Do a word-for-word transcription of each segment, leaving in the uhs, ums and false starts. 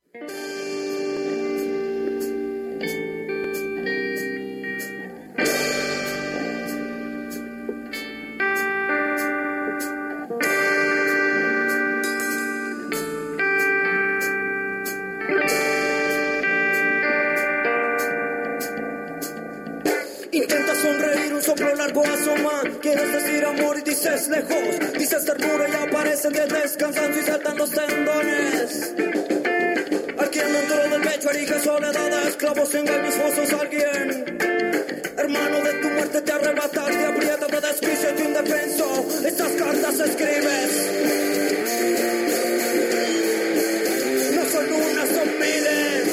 Intenta sonreír, un soplo largo asoma. Quieres decir amor y dices lejos. Dices ternura y aparecen de descansando y saltan los tendones. Alguien dentro del pecho erige soledad, esclavos, engaños, fosos, alguien. Hermano de tu muerte te arrebata, te aprieta, te desquicia y te indefenso. Estas cartas escribes. No son una, son miles.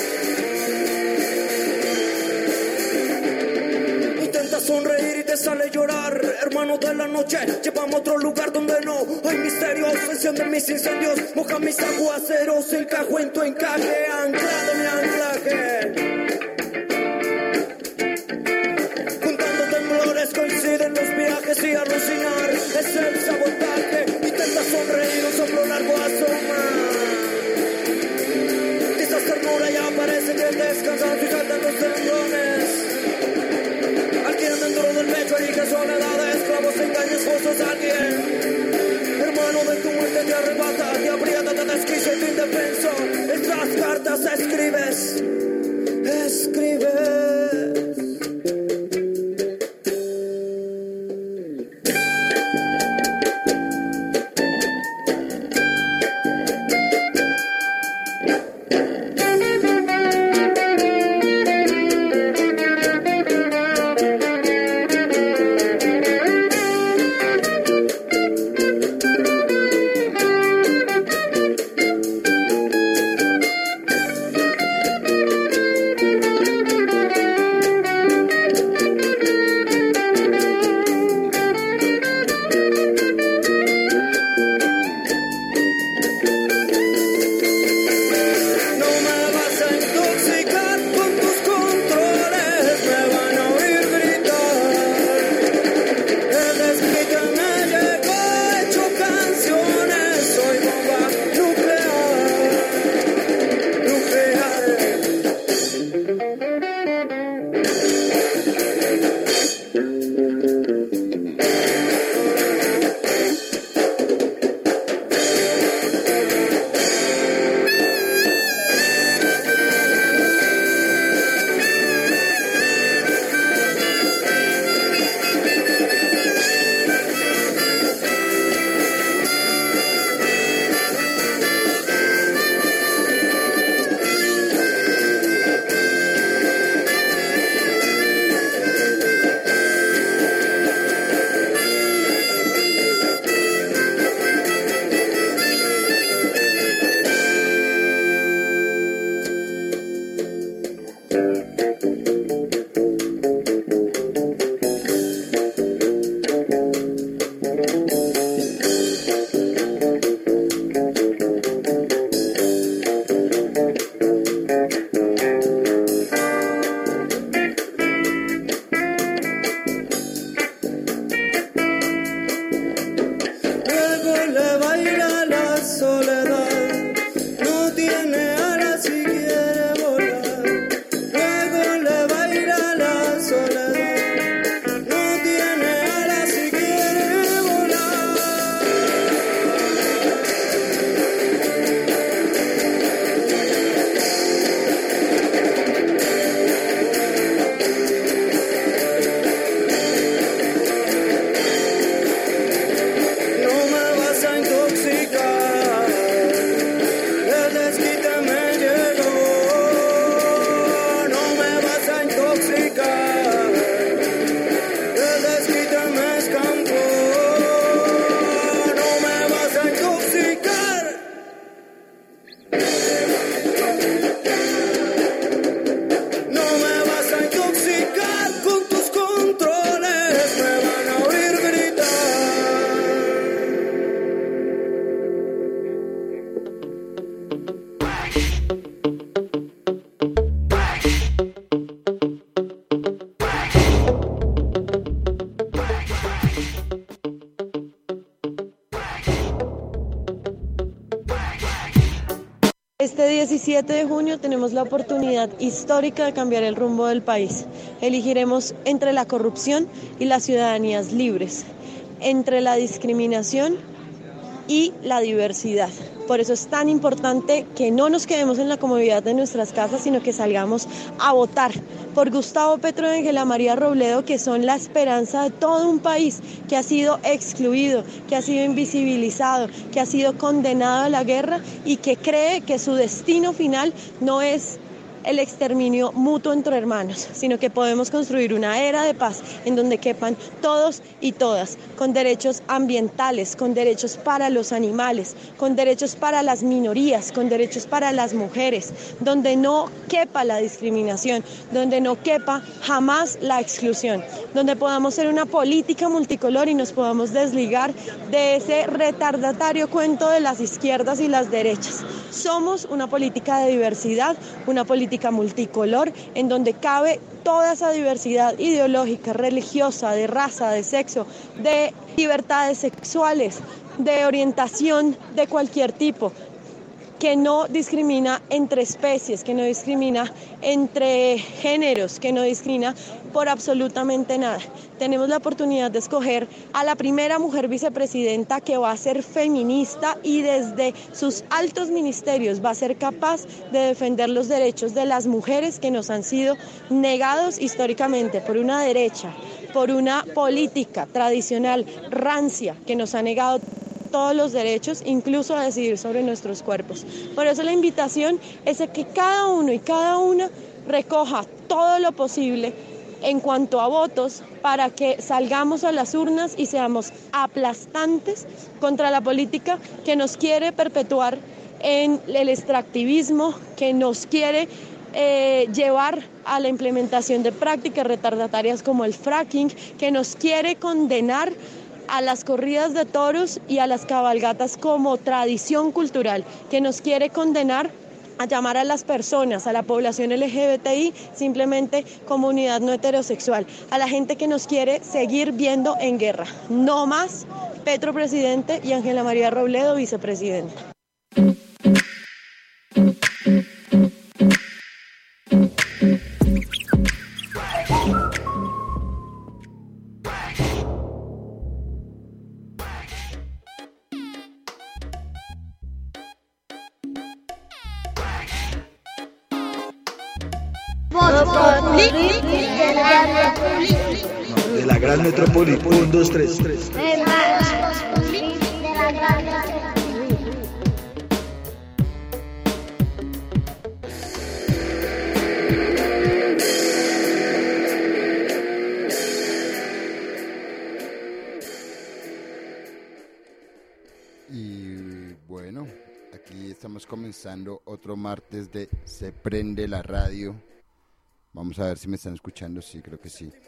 Sonreír y te sale llorar, hermano de la noche, llévame a otro lugar donde no hay misterios, enciende mis incendios, moja mis aguaceros, encajo en tu encaje, anclado mi anclaje. Juntando temblores coinciden los viajes y alucinar es el sabotaje, intenta sonreír, un soplo largo asoma. Dices ternura y aparece que descansan y saltan los tendones. Dentro del pecho erige soledad, esclavos, engaños, fosos, alguien. Hermano de tu muerte te arrebata, te aprieta, te desquicia y te indefenso. Estas cartas escribes, escribes. diecisiete de junio tenemos la oportunidad histórica de cambiar el rumbo del país. Elegiremos entre la corrupción y las ciudadanías libres, entre la discriminación y la diversidad. Por eso es tan importante que no nos quedemos en la comodidad de nuestras casas, sino que salgamos a votar por Gustavo Petro y Ángela María Robledo, que son la esperanza de todo un país que ha sido excluido, que ha sido invisibilizado, que ha sido condenado a la guerra y que cree que su destino final no es el exterminio mutuo entre hermanos, sino que podemos construir una era de paz en donde quepan todos y todas, con derechos ambientales, con derechos para los animales, con derechos para las minorías, con derechos para las mujeres, donde no quepa la discriminación, donde no quepa jamás la exclusión, donde podamos ser una política multicolor y nos podamos desligar de ese retardatario cuento de las izquierdas y las derechas. Somos una política de diversidad, una política multicolor, en donde cabe toda esa diversidad ideológica, religiosa, de raza, de sexo, de libertades sexuales, de orientación de cualquier tipo, que no discrimina entre especies, que no discrimina entre géneros, que no discrimina por absolutamente nada. Tenemos la oportunidad de escoger a la primera mujer vicepresidenta que va a ser feminista y desde sus altos ministerios va a ser capaz de defender los derechos de las mujeres que nos han sido negados históricamente por una derecha, por una política tradicional rancia que nos ha negado todos los derechos, incluso a decidir sobre nuestros cuerpos. Por eso la invitación es a que cada uno y cada una recoja todo lo posible en cuanto a votos para que salgamos a las urnas y seamos aplastantes contra la política que nos quiere perpetuar en el extractivismo, que nos quiere eh, llevar a la implementación de prácticas retardatarias como el fracking, que nos quiere condenar a las corridas de toros y a las cabalgatas como tradición cultural, que nos quiere condenar a llamar a las personas, a la población L G B T I, simplemente comunidad no heterosexual, a la gente que nos quiere seguir viendo en guerra. No más Petro presidente y Ángela María Robledo vicepresidenta. De la gran metrópoli, un, dos, tres. Y bueno, aquí estamos comenzando otro martes de Se Prende la Radio. Vamos a ver si me están escuchando, sí, creo que sí.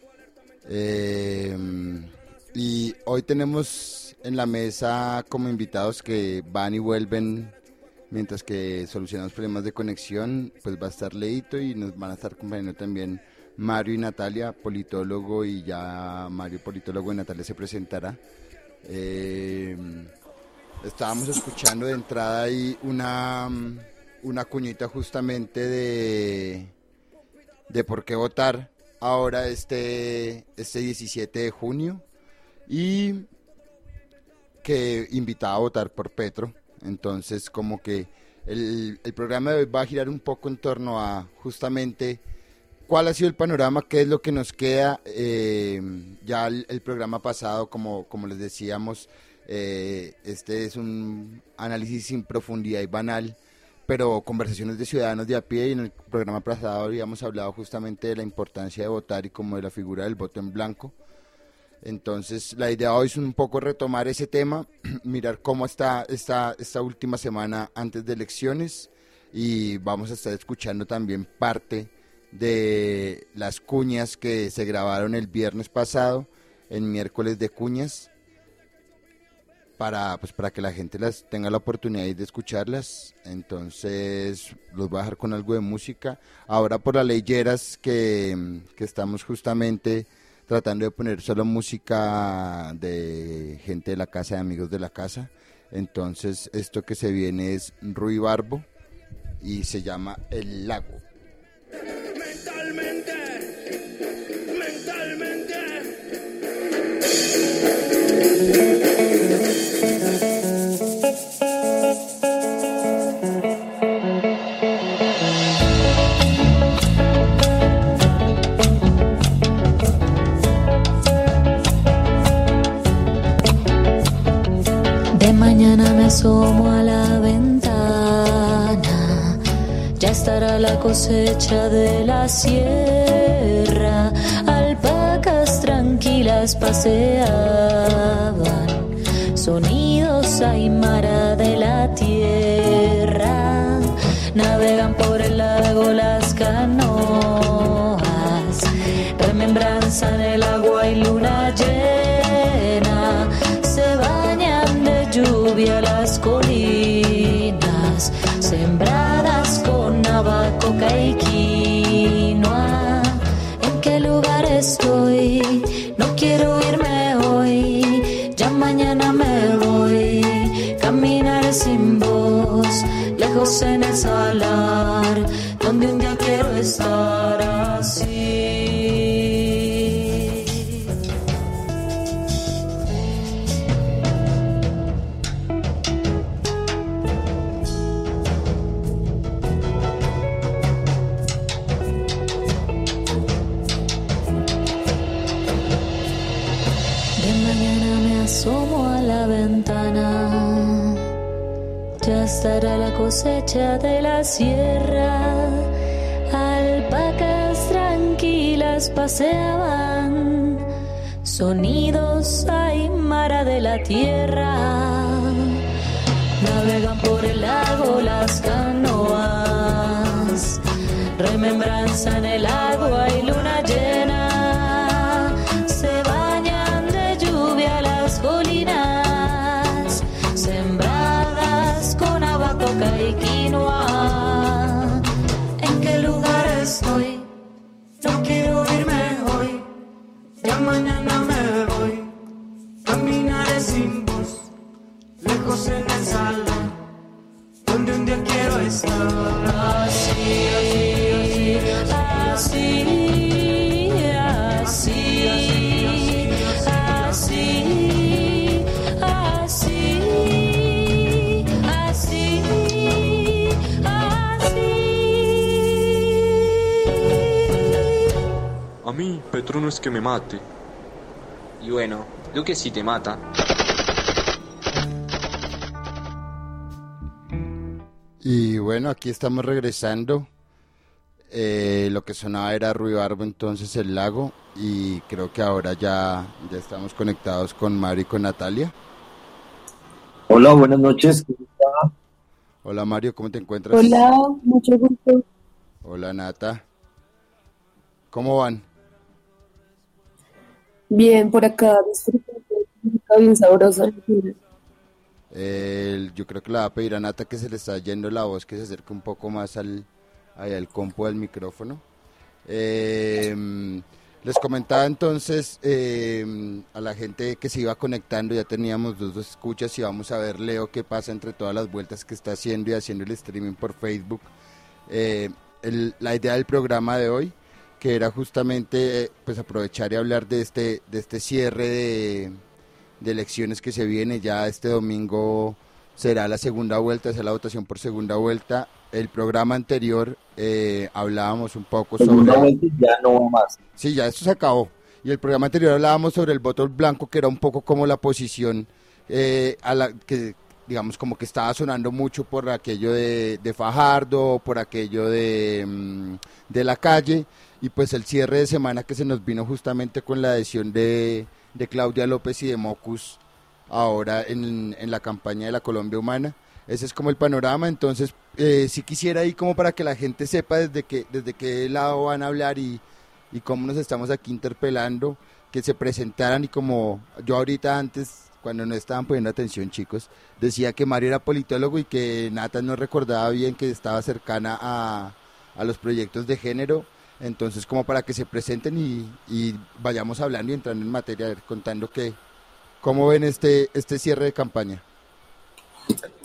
Eh, y hoy tenemos en la mesa como invitados que van y vuelven mientras que solucionamos problemas de conexión. Pues va a estar Leito y nos van a estar acompañando también Mario y Natalia, politólogo, y ya Mario, politólogo, y Natalia se presentará. Eh, estábamos escuchando de entrada ahí una, una cuñita justamente de... de por qué votar ahora este, este diecisiete de junio, y que invitaba a votar por Petro. Entonces como que el, el programa de hoy va a girar un poco en torno a justamente cuál ha sido el panorama, qué es lo que nos queda. Eh, ya el, el programa pasado, como, como les decíamos, eh, este es un análisis sin profundidad y banal, pero conversaciones de ciudadanos de a pie, y en el programa pasado habíamos hablado justamente de la importancia de votar y como de la figura del voto en blanco. Entonces la idea hoy es un poco retomar ese tema, mirar cómo está esta, esta última semana antes de elecciones, y vamos a estar escuchando también parte de las cuñas que se grabaron el viernes pasado, en miércoles de cuñas, para pues para que la gente las tenga la oportunidad de escucharlas. Entonces los voy a dejar con algo de música. Ahora por las leyeras que, que estamos justamente tratando de poner solo música de gente de la casa, de amigos de la casa. Entonces esto que se viene es Rui Barbo y se llama El Lago. Mentalmente, mentalmente. De mañana me asomo a la ventana, ya estará la cosecha de la sierra, alpacas tranquilas paseaban, sonidos aymara de la tierra, navegan por el lago las canoas, remembranzan el agua y luna llena, se bañan de lluvia las colinas, sembradas con haba, coca y quinoa. ¿En qué lugar estoy? No quiero irme hoy, ya mañana me voy. Caminar sin voz, lejos en el salar, donde un día quiero estar así. Asomo a la ventana, ya estará la cosecha de la sierra, alpacas tranquilas paseaban, sonidos aymara de la tierra, navegan por el lago las canoas, remembranzan el agua y luna llena, colinas sembradas con haba, coca y quinoa. ¿En qué lugar estoy? No quiero irme hoy, ya mañana me voy. Caminaré sin voz, lejos en el salón, donde un día quiero estar así, así, así, así, así. A mí, Petro no es que me mate. Y bueno, Duque sí te mata. Y bueno, aquí estamos regresando. Eh, lo que sonaba era Ruido Barbo, entonces El Lago. Y creo que ahora ya, ya estamos conectados con Mario y con Natalia. Hola, buenas noches. ¿Cómo está? Hola Mario, ¿cómo te encuentras? Hola, mucho gusto. Hola Nata. ¿Cómo van? Bien, por acá disfrutando de música bien sabrosa. Eh, yo creo que le va a pedir a Nata, que se le está yendo la voz, que se acerque un poco más al, ahí, al compu del micrófono. Eh, les comentaba entonces eh, a la gente que se iba conectando, ya teníamos dos, dos escuchas y vamos a ver Leo qué pasa entre todas las vueltas que está haciendo y haciendo el streaming por Facebook. Eh, el, la idea del programa de hoy, que era justamente eh, pues aprovechar y hablar de este, de este cierre de, de elecciones que se viene. Ya este domingo será la segunda vuelta, será la votación por segunda vuelta. El programa anterior eh, hablábamos un poco segunda sobre... vuelta ya no va más. Sí, ya esto se acabó. Y el programa anterior hablábamos sobre el voto blanco, que era un poco como la posición eh, a la que, digamos, como que estaba sonando mucho por aquello de, de Fajardo, por aquello de, de la calle, y pues el cierre de semana que se nos vino justamente con la adhesión de, de Claudia López y de Mocus ahora en, en la campaña de la Colombia Humana. Ese es como el panorama. Entonces eh, sí quisiera ahí como para que la gente sepa desde que desde qué lado van a hablar y, y cómo nos estamos aquí interpelando, que se presentaran. Y como yo ahorita antes, cuando no estaban poniendo atención, chicos, decía que Mario era politólogo y que Nata no recordaba bien que estaba cercana a, a los proyectos de género. Entonces como para que se presenten y, y vayamos hablando y entrando en materia, a ver, contando que cómo ven este este cierre de campaña.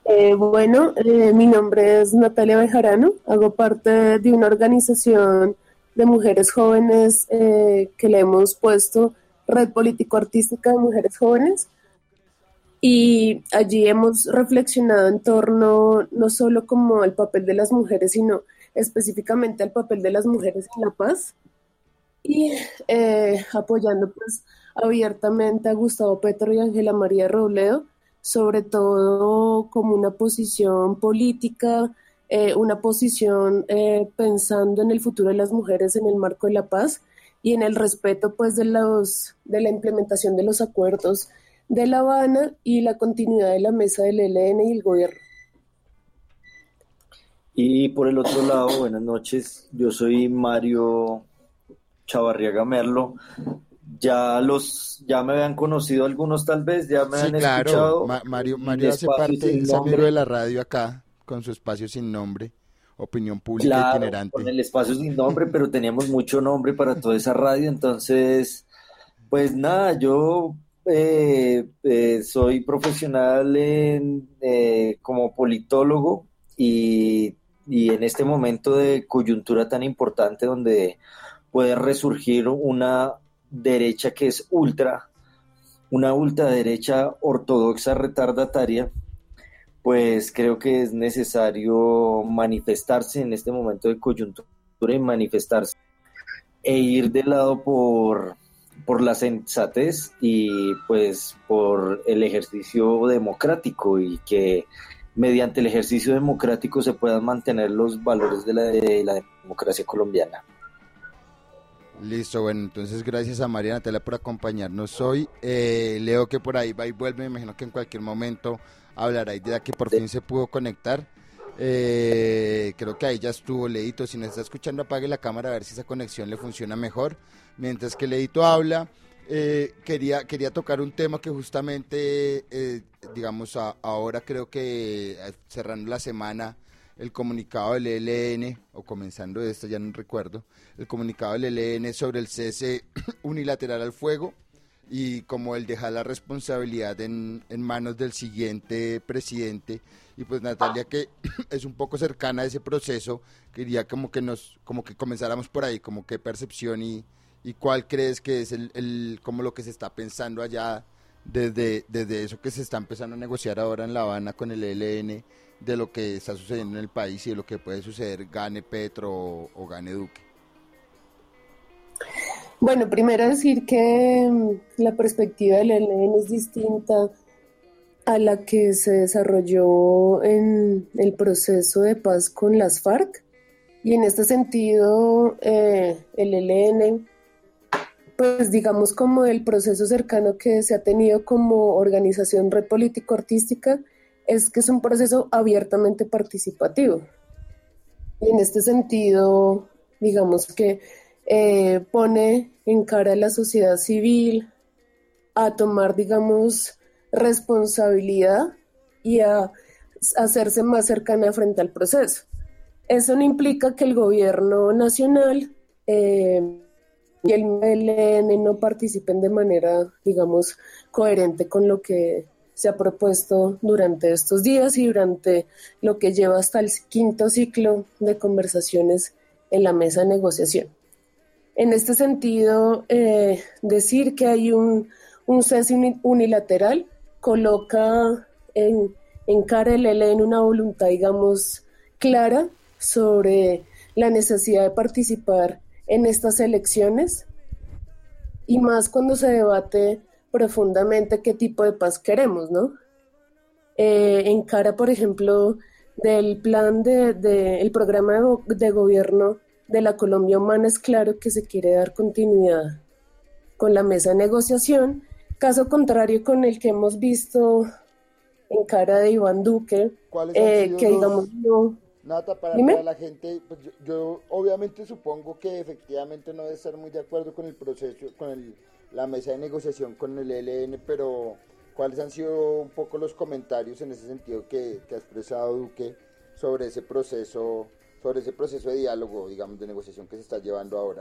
Eh, bueno, eh, mi nombre es Natalia Bejarano, hago parte de una organización de mujeres jóvenes eh, que le hemos puesto Red Político-Artística de Mujeres Jóvenes, y allí hemos reflexionado en torno no solo como al papel de las mujeres, sino específicamente al papel de las mujeres en la paz, y eh, apoyando pues abiertamente a Gustavo Petro y Ángela María Robledo, sobre todo como una posición política, eh, una posición eh, pensando en el futuro de las mujeres en el marco de la paz y en el respeto pues de los de la implementación de los acuerdos de La Habana y la continuidad de la mesa del E L N y el gobierno. Y por el otro lado, buenas noches, yo soy Mario Chavarriaga Merlo. Ya los, ya me habían conocido algunos tal vez, ya me Sí, han claro. escuchado. Ma- Mario, Mi Mario hace espacio parte, sin es amigo nombre. de la radio acá, con su espacio sin nombre, opinión pública Claro, con itinerante. el espacio sin nombre, pero teníamos mucho nombre para toda esa radio, entonces, pues nada, yo eh, eh, soy profesional en, eh, como politólogo y, y en este momento de coyuntura tan importante donde puede resurgir una derecha que es ultra, una ultraderecha ortodoxa retardataria, pues creo que es necesario manifestarse en este momento de coyuntura y manifestarse e ir de lado por, por la sensatez y pues por el ejercicio democrático, y que mediante el ejercicio democrático se puedan mantener los valores de la, de la democracia colombiana. Listo, bueno, entonces gracias a María Natalia por acompañarnos hoy. Eh, Leo, que por ahí va y vuelve, me imagino que en cualquier momento hablará y dirá que por fin se pudo conectar. Eh, creo que ahí ya estuvo Leito. Si nos está escuchando, apague la cámara a ver si esa conexión le funciona mejor. Mientras que Leito habla, eh, quería, quería tocar un tema que justamente, eh, digamos, a, ahora creo que eh, cerrando la semana, el comunicado del E L N, o comenzando esto, ya no recuerdo, el comunicado del E L N sobre el cese unilateral al fuego y como el dejar la responsabilidad en, en manos del siguiente presidente. Y pues Natalia, que es un poco cercana a ese proceso, quería como que nos, como que comenzáramos por ahí, como qué percepción y, y cuál crees que es el, el, como lo que se está pensando allá desde, desde eso que se está empezando a negociar ahora en La Habana con el E L N, de lo que está sucediendo en el país y de lo que puede suceder, gane Petro o, o gane Duque. Bueno, primero decir que mm, la perspectiva del E L N es distinta a la que se desarrolló en el proceso de paz con las FARC, y en este sentido eh, el E L N, pues digamos como el proceso cercano que se ha tenido como organización Red Político-Artística, es que es un proceso abiertamente participativo. Y en este sentido, digamos que eh, pone en cara a la sociedad civil a tomar, digamos, responsabilidad y a, a hacerse más cercana frente al proceso. Eso no implica que el gobierno nacional eh, y el E L N no participen de manera, digamos, coherente con lo que se ha propuesto durante estos días y durante lo que lleva hasta el quinto ciclo de conversaciones en la mesa de negociación. En este sentido, eh, decir que hay un, un cese unilateral coloca en, en cara el E L N una voluntad, digamos, clara sobre la necesidad de participar en estas elecciones, y más cuando se debate profundamente qué tipo de paz queremos, ¿no? Eh, en cara, por ejemplo, del plan de, de el programa de, go- de gobierno de la Colombia Humana, es claro que se quiere dar continuidad con la mesa de negociación, caso contrario con el que hemos visto en cara de Iván Duque, ¿Cuáles han eh, sido que los- digamos no... Nata, para, Dime. para la gente, pues yo, yo obviamente supongo que efectivamente no debe estar muy de acuerdo con el proceso, con el, la mesa de negociación con el E L N, pero ¿cuáles han sido un poco los comentarios en ese sentido que, que ha expresado Duque sobre ese proceso, sobre ese proceso de diálogo, digamos, de negociación que se está llevando ahora?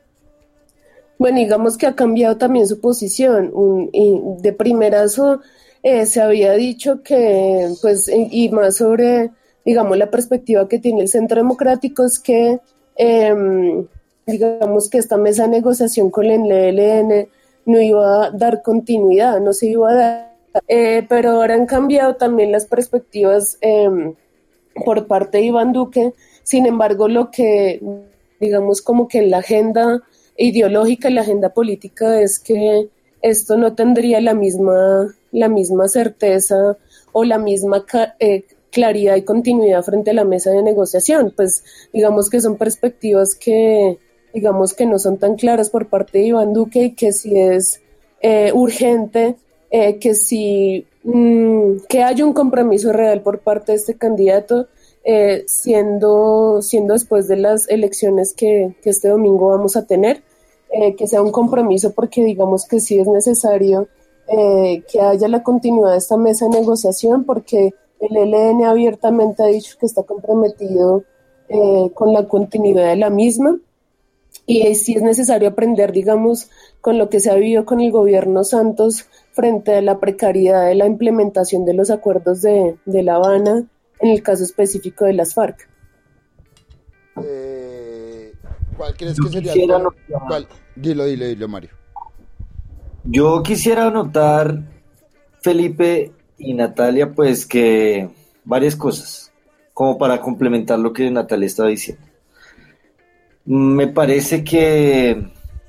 Bueno, digamos que ha cambiado también su posición. Un, y de primerazo, eh, se había dicho que, pues, y más sobre, digamos, la perspectiva que tiene el Centro Democrático es que, eh, digamos, que esta mesa de negociación con el E L N no iba a dar continuidad, no se iba a dar, eh, pero ahora han cambiado también las perspectivas eh, por parte de Iván Duque. Sin embargo, lo que, digamos, como que en la agenda ideológica, en la agenda política, es que esto no tendría la misma, la misma certeza o la misma eh, claridad y continuidad frente a la mesa de negociación. Pues digamos que son perspectivas que, digamos que no son tan claras por parte de Iván Duque, y que si es eh, urgente, eh, que si mmm, que haya un compromiso real por parte de este candidato, eh, siendo, siendo después de las elecciones que, que este domingo vamos a tener. Eh, que sea un compromiso, porque digamos que sí es necesario eh, que haya la continuidad de esta mesa de negociación, porque el E L N abiertamente ha dicho que está comprometido eh, con la continuidad de la misma, y eh, sí es necesario aprender, digamos, con lo que se ha vivido con el gobierno Santos frente a la precariedad de la implementación de los acuerdos de, de La Habana, en el caso específico de las FARC. Eh... ¿Cuál crees que sería el cual? ¿Cuál? Dilo, dilo, dilo, Mario. Yo quisiera anotar, Felipe y Natalia, pues que varias cosas, como para complementar lo que Natalia estaba diciendo. Me parece que,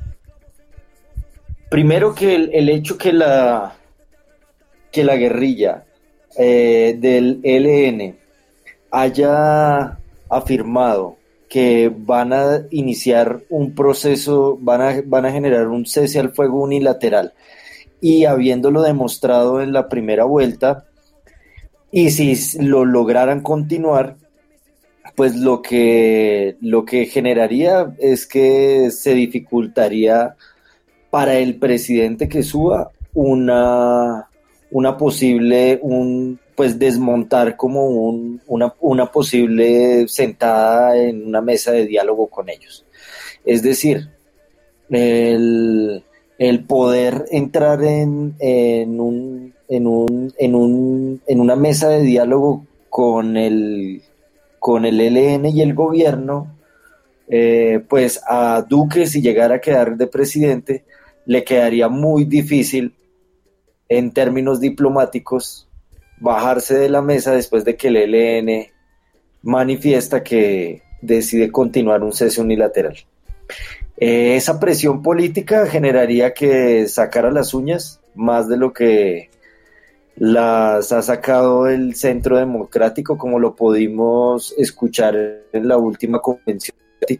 primero que el, el hecho que la, que la guerrilla eh, del E L N haya afirmado que van a iniciar un proceso, van a, van a generar un cese al fuego unilateral, y habiéndolo demostrado en la primera vuelta, y si lo lograran continuar, pues lo que, lo que generaría es que se dificultaría para el presidente que suba una, una posible, un pues desmontar como un, una, una posible sentada en una mesa de diálogo con ellos. Es decir, el, el poder entrar en, en, un, en, un, en, un, en una mesa de diálogo con el, con el E L N y el gobierno, eh, pues a Duque, si llegara a quedar de presidente, le quedaría muy difícil en términos diplomáticos bajarse de la mesa después de que el E L N manifiesta que decide continuar un cese unilateral. Eh, esa presión política generaría que sacara las uñas más de lo que las ha sacado el Centro Democrático, como lo pudimos escuchar en la última convención.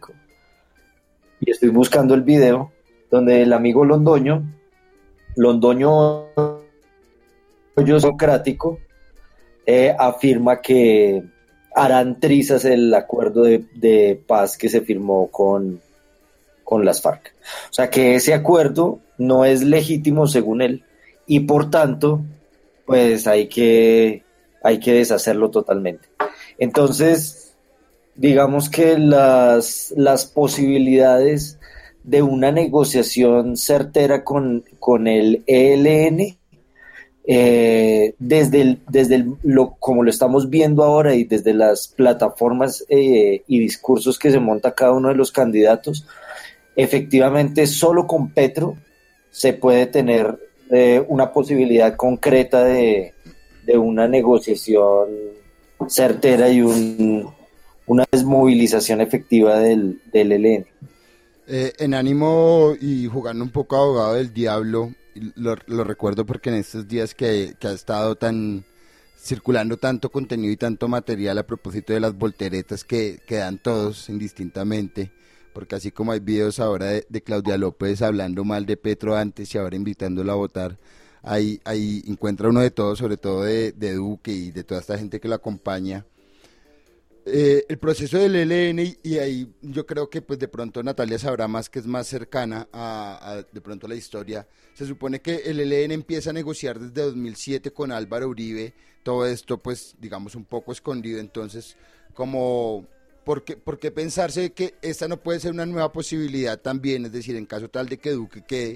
Y estoy buscando el video donde el amigo Londoño, Londoño Democrático, Eh, afirma que harán trizas el acuerdo de, de paz que se firmó con, con las FARC. O sea que ese acuerdo no es legítimo según él, y por tanto, pues hay que, hay que deshacerlo totalmente. Entonces, digamos que las, las posibilidades de una negociación certera con, con el E L N, Eh, desde el, desde el, lo, como lo estamos viendo ahora, y desde las plataformas eh, y discursos que se monta cada uno de los candidatos, efectivamente solo con Petro se puede tener eh, una posibilidad concreta de, de una negociación certera y un, una desmovilización efectiva del, del E L N. Eh, en ánimo y jugando un poco abogado del diablo, Lo, lo recuerdo porque en estos días que, que ha estado tan circulando tanto contenido y tanto material a propósito de las volteretas que, que dan todos indistintamente, porque así como hay videos ahora de, de Claudia López hablando mal de Petro antes y ahora invitándola a votar, ahí, ahí encuentra uno de todo, sobre todo de, de Duque y de toda esta gente que lo acompaña. Eh, el proceso del E L N, y ahí yo creo que pues de pronto Natalia sabrá más, que es más cercana a, a de pronto la historia. Se supone que el E L N empieza a negociar desde dos mil siete con Álvaro Uribe, todo esto pues digamos un poco escondido. Entonces, como ¿por qué, por qué pensarse que esta no puede ser una nueva posibilidad también? Es decir, en caso tal de que Duque quede,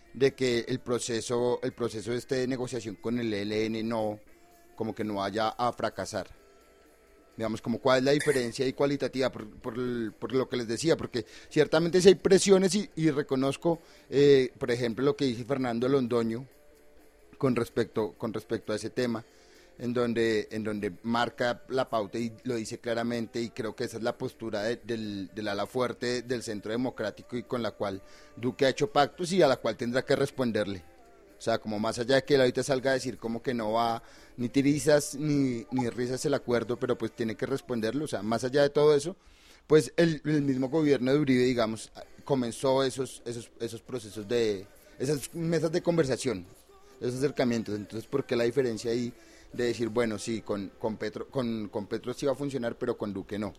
de que el proceso, el proceso este de negociación con el E L N no, como que no vaya a fracasar. Digamos, como cuál es la diferencia y cualitativa, por, por, el, por lo que les decía, porque ciertamente si hay presiones y, y reconozco, eh, por ejemplo, lo que dice Fernando Londoño con respecto, con respecto a ese tema, en donde, en donde marca la pauta y lo dice claramente, y creo que esa es la postura de, del, del ala fuerte del Centro Democrático y con la cual Duque ha hecho pactos y a la cual tendrá que responderle. O sea, como más allá de que él ahorita salga a decir como que no va ni tirizas ni, ni risas el acuerdo, pero pues tiene que responderlo. O sea, más allá de todo eso, pues el, el mismo gobierno de Uribe, digamos, comenzó esos, esos, esos procesos de, esas mesas de conversación, esos acercamientos. Entonces, ¿por qué la diferencia ahí de decir, bueno, sí, con, con, Petro, con, con Petro sí va a funcionar, pero con Duque no?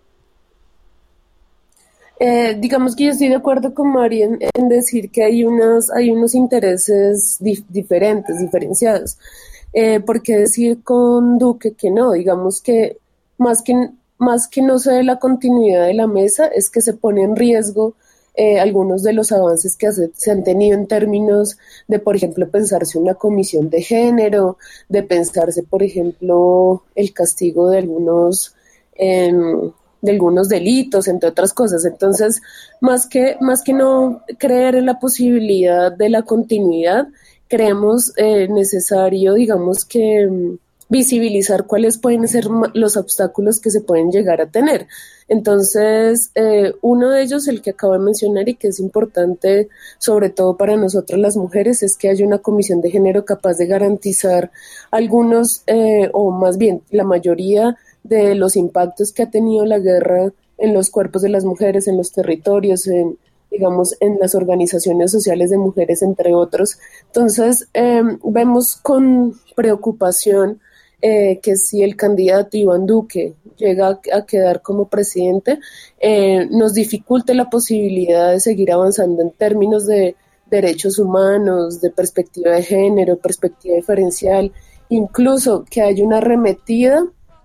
Eh, digamos que yo estoy de acuerdo con Mari en, en decir que hay unos, hay unos intereses dif- diferentes, diferenciados. Eh, ¿por qué decir con Duque que no? Digamos que más que, más que no se dé la continuidad de la mesa, es que se pone en riesgo eh, algunos de los avances que hace, se han tenido en términos de, por ejemplo, pensarse una comisión de género, de pensarse, por ejemplo, el castigo de algunos... Eh, de algunos delitos, entre otras cosas. Entonces, más que, más que no creer en la posibilidad de la continuidad, creemos eh, necesario, digamos que mm, visibilizar cuáles pueden ser ma- los obstáculos que se pueden llegar a tener. Entonces, eh, uno de ellos, el que acabo de mencionar y que es importante, sobre todo para nosotros las mujeres, es que haya una comisión de género capaz de garantizar algunos, eh, o más bien la mayoría de los impactos que ha tenido la guerra en los cuerpos de las mujeres, en los territorios, en, digamos, en las organizaciones sociales de mujeres, entre otros. Entonces, eh, vemos con preocupación eh, que si el candidato Iván Duque llega a, a quedar como presidente, eh, nos dificulte la posibilidad de seguir avanzando en términos de derechos humanos, de perspectiva de género, perspectiva diferencial, incluso que haya una arremetida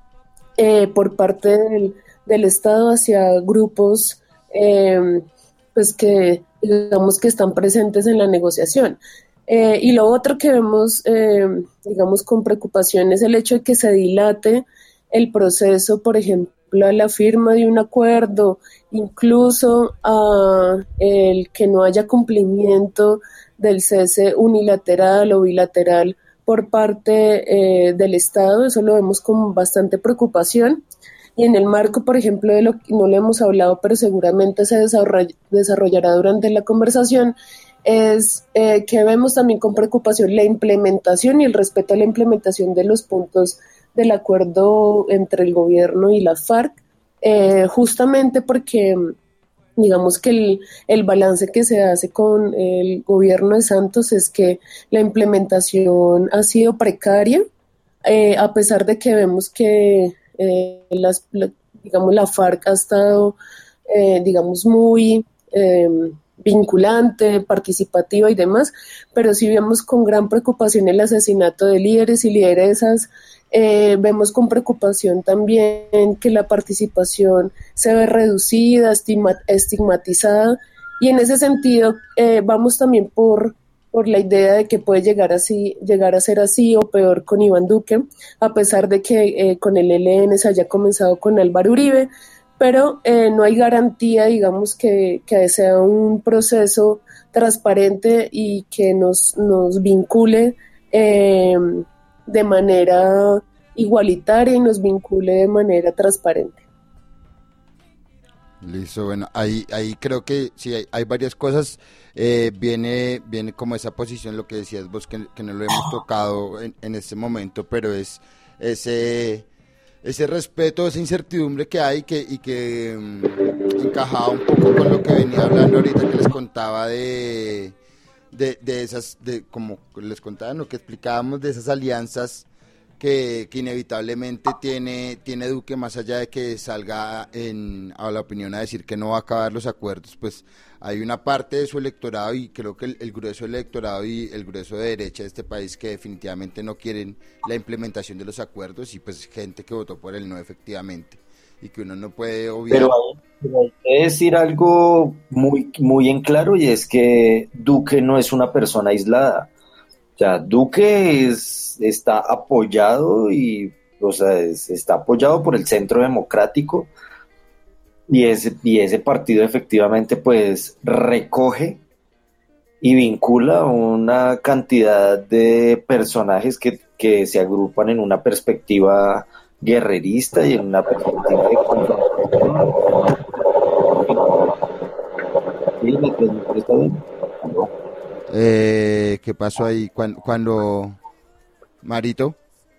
Eh, por parte del, del Estado hacia grupos eh, pues que digamos que están presentes en la negociación. Eh, y lo otro que vemos, eh, digamos, con preocupación es el hecho de que se dilate el proceso, por ejemplo, a la firma de un acuerdo, incluso a el que no haya cumplimiento del cese unilateral o bilateral por parte eh, del Estado. Eso lo vemos con bastante preocupación. Y en el marco, por ejemplo, de lo que no le hemos hablado, pero seguramente se desarroll- desarrollará durante la conversación, es eh, que vemos también con preocupación la implementación y el respeto a la implementación de los puntos del acuerdo entre el gobierno y las FARC, eh, justamente porque digamos que el, el balance que se hace con el gobierno de Santos es que la implementación ha sido precaria, eh, a pesar de que vemos que eh, las, la, digamos la FARC ha estado eh, digamos muy eh, vinculante, participativa y demás, pero sí vemos con gran preocupación el asesinato de líderes y lideresas. Eh, vemos con preocupación también que la participación se ve reducida, estigma, estigmatizada, y en ese sentido eh, vamos también por, por la idea de que puede llegar, así, llegar a ser así o peor con Iván Duque, a pesar de que eh, con el E L N se haya comenzado con Álvaro Uribe, pero eh, no hay garantía, digamos, que, que sea un proceso transparente y que nos, nos vincule eh, de manera igualitaria y nos vincule de manera transparente. Listo, bueno, ahí, ahí creo que sí hay, hay varias cosas. Eh, viene, viene como esa posición, lo que decías vos, que, que no lo hemos tocado en, en este momento, pero es ese, ese respeto, esa incertidumbre que hay que, y que um, encajaba un poco con lo que venía hablando ahorita, que les contaba de... De, de esas, de como les contaba, lo que explicábamos de esas alianzas que, que inevitablemente tiene, tiene Duque, más allá de que salga en, a la opinión a decir que no va a acabar los acuerdos, pues hay una parte de su electorado, y creo que el, el grueso del electorado y el grueso de derecha de este país que definitivamente no quieren la implementación de los acuerdos, y pues gente que votó por el no efectivamente, y que uno no puede obviar. Pero hay, Pero hay que decir algo muy, muy en claro y es que Duque no es una persona aislada. O sea, Duque es, está apoyado y, o sea, es- está apoyado por el Centro Democrático y ese, y ese partido efectivamente pues recoge y vincula una cantidad de personajes que, que se agrupan en una perspectiva guerrerista y en una perspectiva de confrontación. Sí, la transmisión está bien. ¿Aló? Eh, ¿qué pasó ahí cuando, cuando Marito?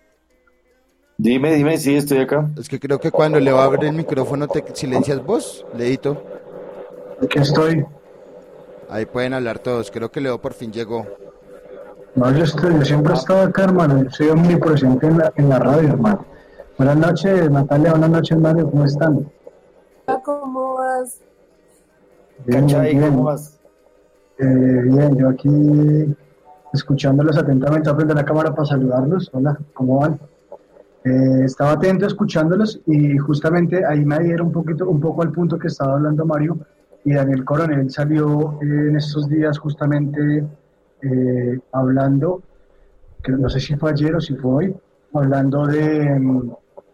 Dime, dime, sí, estoy acá. Es que creo que cuando le va a abrir el micrófono te silencias vos, Leito. Aquí estoy. Ahí pueden hablar todos. Creo que Leo por fin llegó. No, yo estoy, yo siempre he estado acá, hermano. Yo soy omnipresente en la, en la radio, hermano. Buenas noches, Natalia. Buenas noches, Mario. ¿Cómo están? Hola, ¿cómo vas? Bien, muy ¿Cachai? bien. ¿Cómo vas? Eh, bien, yo aquí escuchándolos atentamente. Voy a prender la cámara para saludarlos. Hola, ¿cómo van? Eh, estaba atento escuchándolos y justamente ahí me dieron un poquito, un poco al punto que estaba hablando Mario y Daniel Coronel salió eh, en estos días justamente eh, hablando, que no sé si fue ayer o si fue hoy, hablando de, mm,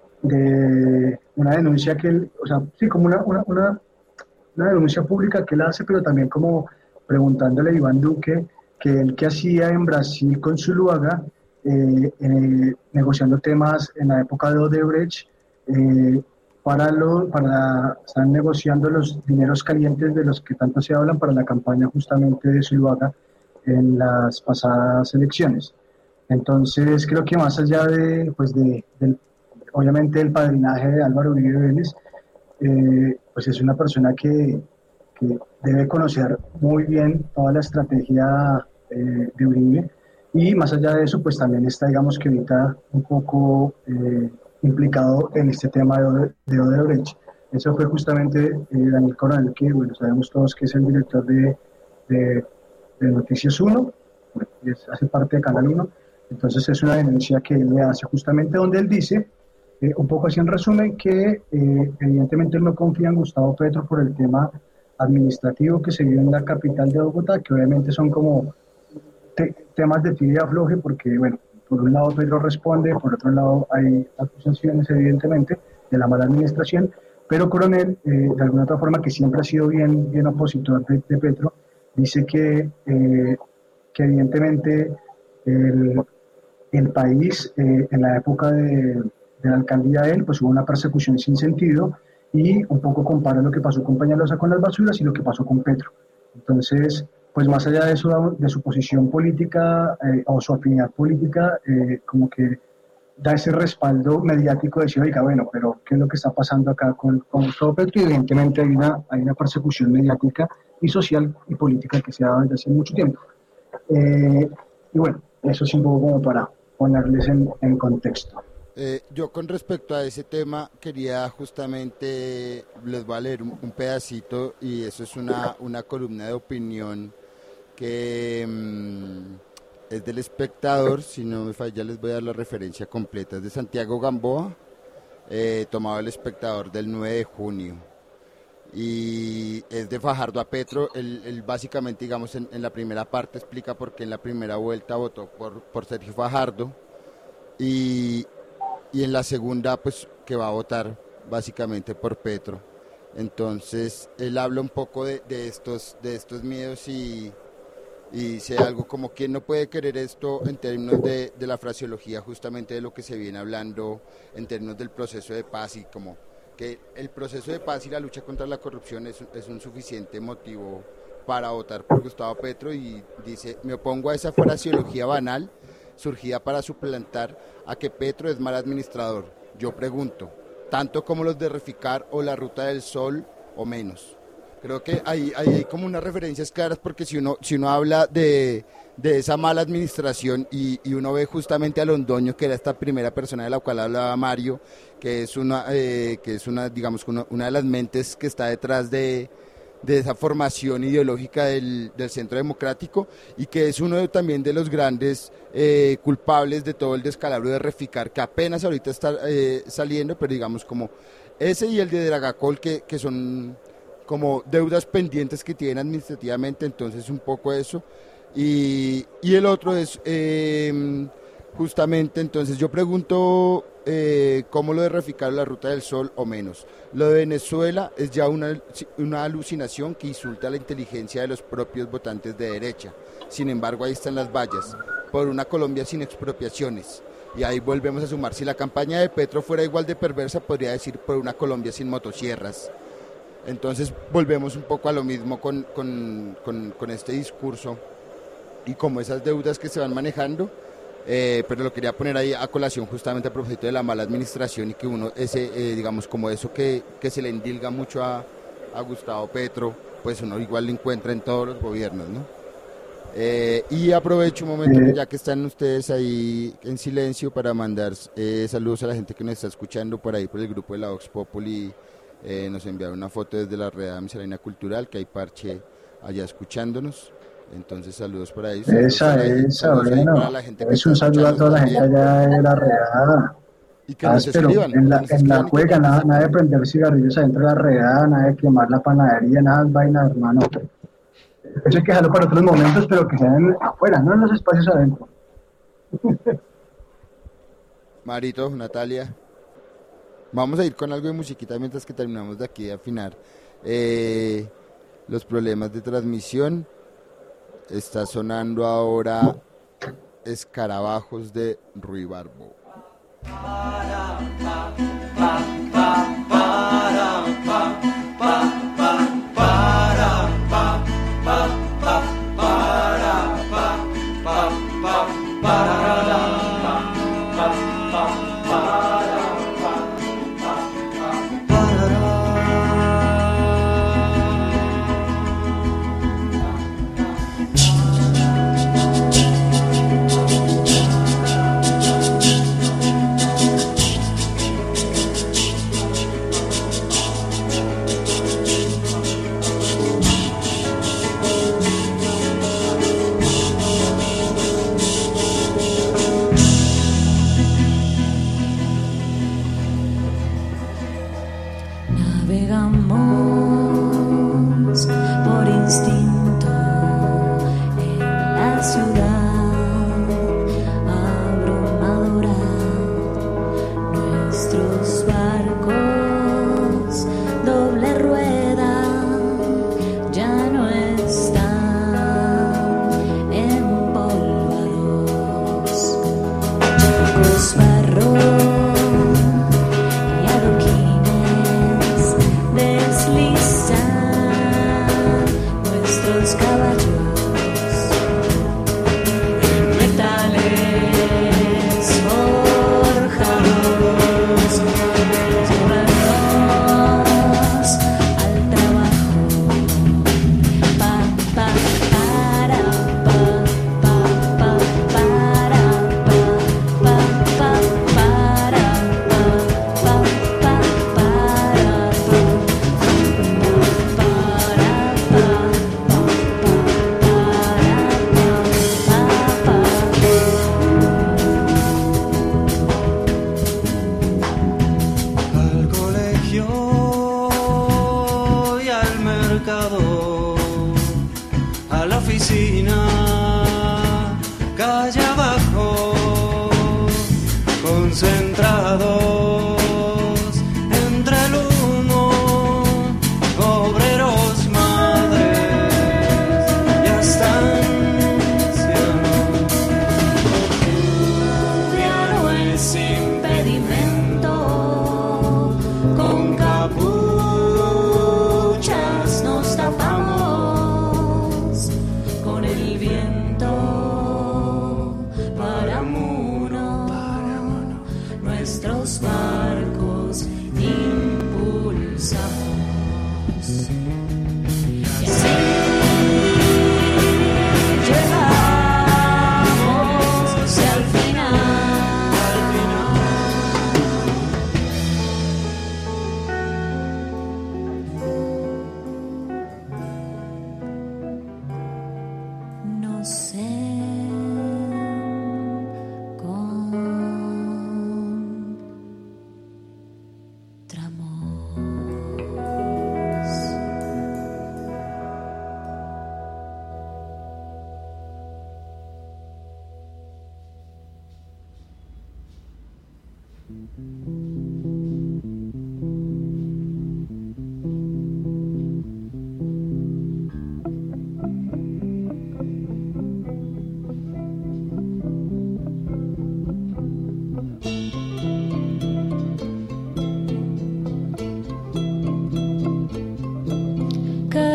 de una denuncia que él, o sea, sí, como una, una, una, una denuncia pública que él hace, pero también como preguntándole a Iván Duque que él que hacía en Brasil con Zuluaga, eh, eh, negociando temas en la época de Odebrecht, eh, para lo, para, están negociando los dineros calientes de los que tanto se hablan para la campaña justamente de Zuluaga en las pasadas elecciones. Entonces creo que más allá de, pues de, del, obviamente el padrinaje de Álvaro Uribe Vélez, eh, pues es una persona que, que debe conocer muy bien toda la estrategia eh, de Uribe y más allá de eso pues también está digamos que ahorita un poco eh, implicado en este tema de, Ode, de Odebrecht. Eso fue justamente eh, Daniel Coronel, que bueno, sabemos todos que es el director de, de, de Noticias uno, bueno, es, hace parte de Canal uno, entonces es una denuncia que él le hace justamente donde él dice, eh, un poco así en resumen, que eh, evidentemente él no confía en Gustavo Petro por el tema administrativo que se vive en la capital de Bogotá, que obviamente son como te, temas de tira y afloje, porque bueno, por un lado Petro responde, por otro lado hay acusaciones evidentemente de la mala administración, pero Coronel, eh, de alguna otra forma que siempre ha sido bien, bien opositor de, de Petro, dice que, eh, que evidentemente el, el país eh, en la época de, de la alcaldía de él, pues hubo una persecución sin sentido y un poco compara lo que pasó con Peñalosa con las basuras y lo que pasó con Petro. Entonces, pues más allá de su, de su posición política eh, o su afinidad política, eh, como que da ese respaldo mediático de decir, oiga, bueno, pero ¿qué es lo que está pasando acá con, con Gustavo Petro? Y evidentemente hay una, hay una persecución mediática y social y política que se ha dado desde hace mucho tiempo. Eh, y bueno, eso es un poco como para ponerles en, en contexto. Eh, yo con respecto a ese tema quería justamente, les voy a leer un, un pedacito y eso es una, una columna de opinión que mmm, es del Espectador, si no me falla les voy a dar la referencia completa, es de Santiago Gamboa, eh, tomado del Espectador del nueve de junio y es de Fajardo a Petro. Él, él básicamente digamos en, en la primera parte explica por qué en la primera vuelta votó por, por Sergio Fajardo y y en la segunda pues que va a votar básicamente por Petro. Entonces él habla un poco de, de estos de estos miedos y, y dice algo como quién no puede querer esto en términos de, de la fraseología justamente de lo que se viene hablando en términos del proceso de paz y como que el proceso de paz y la lucha contra la corrupción es, es un suficiente motivo para votar por Gustavo Petro y dice me opongo a esa fraseología banal surgida para suplantar a que Petro es mal administrador. Yo pregunto, ¿tanto como los de Reficar o la Ruta del Sol o menos? Creo que hay, hay, hay como unas referencias claras porque si uno, si uno habla de, de esa mala administración y, y uno ve justamente a Londoño, que era esta primera persona de la cual hablaba Mario, que es una, eh, que es una digamos, una, una de las mentes que está detrás de de esa formación ideológica del, del Centro Democrático y que es uno de, también de los grandes eh, culpables de todo el descalabro de Reficar, que apenas ahorita está eh, saliendo, pero digamos como ese y el de Dragacol, que, que son como deudas pendientes que tienen administrativamente, entonces un poco eso. Y, y el otro es eh, justamente, entonces yo pregunto eh, cómo lo de Reficar la Ruta del Sol o menos. Lo de Venezuela es ya una, una alucinación que insulta la inteligencia de los propios votantes de derecha. Sin embargo, ahí están las vallas, por una Colombia sin expropiaciones. Y ahí volvemos a sumar, si la campaña de Petro fuera igual de perversa, podría decir por una Colombia sin motosierras. Entonces volvemos un poco a lo mismo con, con, con, con este discurso y como esas deudas que se van manejando, eh, pero lo quería poner ahí a colación justamente a propósito de la mala administración y que uno, ese eh, digamos como eso que, que se le endilga mucho a, a Gustavo Petro, pues uno igual lo encuentra en todos los gobiernos, ¿no? Eh, y aprovecho un momento, eh, ya que están ustedes ahí en silencio, para mandar eh, saludos a la gente que nos está escuchando por ahí por el grupo de la Vox Populi. Eh, nos enviaron una foto desde la red Miscelánea Cultural, que hay parche allá escuchándonos. Entonces saludos por ahí. Saludos esa, por ahí, esa, bueno, es un saludo a toda la gente allá de la redada. Y que nos escriban. En la, en la juega, nada, nada de prender cigarrillos adentro de la redada, nada de quemar la panadería, nada de vainas, hermano. Eso hay que dejarlo para otros momentos, pero que sean afuera, no en los espacios adentro. Marito, Natalia, vamos a ir con algo de musiquita mientras que terminamos de aquí de afinar eh, los problemas de transmisión. Está sonando ahora Escarabajos de Ruy Barbo. Para, pa, pa, pa, para, pa, pa, pa, para, pa, pa, pa, para, pa, pa, pa, para, pa, pa,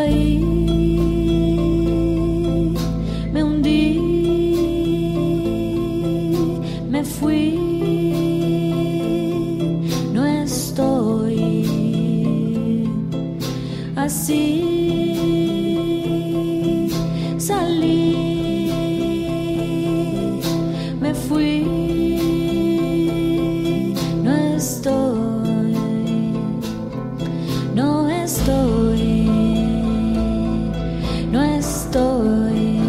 caí, me hundí, me fui, no estoy así. Salí, me fui, no estoy, no estoy, no estoy.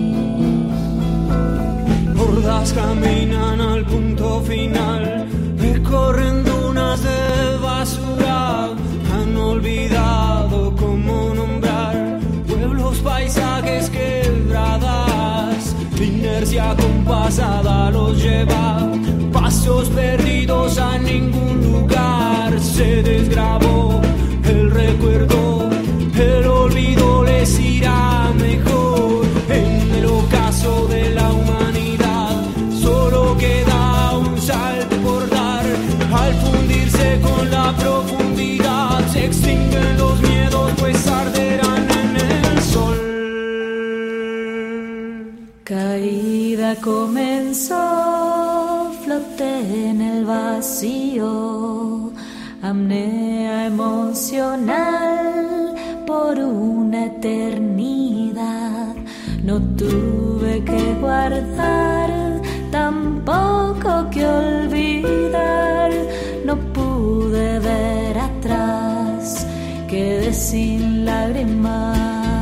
Hordas caminan al punto final, recorren dunas de basura, han olvidado cómo nombrar pueblos, paisajes, quebradas. La inercia acompasada los lleva, pasos perdidos a ningún lugar. Se desgrabó el recuerdo, el olvido les irá mejor. En el ocaso de la humanidad solo queda un salto por dar. Al fundirse con la profundidad se extinguen los miedos, pues arderán en el sol. Caída comenzó, floté en el vacío, apnea emocional por una eternidad. No tuve que guardar, tampoco que olvidar, no pude ver atrás, quedé sin lágrimas.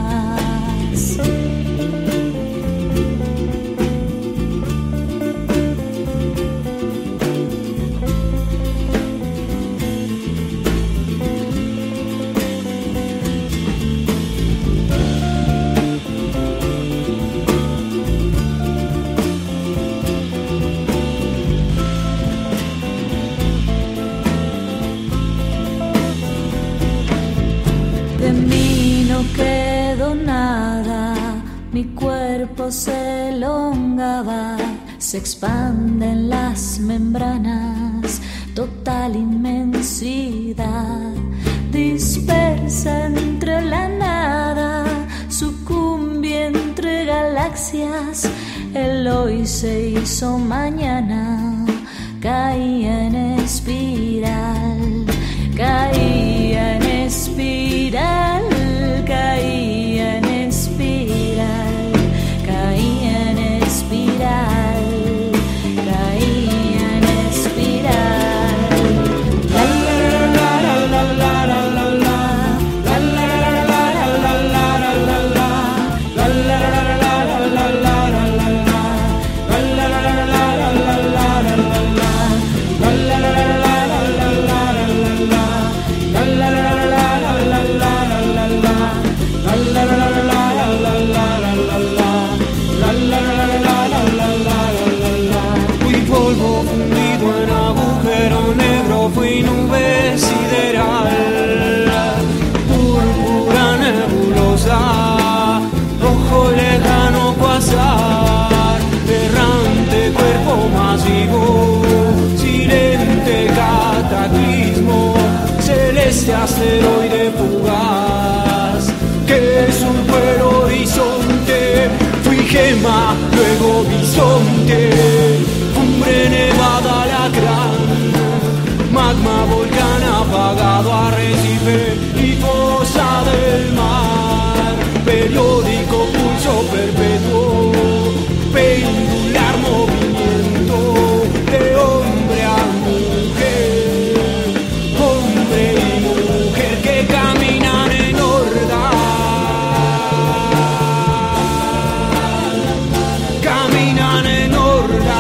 De mí no quedó nada, mi cuerpo se elongaba, se expanden las membranas, total inmensidad, dispersa entre la nada, sucumbí entre galaxias, el hoy se hizo mañana, caía en espiral, caía en espiral, caía en espiral, caía en espiral, caía en espiral. La la la la la la la la la, la la la la la la la la la, la la la la la la la la la, la la la la la la la la la, la la la la la. Fui polvo fundido en agujero negro, fui nube sideral, púrpura nebulosa, rojo lejano pasar, errante cuerpo masivo, silente cataclismo, celeste asteroide fugaz, que surcó el horizonte. Fui gema, luego bisonte, cumbre nevada alacrán, magma volcán apagado, arrecife y fosa del mar, periódico pulso perpetuo, pendular movimiento de hombre a mujer, hombre y mujer que caminan en horda. Caminan en horda.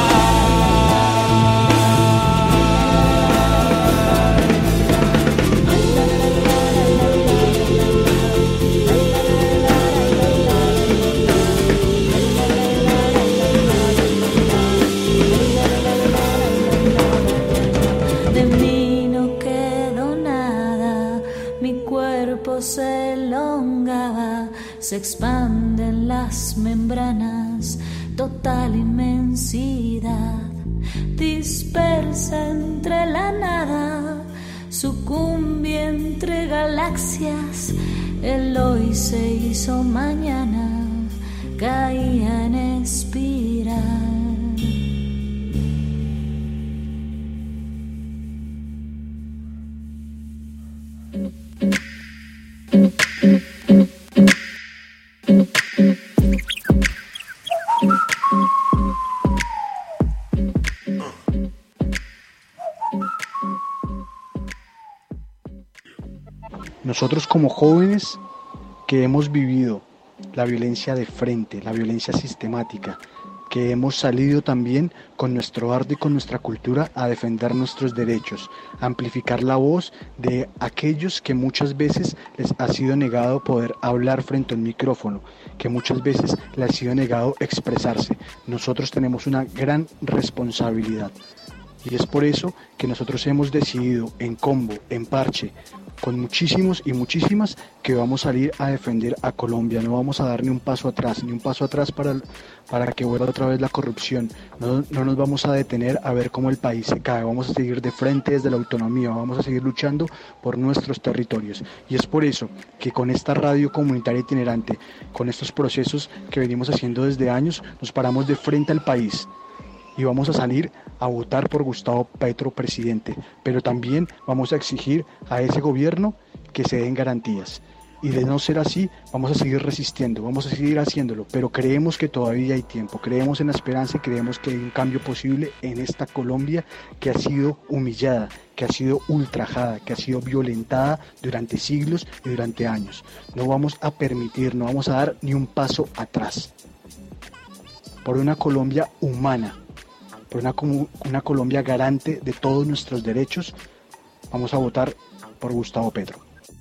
De mí no quedó nada, mi cuerpo se elongaba, se expanden las membranas, total inmensidad, dispersa entre la nada, sucumbí entre galaxias, El hoy se hizo mañana, caía en espiral. Nosotros como jóvenes que hemos vivido la violencia de frente, la violencia sistemática, que hemos salido también con nuestro arte y con nuestra cultura a defender nuestros derechos, a amplificar la voz de aquellos que muchas veces les ha sido negado poder hablar frente a un micrófono, que muchas veces les ha sido negado expresarse. Nosotros tenemos una gran responsabilidad y es por eso que nosotros hemos decidido en combo, en parche, con muchísimos y muchísimas, que vamos a salir a defender a Colombia. No vamos a dar ni un paso atrás, ni un paso atrás para, para que vuelva otra vez la corrupción. No, no nos vamos a detener a ver cómo el país se cae. Vamos a seguir de frente desde la autonomía, vamos a seguir luchando por nuestros territorios. Y es por eso que con esta radio comunitaria itinerante, con estos procesos que venimos haciendo desde años, nos paramos de frente al país. Y vamos a salir a votar por Gustavo Petro presidente, pero también vamos a exigir a ese gobierno que se den garantías. Y de no ser así, vamos a seguir resistiendo, vamos a seguir haciéndolo, pero creemos que todavía hay tiempo, creemos en la esperanza y creemos que hay un cambio posible en esta Colombia que ha sido humillada, que ha sido ultrajada, que ha sido violentada durante siglos y durante años. No vamos a permitir, no vamos a dar ni un paso atrás. Por una Colombia humana, por una, una Colombia garante de todos nuestros derechos, vamos a votar por Gustavo Petro.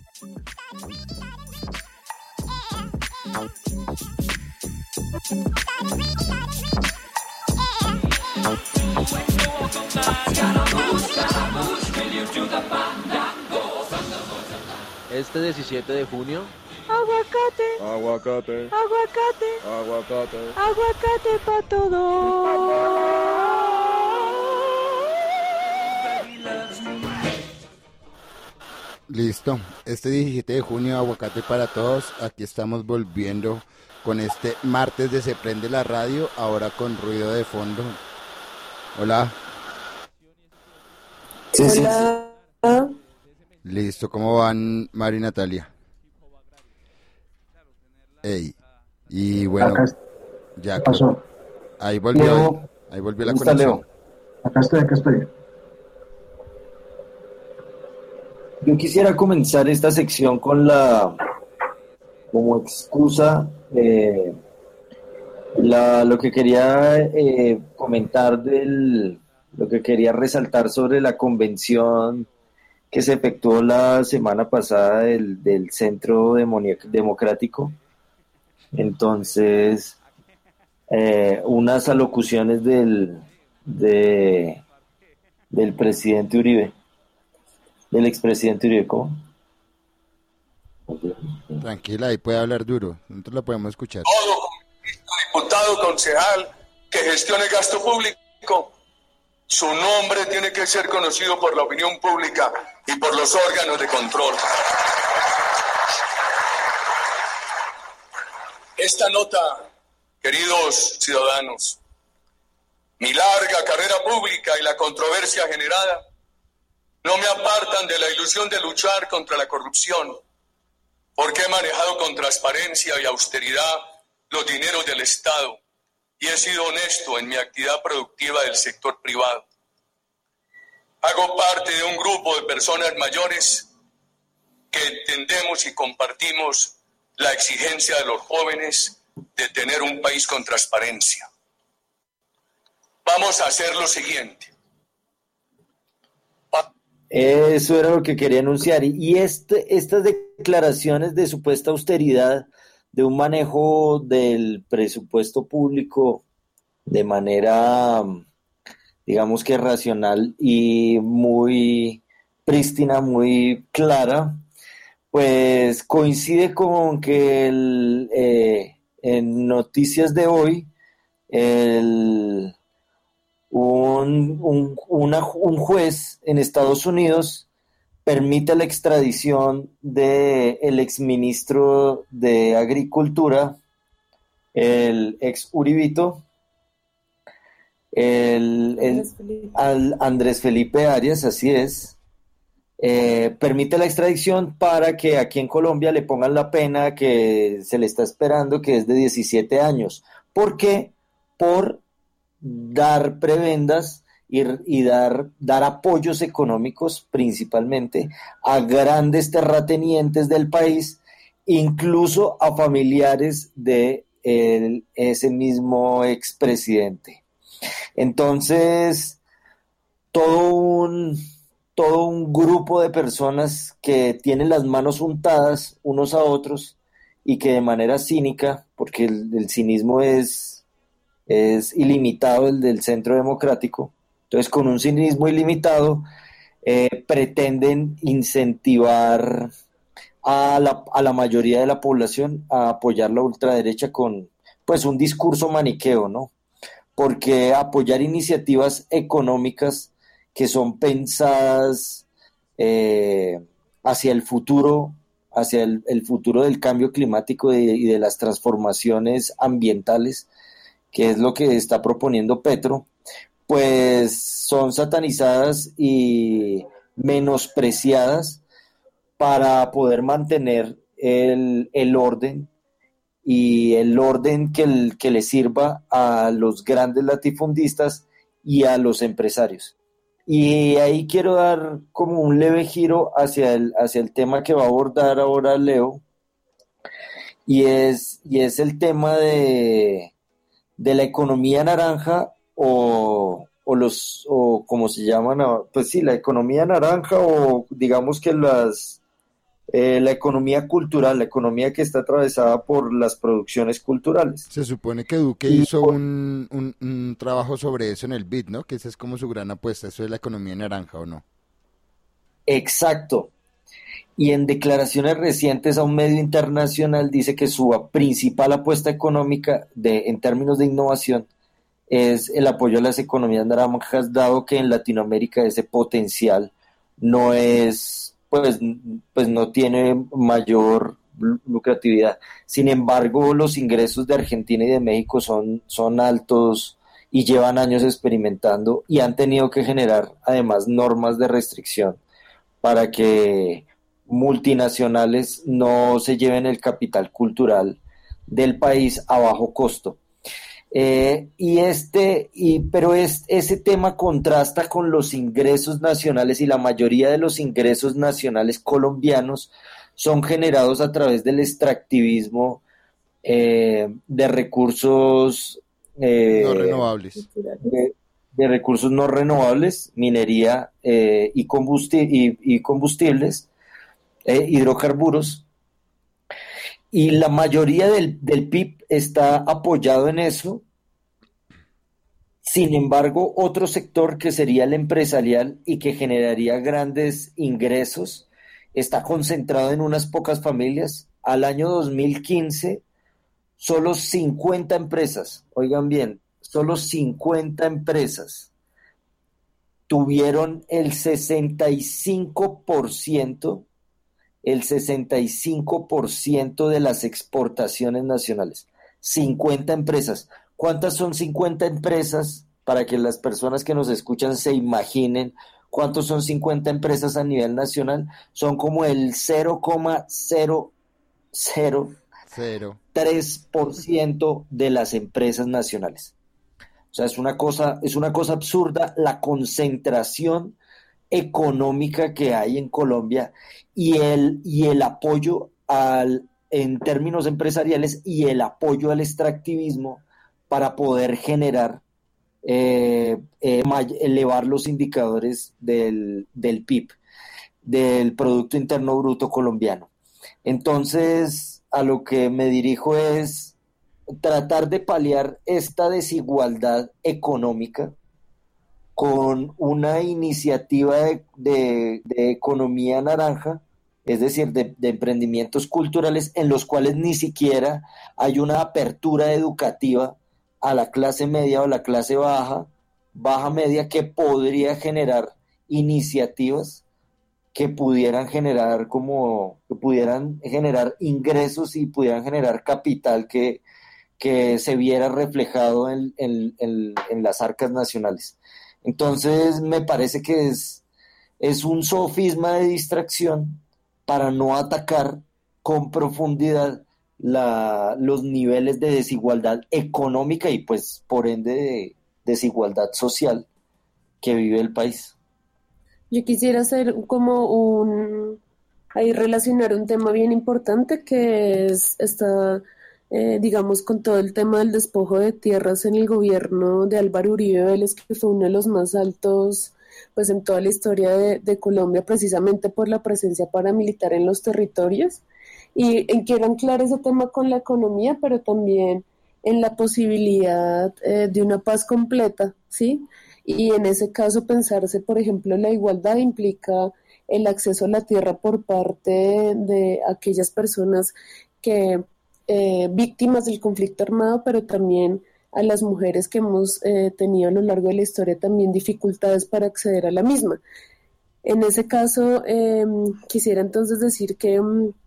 Este diecisiete de junio, aguacate, aguacate, aguacate, aguacate, aguacate para todo. Listo, este diecisiete de junio, aguacate para todos. Aquí estamos volviendo con este martes de Se Prende la Radio, ahora con ruido de fondo. Hola. Sí, sí, Hola. sí. Listo, ¿cómo van Mari y Natalia? Ey, y bueno, Acá, ya ¿qué pasó? Ahí volvió, Leo, ahí volvió la ¿Dónde está conexión. Leo? Acá estoy, acá estoy. Yo quisiera comenzar esta sección con la, como excusa, eh, la, lo que quería eh, comentar del, lo que quería resaltar sobre la convención que se efectuó la semana pasada del, del Centro Demoni- Democrático. Entonces, eh, unas alocuciones del, de, del presidente Uribe. Del expresidente Uribe, ¿cómo? Tranquila, ahí puede hablar duro, nosotros lo podemos escuchar. Todo diputado, concejal que gestione gasto público, su nombre tiene que ser conocido por la opinión pública y por los órganos de control. Esta nota, queridos ciudadanos, mi larga carrera pública y la controversia generada no me apartan de la ilusión de luchar contra la corrupción, porque he manejado con transparencia y austeridad los dineros del Estado y he sido honesto en mi actividad productiva del sector privado. Hago parte de un grupo de personas mayores que entendemos y compartimos la exigencia de los jóvenes de tener un país con transparencia. Vamos a hacer lo siguiente. Eso era lo que quería anunciar. Y este, estas declaraciones de supuesta austeridad, de un manejo del presupuesto público de manera, digamos que racional y muy prístina, muy clara, pues coincide con que el, eh, en noticias de hoy, el... Un, un, una, un juez en Estados Unidos permite la extradición del exministro de Agricultura, el ex Uribito, el, el Andrés Felipe. al Andrés Felipe Arias, así es. Eh, permite la extradición para que aquí en Colombia le pongan la pena que se le está esperando, que es de diecisiete años. ¿Por qué? Por dar prebendas y, y dar, dar apoyos económicos principalmente a grandes terratenientes del país, incluso a familiares de el, ese mismo expresidente. Entonces, todo un... todo un grupo de personas que tienen las manos untadas unos a otros y que de manera cínica, porque el, el cinismo es, es ilimitado, el del Centro Democrático, entonces con un cinismo ilimitado eh, pretenden incentivar a la, a la mayoría de la población a apoyar la ultraderecha con pues un discurso maniqueo, ¿no? Porque apoyar iniciativas económicas que son pensadas eh, hacia el futuro, hacia el, el futuro del cambio climático y de, y de las transformaciones ambientales, que es lo que está proponiendo Petro, pues son satanizadas y menospreciadas para poder mantener el, el orden y el orden que, el, que le sirva a los grandes latifundistas y a los empresarios. Y ahí quiero dar como un leve giro hacia el, hacia el tema que va a abordar ahora Leo, y es, y es el tema de, de la economía naranja o, o los, o como se llaman, pues sí, la economía naranja o digamos que las, eh, la economía cultural, la economía que está atravesada por las producciones culturales. Se supone que Duque Y hizo por- un, un, un trabajo sobre eso en el B I D, ¿no? Que esa es como su gran apuesta, eso de la economía naranja, ¿o no? Exacto. Y en declaraciones recientes a un medio internacional dice que su principal apuesta económica de, en términos de innovación es el apoyo a las economías naranjas, dado que en Latinoamérica ese potencial no es, pues, pues no tiene mayor lucratividad. Sin embargo, los ingresos de Argentina y de México son, son altos y llevan años experimentando y han tenido que generar además normas de restricción para que multinacionales no se lleven el capital cultural del país a bajo costo. Eh, y este, y, pero es, ese tema contrasta con los ingresos nacionales y la mayoría de los ingresos nacionales colombianos son generados a través del extractivismo eh, de recursos eh, No renovables. de, de recursos no renovables, minería eh, y, combusti- y, y combustibles, eh, hidrocarburos, y la mayoría del, del P I B está apoyado en eso. Sin embargo, otro sector que sería el empresarial y que generaría grandes ingresos está concentrado en unas pocas familias. Al año dos mil quince, solo cincuenta empresas, oigan bien, solo cincuenta empresas tuvieron el sesenta y cinco por ciento el sesenta y cinco por ciento de las exportaciones nacionales. cincuenta empresas. ¿Cuántas son cincuenta empresas? Para que las personas que nos escuchan se imaginen cuántos son cincuenta empresas a nivel nacional. Son como el cero coma cero cero Cero. tres por ciento de las empresas nacionales. O sea, es una cosa, es una cosa absurda la concentración económica que hay en Colombia y el, y el apoyo al, en términos empresariales y el apoyo al extractivismo para poder generar, eh, eh, may- elevar los indicadores del, del P I B, del Producto Interno Bruto colombiano. Entonces, a lo que me dirijo es tratar de paliar esta desigualdad económica con una iniciativa de, de, de economía naranja, es decir, de, de emprendimientos culturales en los cuales ni siquiera hay una apertura educativa a la clase media o la clase baja, baja media, que podría generar iniciativas que pudieran generar como, que pudieran generar ingresos y pudieran generar capital que, que se viera reflejado en, en, en, en las arcas nacionales. Entonces me parece que es, es un sofisma de distracción para no atacar con profundidad la, los niveles de desigualdad económica y pues por ende de desigualdad social que vive el país. Yo quisiera hacer como un, ahí relacionar un tema bien importante que es esta, eh, digamos, con todo el tema del despojo de tierras en el gobierno de Álvaro Uribe Vélez, que fue uno de los más altos pues en toda la historia de, de Colombia, precisamente por la presencia paramilitar en los territorios. Y en quiero anclar ese tema con la economía, pero también en la posibilidad eh, de una paz completa, ¿sí? Y en ese caso pensarse, por ejemplo, la igualdad implica el acceso a la tierra por parte de, de aquellas personas que eh, víctimas del conflicto armado, pero también a las mujeres que hemos eh, tenido a lo largo de la historia también dificultades para acceder a la misma. En ese caso, eh, quisiera entonces decir que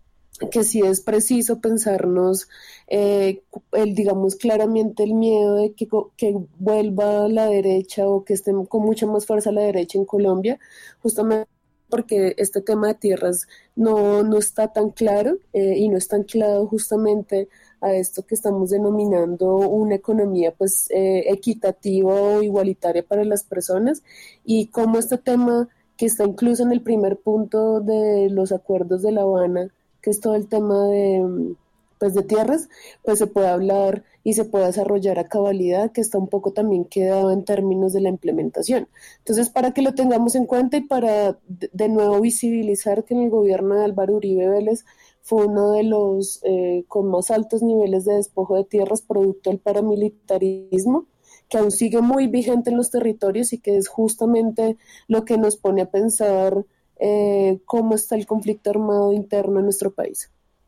que sí es preciso pensarnos, eh, el, digamos claramente el miedo de que, que vuelva la derecha o que esté con mucha más fuerza la derecha en Colombia, justamente porque este tema de tierras no, no está tan claro eh, y no está anclado justamente a esto que estamos denominando una economía pues eh, equitativa o igualitaria para las personas, y cómo este tema que está incluso en el primer punto de los acuerdos de La Habana, que es todo el tema de, pues de tierras, pues se puede hablar y se puede desarrollar a cabalidad, que está un poco también quedado en términos de la implementación. Entonces, para que lo tengamos en cuenta y para de nuevo visibilizar que en el gobierno de Álvaro Uribe Vélez fue uno de los eh, con más altos niveles de despojo de tierras producto del paramilitarismo, que aún sigue muy vigente en los territorios y que es justamente lo que nos pone a pensar Eh, cómo está el conflicto armado interno en nuestro país.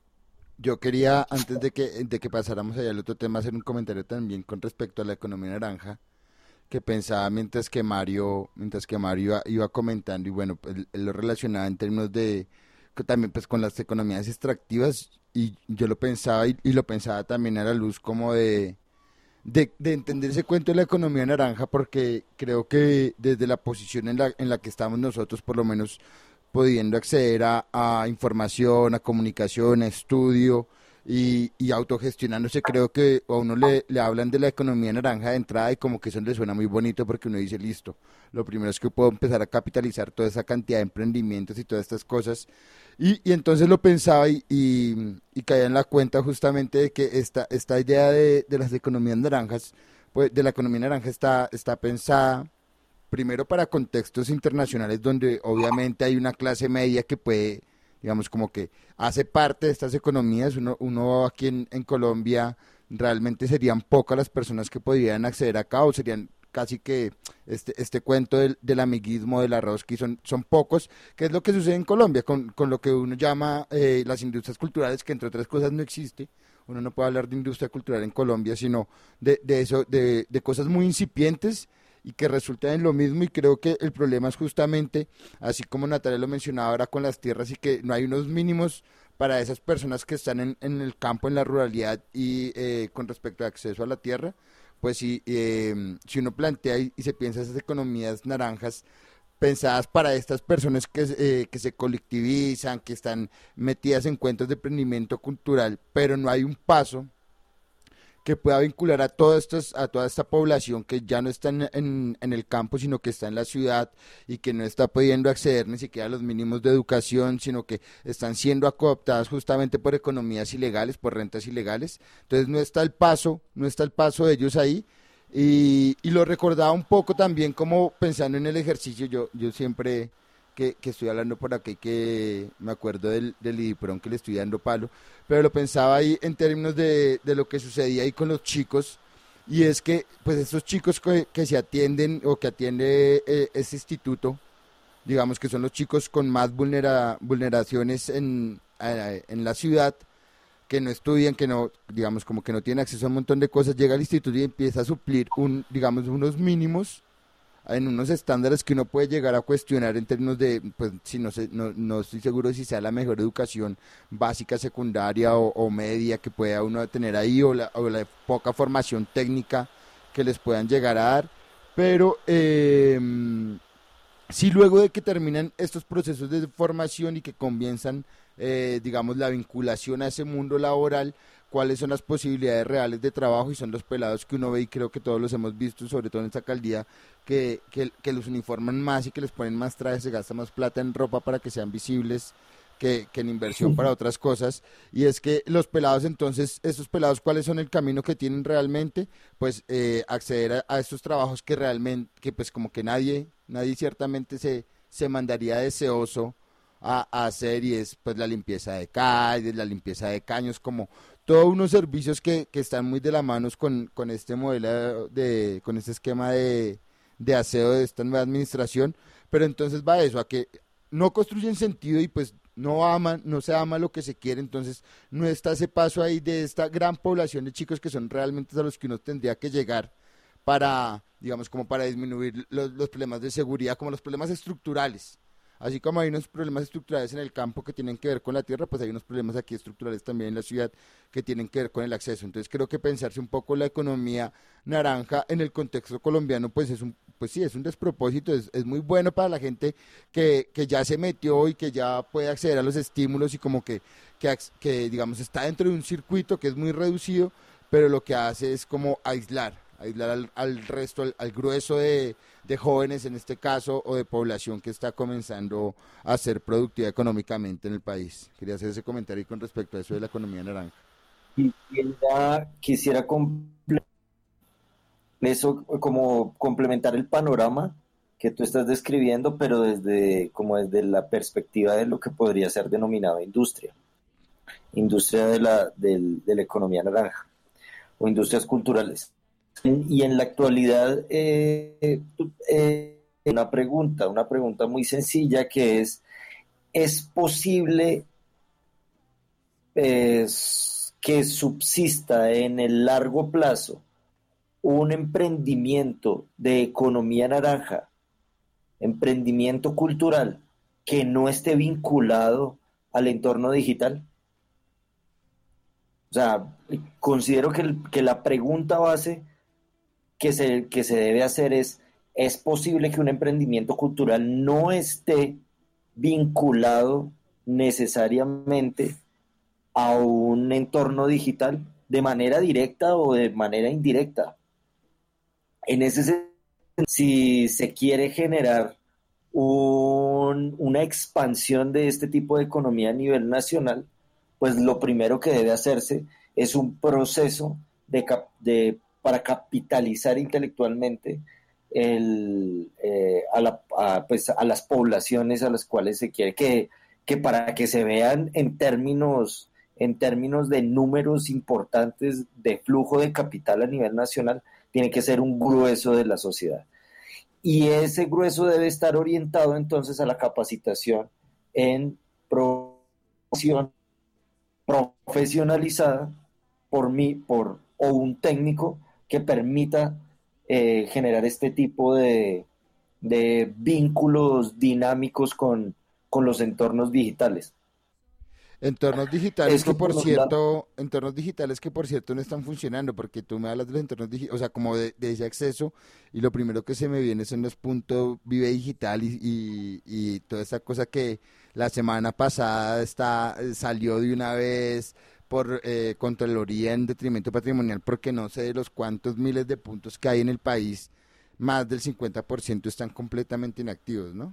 Yo quería, antes de que, de que pasáramos allá al otro tema, hacer un comentario también con respecto a la economía naranja, que pensaba mientras que Mario, mientras que Mario iba, iba comentando, y bueno, él, él lo relacionaba en términos de, que también pues con las economías extractivas, y yo lo pensaba, y, y lo pensaba también a la luz como de, de, de entender ese cuento de la economía naranja, porque creo que desde la posición en la, en la que estamos nosotros, por lo menos pudiendo acceder a, a información, a comunicación, a estudio y, y autogestionándose, creo que a uno le, le hablan de la economía naranja de entrada y como que eso le suena muy bonito porque uno dice, listo, lo primero es que puedo empezar a capitalizar toda esa cantidad de emprendimientos y todas estas cosas. Y, y entonces lo pensaba y, y, y caía en la cuenta justamente de que esta, esta idea de, de las economías naranjas, pues de la economía naranja está, está pensada primero para contextos internacionales donde obviamente hay una clase media que puede, digamos, como que hace parte de estas economías. Uno, uno aquí en, en Colombia realmente serían pocas las personas que podrían acceder acá, o serían casi que este este cuento del, del amiguismo, del arroz, que son, son pocos, que es lo que sucede en Colombia con, con lo que uno llama eh, las industrias culturales, que entre otras cosas no existe. Uno no puede hablar de industria cultural en Colombia, sino de, de eso, de, de cosas muy incipientes y que resultan en lo mismo. Y creo que el problema es justamente, así como Natalia lo mencionaba ahora con las tierras, y que no hay unos mínimos para esas personas que están en, en el campo, en la ruralidad y eh, con respecto al acceso a la tierra. Pues si, eh, si uno plantea y, y se piensa esas economías naranjas pensadas para estas personas que, eh, que se colectivizan, que están metidas en cuentos de emprendimiento cultural, pero no hay un paso que pueda vincular a todas estas, a toda esta población que ya no está en, en, en el campo, sino que está en la ciudad y que no está pudiendo acceder ni siquiera a los mínimos de educación, sino que están siendo cooptadas justamente por economías ilegales, por rentas ilegales. Entonces no está el paso, no está el paso de ellos ahí. Y, y lo recordaba un poco también como pensando en el ejercicio. Yo, yo siempre que, que estoy hablando por aquí, que me acuerdo del, del IDIPRON que le estoy dando palo, pero lo pensaba ahí en términos de, de lo que sucedía ahí con los chicos, y es que pues estos chicos que, que se atienden o que atiende eh, este instituto, digamos que son los chicos con más vulnera, vulneraciones en, eh, en la ciudad, que no estudian, que no, digamos, como que no tienen acceso a un montón de cosas, llega al instituto y empieza a suplir un, digamos, unos mínimos en unos estándares que uno puede llegar a cuestionar en términos de, pues si no sé, no, no estoy seguro si sea la mejor educación básica, secundaria o, o media que pueda uno tener ahí, o la, o la poca formación técnica que les puedan llegar a dar, pero eh, sí, luego de que terminan estos procesos de formación y que comienzan, eh, digamos, la vinculación a ese mundo laboral, cuáles son las posibilidades reales de trabajo, y son los pelados que uno ve, y creo que todos los hemos visto, sobre todo en esta alcaldía, que, que, que los uniforman más y que les ponen más trajes, se gasta más plata en ropa para que sean visibles que, que en inversión para otras cosas. Y es que los pelados, entonces, estos pelados, ¿cuáles son el camino que tienen realmente? Pues eh, acceder a, a estos trabajos que realmente, que pues como que nadie, nadie ciertamente se, se mandaría deseoso a, a hacer, y es pues la limpieza de calles, la limpieza de caños, como todos unos servicios que, que están muy de la mano con, con este modelo de, con este esquema de, de aseo de esta nueva administración. Pero entonces va eso, a que no construyen sentido y pues no aman, no se ama lo que se quiere. Entonces no está ese paso ahí de esta gran población de chicos que son realmente a los que uno tendría que llegar para, digamos, como para disminuir los, los problemas de seguridad, como los problemas estructurales. Así como hay unos problemas estructurales en el campo que tienen que ver con la tierra, pues hay unos problemas aquí estructurales también en la ciudad que tienen que ver con el acceso. Entonces creo que pensarse un poco la economía naranja en el contexto colombiano, pues es un, pues sí, es un despropósito. Es, es muy bueno para la gente que, que ya se metió y que ya puede acceder a los estímulos, y como que, que, que digamos está dentro de un circuito que es muy reducido, pero lo que hace es como aislar. aislar al, al resto, al, al grueso de, de jóvenes en este caso, o de población que está comenzando a ser productiva económicamente en el país. Quería hacer ese comentario con respecto a eso de la economía naranja. Y quisiera, quisiera comple- eso, como complementar el panorama que tú estás describiendo, pero desde, como desde la perspectiva de lo que podría ser denominado industria, industria de la, del, de la economía naranja, o industrias culturales. Y en la actualidad, eh, eh, una pregunta, una pregunta muy sencilla, que es, ¿es posible eh, que subsista en el largo plazo un emprendimiento de economía naranja, emprendimiento cultural, que no esté vinculado al entorno digital? O sea, considero que, el, que la pregunta base que se, que se debe hacer es, ¿es posible que un emprendimiento cultural no esté vinculado necesariamente a un entorno digital de manera directa o de manera indirecta? En ese sentido, si se quiere generar un, una expansión de este tipo de economía a nivel nacional, pues lo primero que debe hacerse es un proceso de, cap, de para capitalizar intelectualmente el, eh, a, la, a, pues, a las poblaciones a las cuales se quiere, que, que para que se vean en términos, en términos de números importantes de flujo de capital a nivel nacional, tiene que ser un grueso de la sociedad. Y ese grueso debe estar orientado entonces a la capacitación en profesión profesionalizada por mí, por, o un técnico que permita eh, generar este tipo de, de vínculos dinámicos con, con los entornos digitales. Entornos digitales Esto que por por cierto, la... entornos digitales que por cierto no están funcionando, porque tú me hablas de los entornos digitales, o sea, como de, de ese acceso, y lo primero que se me viene son los puntos Vive Digital y, y, y toda esa cosa que la semana pasada está, salió de una vez por eh, Contraloría en detrimento patrimonial, porque no sé de los cuantos miles de puntos que hay en el país, más del cincuenta por ciento están completamente inactivos, ¿no?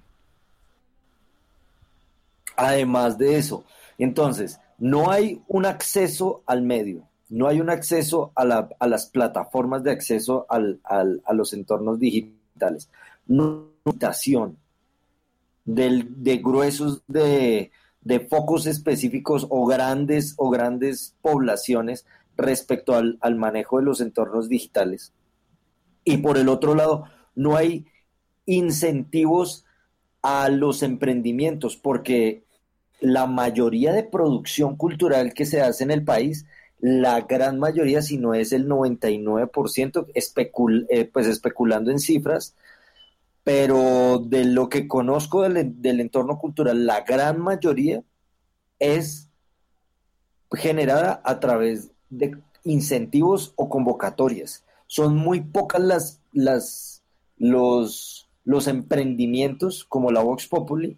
Además de eso, entonces, no hay un acceso al medio, no hay un acceso a, la, a las plataformas de acceso al, al, a los entornos digitales, no hay limitación del, de gruesos de... de focos específicos o grandes o grandes poblaciones respecto al, al manejo de los entornos digitales. Y por el otro lado, no hay incentivos a los emprendimientos, porque la mayoría de producción cultural que se hace en el país, la gran mayoría, si no es el noventa y nueve por ciento, especul, eh, pues especulando en cifras, pero de lo que conozco del, del entorno cultural, la gran mayoría es generada a través de incentivos o convocatorias. Son muy pocas las, las, los, los emprendimientos como la Vox Populi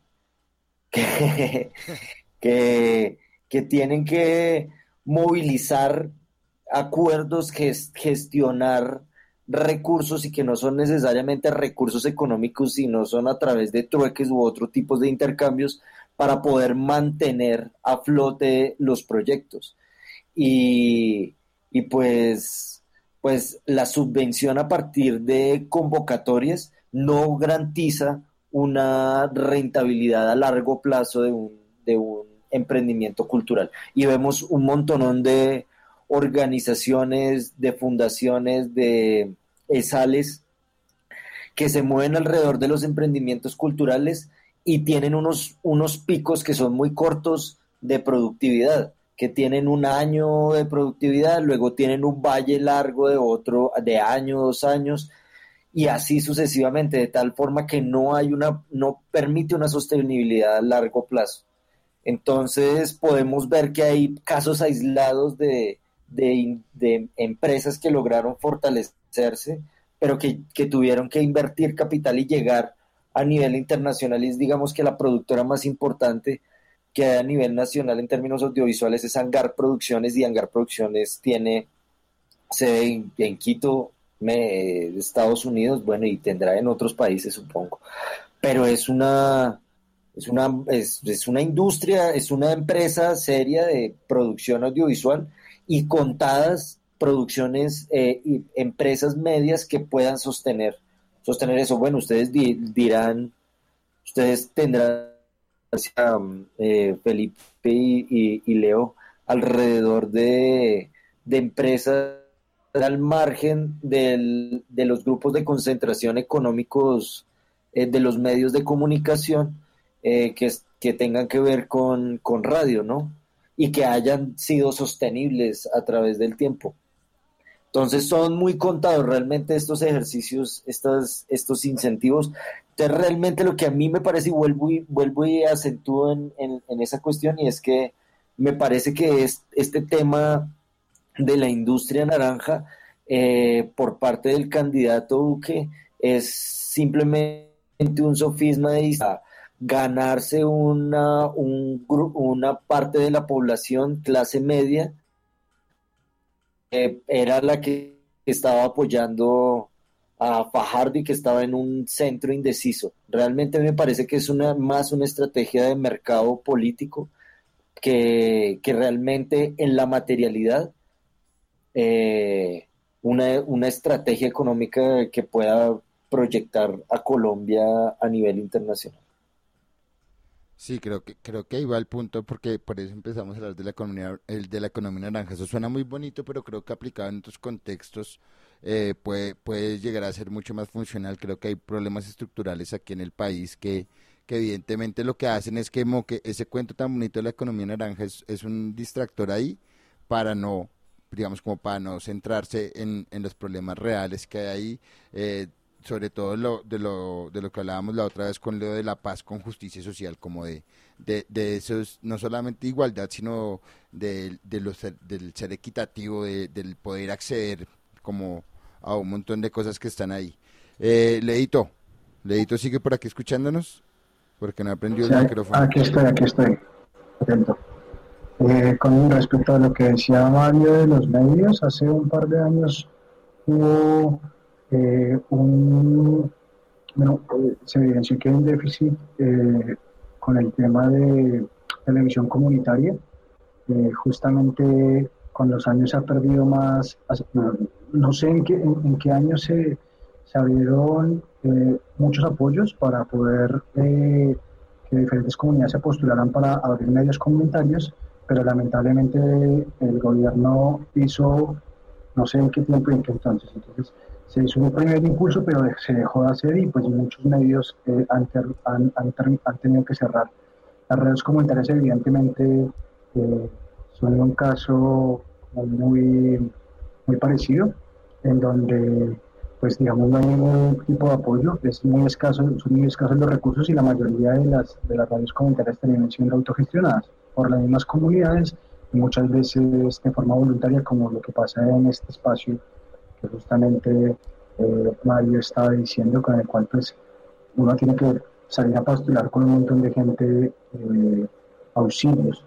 que, que, que tienen que movilizar acuerdos, gest, gestionar recursos y que no son necesariamente recursos económicos, sino son a través de trueques u otro tipos de intercambios para poder mantener a flote los proyectos. Y, y pues, pues la subvención a partir de convocatorias no garantiza una rentabilidad a largo plazo de un, de un emprendimiento cultural. Y vemos un montonón de organizaciones, de fundaciones, de ESALes que se mueven alrededor de los emprendimientos culturales y tienen unos, unos picos que son muy cortos de productividad, que tienen un año de productividad, luego tienen un valle largo de otro, de año, dos años, y así sucesivamente, de tal forma que no hay una, no permite una sostenibilidad a largo plazo. Entonces podemos ver que hay casos aislados de, de, de empresas que lograron fortalecerse, pero que, que tuvieron que invertir capital y llegar a nivel internacional, y digamos que la productora más importante que hay a nivel nacional en términos audiovisuales es Hangar Producciones, y Hangar Producciones tiene sede en, en Quito, me, Estados Unidos, bueno, y tendrá en otros países, supongo, pero es una es una es, es una industria, es una empresa seria de producción audiovisual y contadas producciones, eh, y empresas medias que puedan sostener sostener eso. Bueno, ustedes di, dirán, ustedes tendrán, eh, Felipe y, y, y Leo, alrededor de, de empresas al margen del, de los grupos de concentración económicos, eh, de los medios de comunicación, eh, que, que tengan que ver con, con radio, ¿no? Y que hayan sido sostenibles a través del tiempo. Entonces son muy contados realmente estos ejercicios, estos, estos incentivos. Entonces realmente lo que a mí me parece, y vuelvo y, vuelvo y acentúo en, en, en esa cuestión, y es que me parece que es, este tema de la industria naranja, eh, por parte del candidato Duque, es simplemente un sofisma de ganarse una, un, una parte de la población clase media. Eh, era la que estaba apoyando a Fajardo y que estaba en un centro indeciso. Realmente me parece que es una más una estrategia de mercado político que, que realmente en la materialidad, eh, una, una estrategia económica que pueda proyectar a Colombia a nivel internacional. Sí, creo que creo que ahí va el punto, porque por eso empezamos a hablar de la economía, el de la economía naranja. Eso suena muy bonito, pero creo que aplicado en otros contextos, eh, puede puede llegar a ser mucho más funcional. Creo que hay problemas estructurales aquí en el país que que evidentemente lo que hacen es que, como que ese cuento tan bonito de la economía naranja es, es un distractor ahí para no, digamos, como para no centrarse en, en los problemas reales que hay ahí. eh, sobre todo lo, de lo de lo que hablábamos la otra vez con lo de la paz con justicia social, como de de, de esos, no solamente igualdad, sino de, de los, del ser equitativo, de, del poder acceder como a un montón de cosas que están ahí. Eh, Leito, Leito sigue por aquí escuchándonos, porque no aprendió sí, el micrófono. Aquí estoy, aquí estoy, atento. Eh, con respecto a lo que decía Mario de los medios, hace un par de años hubo Eh, un, bueno, eh, se evidenció que hay un déficit eh, con el tema de televisión comunitaria. Eh, justamente con los años se ha perdido más, no, no sé en qué, en, en qué año se, se abrieron eh, muchos apoyos para poder eh, que diferentes comunidades se postularan para abrir medios comunitarios, pero lamentablemente el gobierno hizo, no sé en qué tiempo y en qué entonces, entonces se hizo un primer impulso, pero se dejó de hacer, y pues muchos medios eh, han, ter, han, han, ter, han tenido que cerrar. Las redes comunitarias evidentemente eh, son un caso muy, muy parecido, en donde pues digamos no hay ningún tipo de apoyo, es muy escaso, son muy escasos los recursos y la mayoría de las, de las radios comunitarias terminan siendo autogestionadas por las mismas comunidades y muchas veces de forma voluntaria, como lo que pasa en este espacio que justamente eh, Mario estaba diciendo, con el cual pues uno tiene que salir a postular con un montón de gente eh, auxilios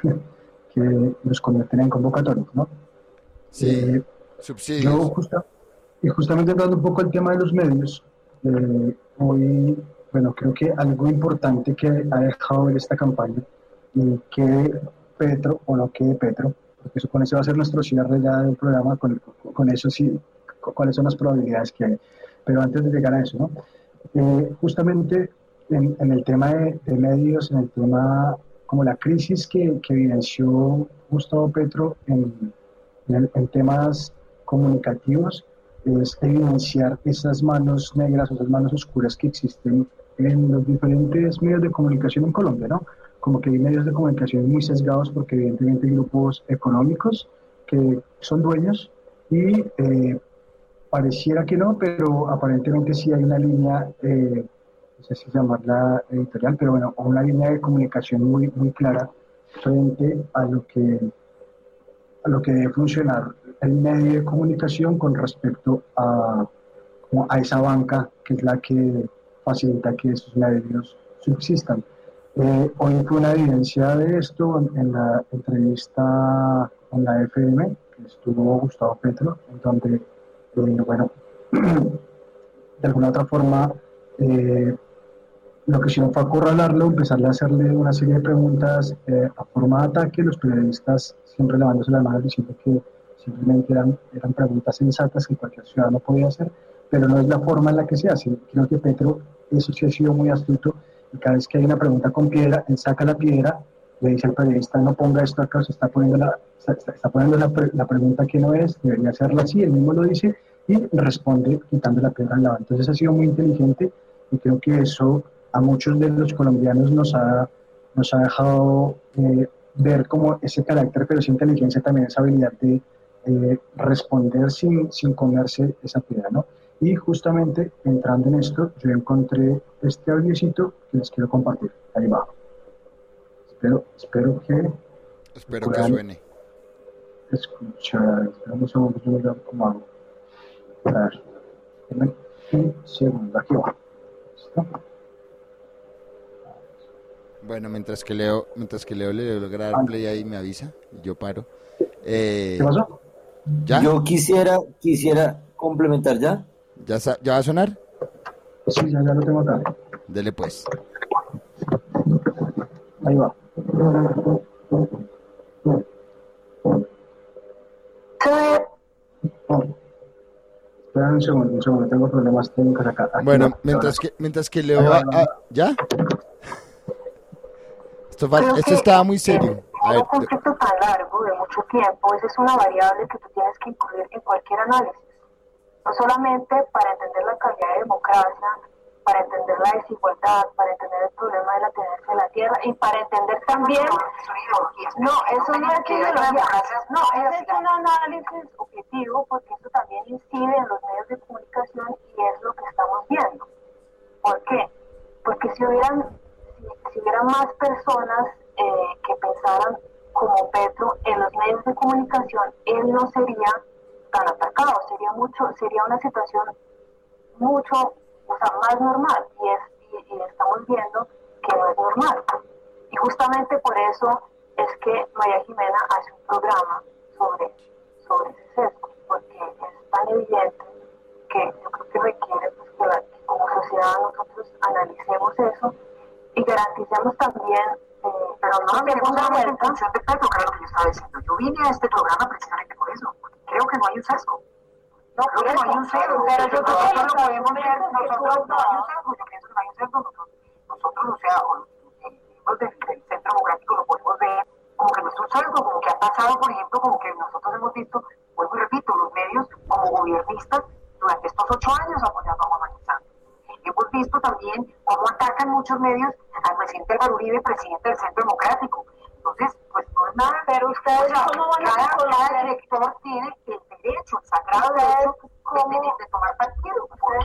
que los convierten en convocatorios, ¿no? Sí, eh, subsidios. Yo justa, y justamente entrando un poco al tema de los medios, eh, hoy, bueno, creo que algo importante que ha dejado ver esta campaña y que Petro, o no quede Petro, porque eso, con eso va a ser nuestro cierre ya del programa, con, con eso sí, con, cuáles son las probabilidades que hay. Pero antes de llegar a eso, ¿no? Eh, justamente en, en el tema de, de medios, en el tema como la crisis que, que evidenció Gustavo Petro en, en, en temas comunicativos, es evidenciar esas manos negras o esas manos oscuras que existen en los diferentes medios de comunicación en Colombia, ¿no? Como que hay medios de comunicación muy sesgados porque evidentemente hay grupos económicos que son dueños y eh, pareciera que no, pero aparentemente sí hay una línea, eh, no sé si llamarla editorial, pero bueno, una línea de comunicación muy, muy clara frente a lo que a lo que debe funcionar el medio de comunicación con respecto a, a esa banca que es la que facilita que esos medios subsistan. Eh, hoy fue una evidencia de esto en, en la entrevista en la F M que estuvo Gustavo Petro, en donde, eh, bueno, de alguna otra forma, eh, lo que hicieron fue acorralarlo, empezarle a hacerle una serie de preguntas eh, a forma de ataque, los periodistas siempre lavándose las manos diciendo que simplemente eran, eran preguntas sensatas que cualquier ciudadano podía hacer, pero no es la forma en la que se hace. Creo que Petro, eso sí ha sido muy astuto, y cada vez que hay una pregunta con piedra, él saca la piedra, le dice al periodista, no ponga esto acá, se está poniendo la, está, está poniendo la, la pregunta que no es, debería hacerla así, él mismo lo dice, y responde quitando la piedra al lado. Entonces ha sido muy inteligente, y creo que eso a muchos de los colombianos nos ha, nos ha dejado eh, ver como ese carácter, pero esa inteligencia también, esa habilidad de eh, responder sin, sin comerse esa piedra, ¿no? Y justamente entrando en esto, yo encontré este audiocito que les quiero compartir. Ahí va. Espero, espero que... Espero que suene. Escuchar. Espera un segundo, yo miro cómo hago. A ver. Un segundo, aquí va. ¿Listo? Bueno, mientras que Leo, mientras que Leo le logra dar play ahí me avisa, yo paro. Eh, ¿Qué pasó? ¿Ya? Yo quisiera, quisiera complementar ya. ¿Ya, ¿Ya va a sonar? Sí, ya, ya lo tengo acá. Dele pues. Ahí va. Oh. Espera un segundo, un segundo, tengo problemas técnicos acá. Aquí bueno, va, mientras que, mientras que Leo va, ah, ¿ya? Esto, va, esto estaba muy serio. A ver, un conflicto tan largo, de mucho tiempo, esa es una variable que tú tienes que incluir en cualquier análisis. No solamente para entender la calidad de democracia, para entender la desigualdad, para entender el problema de la tenencia de la tierra y para entender también... No, eso no es ideología. No, ese es un análisis objetivo porque eso también incide en los medios de comunicación y es lo que estamos viendo. ¿Por qué? Porque si hubieran, si, si hubieran más personas eh, que pensaran como Petro en los medios de comunicación, él no sería tan atacado, sería mucho, sería una situación mucho, o sea, más normal, y, es, y, y estamos viendo que no es normal. Y justamente por eso es que María Jimena hace un programa sobre, sobre ese sesgo, porque es tan evidente que yo creo que requiere pues, que, la, que como sociedad nosotros analicemos eso y garanticemos también, eh, pero no tenemos una vuelta en función de Petro, que era lo que yo estaba diciendo. Yo vine a este programa precisamente por eso, porque creo que no hay un sesgo. No, creo que no hay un sesgo, pero yo creo que lo podemos ver, nosotros no hay un sesgo, yo pienso que no hay un sesgo, nosotros, nosotros o sea, los miembros del, del Centro Democrático lo podemos ver como que no es un sesgo, como que ha pasado, por ejemplo, como que nosotros hemos visto, vuelvo y repito, los medios como gobiernistas durante estos ocho años apoyando a Juan Manuel Santos. Hemos visto también cómo atacan muchos medios al presidente Álvaro Uribe, presidente del Centro Democrático. Entonces, pues no es nada, pero ustedes, o sea, ¿cómo van a cada, cada director tiene el derecho, el sagrado derecho de, de tomar partido.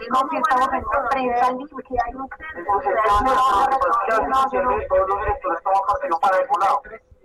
no, si estamos en una prensa libre, que hay un centro, o sea, no, no, yo no, todos los directores estamos partidos para el lado.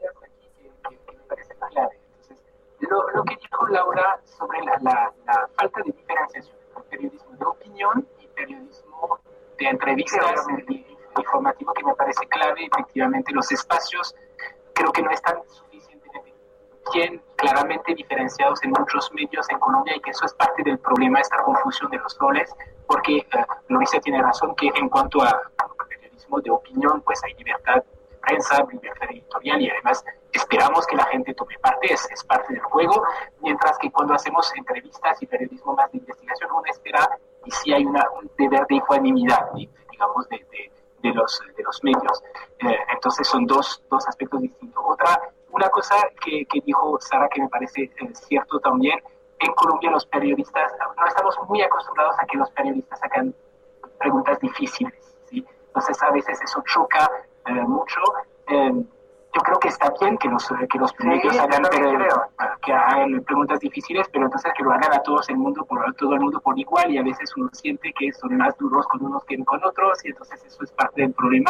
Lo, lo que dijo Laura sobre la, la, la falta de diferenciación entre periodismo de opinión y periodismo de entrevistas y informativo, que me parece clave. Efectivamente, los espacios creo que no están suficientemente bien claramente diferenciados en muchos medios en Colombia, y que eso es parte del problema, esta confusión de los roles, porque uh, Lorisa tiene razón que en cuanto a periodismo de opinión, pues hay libertad de prensa, libertad editorial, y además esperamos que la gente tome parte, es, es parte del juego, mientras que cuando hacemos entrevistas y periodismo más de investigación, uno espera, y sí hay una, un deber de ecuanimidad, digamos, de, de, de, los, de los medios. Eh, entonces son dos, dos aspectos distintos. Otra, una cosa que, que dijo Sara que me parece eh, cierto también, en Colombia los periodistas, no estamos muy acostumbrados a que los periodistas hagan preguntas difíciles, ¿sí? Entonces a veces eso choca eh, mucho. Eh, Yo creo que está bien que los, que los medios sí, hagan, pre- que hagan preguntas difíciles, pero entonces que lo hagan a todos el mundo por, todo el mundo por igual, y a veces uno siente que son más duros con unos que con otros, y entonces eso es parte del problema.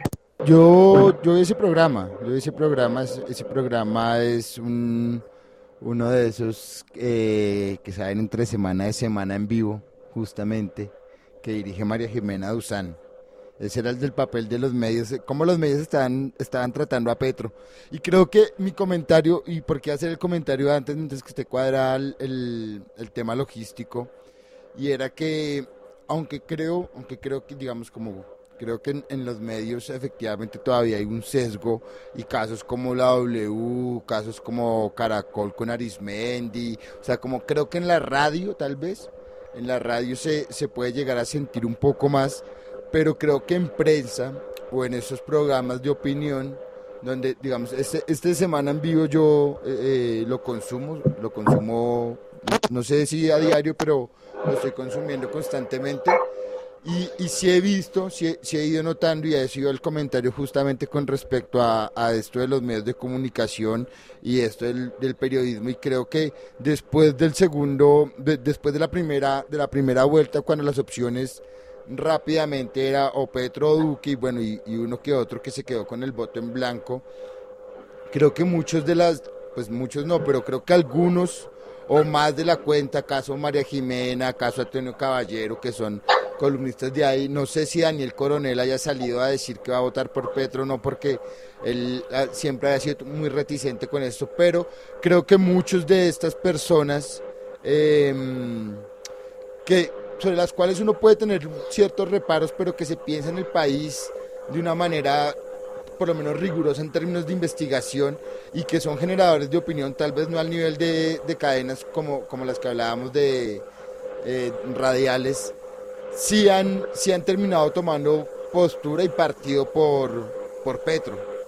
Yo, yo ese programa, yo ese programa, ese programa es un, uno de esos eh, que salen entre semana de semana en vivo, justamente, que dirige María Jimena Duzán. Ese era el del papel de los medios, cómo los medios estaban, estaban tratando a Petro. Y creo que mi comentario, y por qué hacer el comentario antes, mientras que usted cuadra el, el, el tema logístico, y era que, aunque creo, aunque creo que, digamos, como, creo que en, en los medios efectivamente todavía hay un sesgo, y casos como la W, casos como Caracol con Arismendi, o sea, como creo que en la radio, tal vez, en la radio se, se puede llegar a sentir un poco más, pero creo que en prensa o en esos programas de opinión, donde, digamos, este, este Semana en Vivo yo eh, lo consumo, lo consumo, no sé si a diario, pero lo estoy consumiendo constantemente, y, y sí he visto, sí, sí he ido notando, y ha sido el comentario justamente con respecto a, a esto de los medios de comunicación y esto del, del periodismo, y creo que después del segundo, de, después de la primera, de la primera vuelta, cuando las opciones rápidamente era o Petro o Duque, y bueno, y, y uno que otro que se quedó con el voto en blanco, creo que muchos de las, pues muchos no, pero creo que algunos o más de la cuenta, caso María Jimena, caso Antonio Caballero, que son columnistas de ahí, no sé si Daniel Coronel haya salido a decir que va a votar por Petro, no, porque él siempre ha sido muy reticente con esto, pero creo que muchos de estas personas eh, que sobre las cuales uno puede tener ciertos reparos, pero que se piensa en el país de una manera por lo menos rigurosa en términos de investigación, y que son generadores de opinión, tal vez no al nivel de, de cadenas como, como las que hablábamos de eh, radiales, sí han, sí han terminado tomando postura y partido por, por Petro.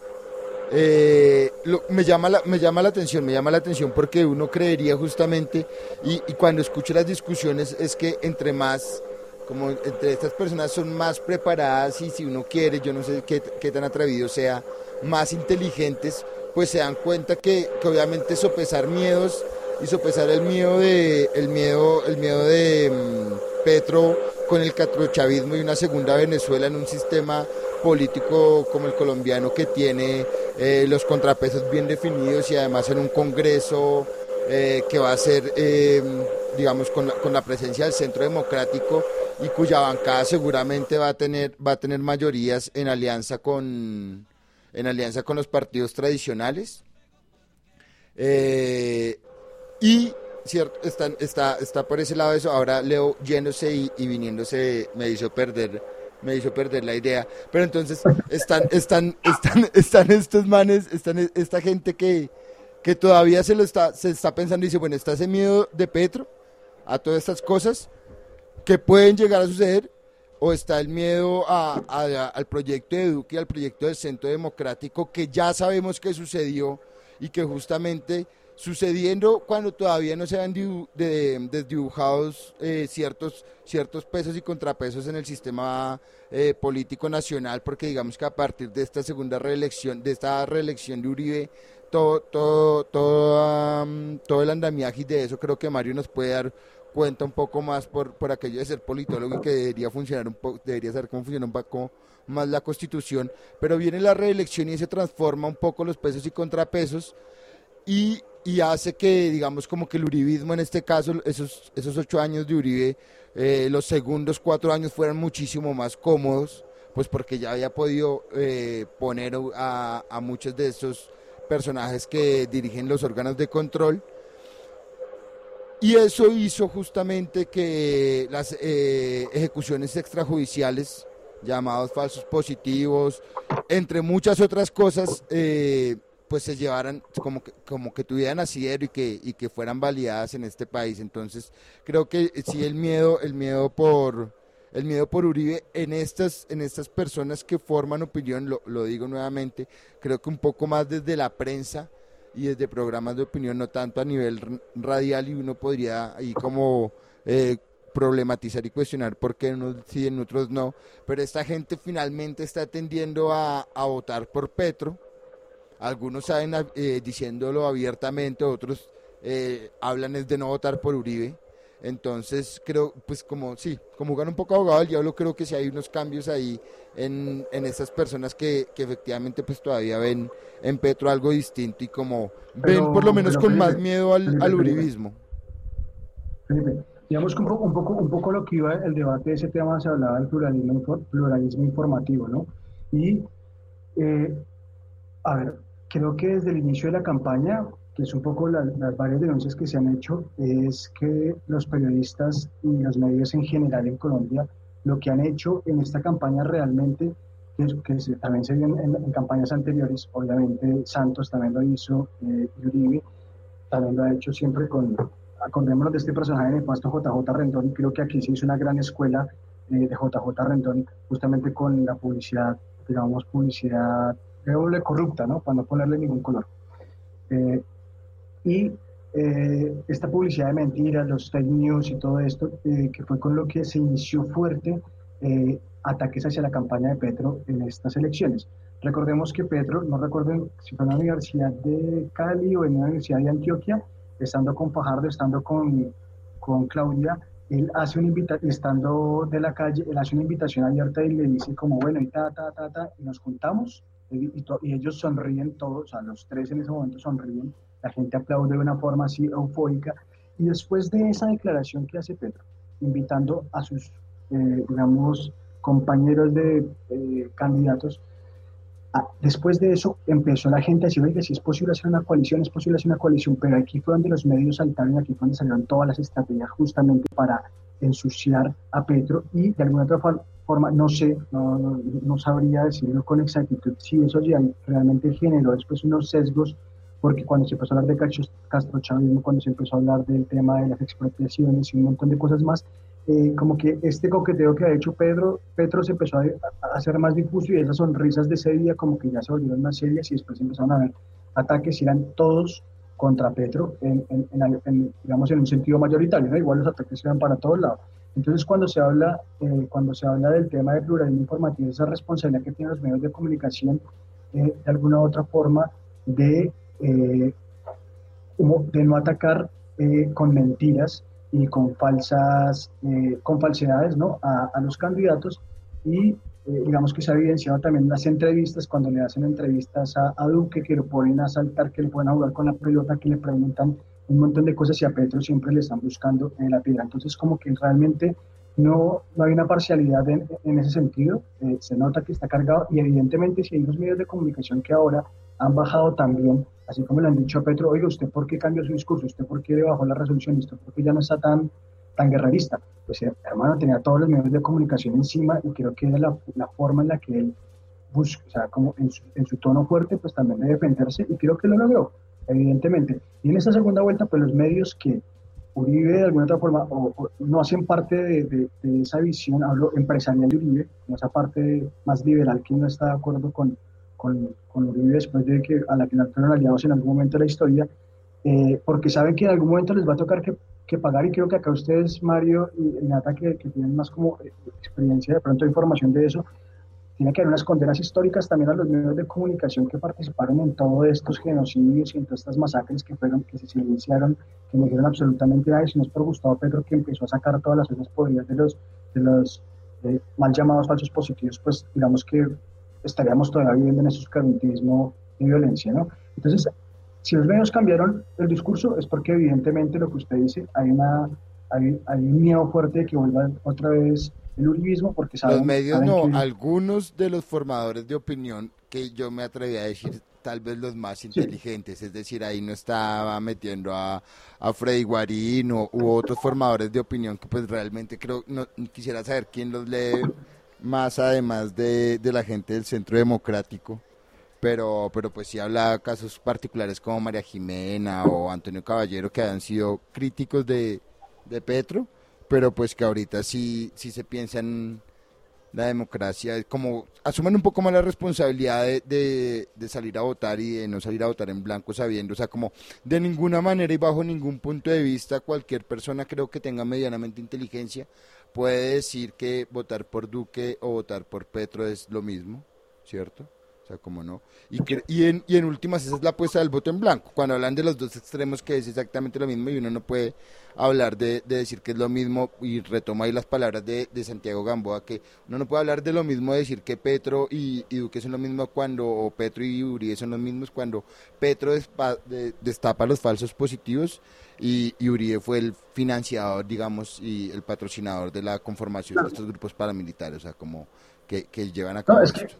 Eh, lo, me llama la, me llama la atención, me llama la atención porque uno creería justamente, y, y cuando escucho las discusiones, es que entre más, como entre estas personas son más preparadas, y si uno quiere, yo no sé qué, qué tan atrevido sea, más inteligentes, pues se dan cuenta que, que obviamente sopesar miedos y sopesar el miedo de el miedo el miedo de um, Petro con el catrochavismo y una segunda Venezuela en un sistema político como el colombiano, que tiene eh, los contrapesos bien definidos, y además en un Congreso eh, que va a ser, eh, digamos, con la, con la presencia del Centro Democrático, y cuya bancada seguramente va a tener va a tener mayorías en alianza con en alianza con los partidos tradicionales, eh, y cierto, está, está, está por ese lado eso. Ahora Leo yéndose y, y viniéndose me hizo perder me hizo perder la idea, pero entonces están están están están estos manes, están esta gente que que todavía se lo está se está pensando y dice, bueno, está ese miedo de Petro a todas estas cosas que pueden llegar a suceder, o está el miedo a, a, a, al proyecto de Duque y al proyecto del Centro Democrático, que ya sabemos que sucedió, y que justamente sucediendo cuando todavía no se han dibu- de, desdibujados eh, ciertos, ciertos pesos y contrapesos en el sistema eh, político nacional, porque digamos que a partir de esta segunda reelección, de esta reelección de Uribe, todo, todo, todo, um, todo el andamiaje de eso, creo que Mario nos puede dar cuenta un poco más por, por aquello de ser politólogo y que debería funcionar un poco, debería saber cómo funciona un poco más la Constitución, pero viene la reelección y se transforma un poco los pesos y contrapesos y, y hace que, digamos, como que el uribismo en este caso, esos, esos ocho años de Uribe, eh, los segundos cuatro años fueran muchísimo más cómodos, pues porque ya había podido eh, poner a, a muchos de esos personajes que dirigen los órganos de control. Y eso hizo justamente que las eh, ejecuciones extrajudiciales, llamados falsos positivos, entre muchas otras cosas, eh, pues se llevaran, como que, como que tuvieran asidero y que, y que fueran validadas en este país. Entonces, creo que sí el miedo, el miedo por, el miedo por Uribe en estas, en estas personas que forman opinión, lo, lo digo nuevamente, creo que un poco más desde la prensa y desde programas de opinión, no tanto a nivel radial, y uno podría ahí como eh, problematizar y cuestionar por qué unos sí en otros no, pero esta gente finalmente está tendiendo a, a votar por Petro. Algunos saben eh, diciéndolo abiertamente, otros eh, hablan es de no votar por Uribe. Entonces creo, pues como sí, como jugar un poco abogado del diablo, creo que sí hay unos cambios ahí en, en estas personas que, que efectivamente pues todavía ven en Petro algo distinto y como pero, ven por lo menos con Felipe, más miedo al, Felipe, al uribismo. Felipe, digamos que un poco, un, poco, un poco lo que iba el debate de ese tema, se hablaba del pluralismo, pluralismo informativo, ¿no? Y, eh, a ver, creo que desde el inicio de la campaña, que es un poco la, las varias denuncias que se han hecho, es que los periodistas y los medios en general en Colombia, lo que han hecho en esta campaña realmente, que, que se, también se vio en, en, en campañas anteriores, obviamente Santos también lo hizo, eh, Uribe también lo ha hecho siempre con, acordémonos de este personaje nefasto J J Rendón, y creo que aquí se hizo una gran escuela eh, de J J Rendón, justamente con la publicidad, digamos, publicidad doble corrupta, ¿no? Para no ponerle ningún color. Eh, Y eh, esta publicidad de mentiras, los fake news y todo esto, eh, que fue con lo que se inició fuerte eh, ataques hacia la campaña de Petro en estas elecciones. Recordemos que Petro, no recuerdo si fue en la Universidad de Cali o en la Universidad de Antioquia, estando con Fajardo, estando con, con Claudia, él hace una invitación, estando de la calle, él hace una invitación abierta y le dice como, bueno, y ta, ta, ta, ta, y nos juntamos, y, y, to, y ellos sonríen todos, o sea, los tres en ese momento sonríen. La gente aplaude de una forma así eufórica, y después de esa declaración que hace Petro, invitando a sus, eh, digamos, compañeros de eh, candidatos, a, después de eso empezó la gente a decir, oiga, si es posible hacer una coalición, es posible hacer una coalición, pero aquí fue donde los medios saltaron, aquí fue donde salieron todas las estrategias justamente para ensuciar a Petro, y de alguna otra forma, no sé, no, no, no sabría decirlo con exactitud si eso ya realmente generó después unos sesgos, porque cuando se empezó a hablar de castrochavismo, cuando se empezó a hablar del tema de las expropiaciones y un montón de cosas más, eh, como que este coqueteo que ha hecho Pedro, Petro se empezó a, a hacer más difuso, y esas sonrisas de ese día como que ya se volvieron más serias, y después empezaron a haber ataques y eran todos contra Petro, en, en, en, en, digamos en un sentido mayoritario, ¿no? Igual los ataques eran para todos lados. Entonces cuando se habla, eh, cuando se habla del tema de pluralismo informativo, esa responsabilidad que tienen los medios de comunicación, eh, de alguna u otra forma, de Eh, de no atacar eh, con mentiras y con falsas, eh, con falsedades, ¿no? a, a los candidatos, y eh, digamos que se ha evidenciado también en las entrevistas, cuando le hacen entrevistas a, a Duque, que lo ponen a saltar, que le ponen a jugar con la pelota, que le preguntan un montón de cosas, y a Petro siempre le están buscando en la piedra. Entonces como que realmente no, no hay una parcialidad en, en ese sentido, eh, se nota que está cargado, y evidentemente si hay unos medios de comunicación que ahora han bajado también, así como le han dicho a Petro, oiga, ¿usted por qué cambió su discurso? ¿Usted por qué le bajó la resolución? ¿Usted por qué ya no está tan, tan guerrerista? Pues hermano, tenía todos los medios de comunicación encima, y creo que era la, la forma en la que él busca, o sea, como en su, en su tono fuerte, pues también de defenderse, y creo que lo logró, evidentemente. Y en esta segunda vuelta, pues los medios que Uribe de alguna otra forma o, o no hacen parte de, de, de esa visión, hablo empresarial de Uribe, como esa parte más liberal que no está de acuerdo con Con, con Uribe después de que a la que no fueron aliados en algún momento de la historia, eh, porque saben que en algún momento les va a tocar que, que pagar, y creo que acá ustedes, Mario y Nata, que, que tienen más como experiencia, de pronto información de eso, tiene que haber unas condenas históricas también a los medios de comunicación que participaron en todos estos genocidios y en todas estas masacres que fueron, que se silenciaron, que no dijeron absolutamente nada, y si no es por Gustavo Petro, que empezó a sacar todas las ollas podridas de los, de los eh, mal llamados falsos positivos, pues digamos que estaríamos todavía viviendo en ese oscurantismo y violencia, ¿no? Entonces, si los medios cambiaron el discurso, es porque evidentemente lo que usted dice, hay una hay, hay un miedo fuerte de que vuelva otra vez el uribismo, porque saben... Los medios saben no, que... algunos de los formadores de opinión, que yo me atreví a decir tal vez los más inteligentes, sí. Es decir, ahí no estaba metiendo a, a Freddy Guarín o, u otros formadores de opinión que pues realmente creo, no quisiera saber quién los lee más además de, de la gente del Centro Democrático, pero pero pues sí habla casos particulares como María Jimena o Antonio Caballero, que han sido críticos de, de Petro, pero pues que ahorita sí, sí se piensa en la democracia, como asumen un poco más la responsabilidad de, de, de salir a votar y de no salir a votar en blanco sabiendo, o sea, como de ninguna manera y bajo ningún punto de vista cualquier persona creo que tenga medianamente inteligencia puede decir que votar por Duque o votar por Petro es lo mismo, ¿cierto? O sea, como no. Y, que, y, en, y en últimas esa es la apuesta del voto en blanco, cuando hablan de los dos extremos que es exactamente lo mismo y uno no puede hablar de, de decir que es lo mismo, y retoma ahí las palabras de, de Santiago Gamboa, que uno no puede hablar de lo mismo, decir que Petro y, y Duque son lo mismo cuando, o Petro y Uribe son los mismos cuando Petro despa, de, destapa los falsos positivos y, y Uribe fue el financiador, digamos, y el patrocinador de la conformación no. de estos grupos paramilitares, o sea, como que, que llevan a cabo. No, es que,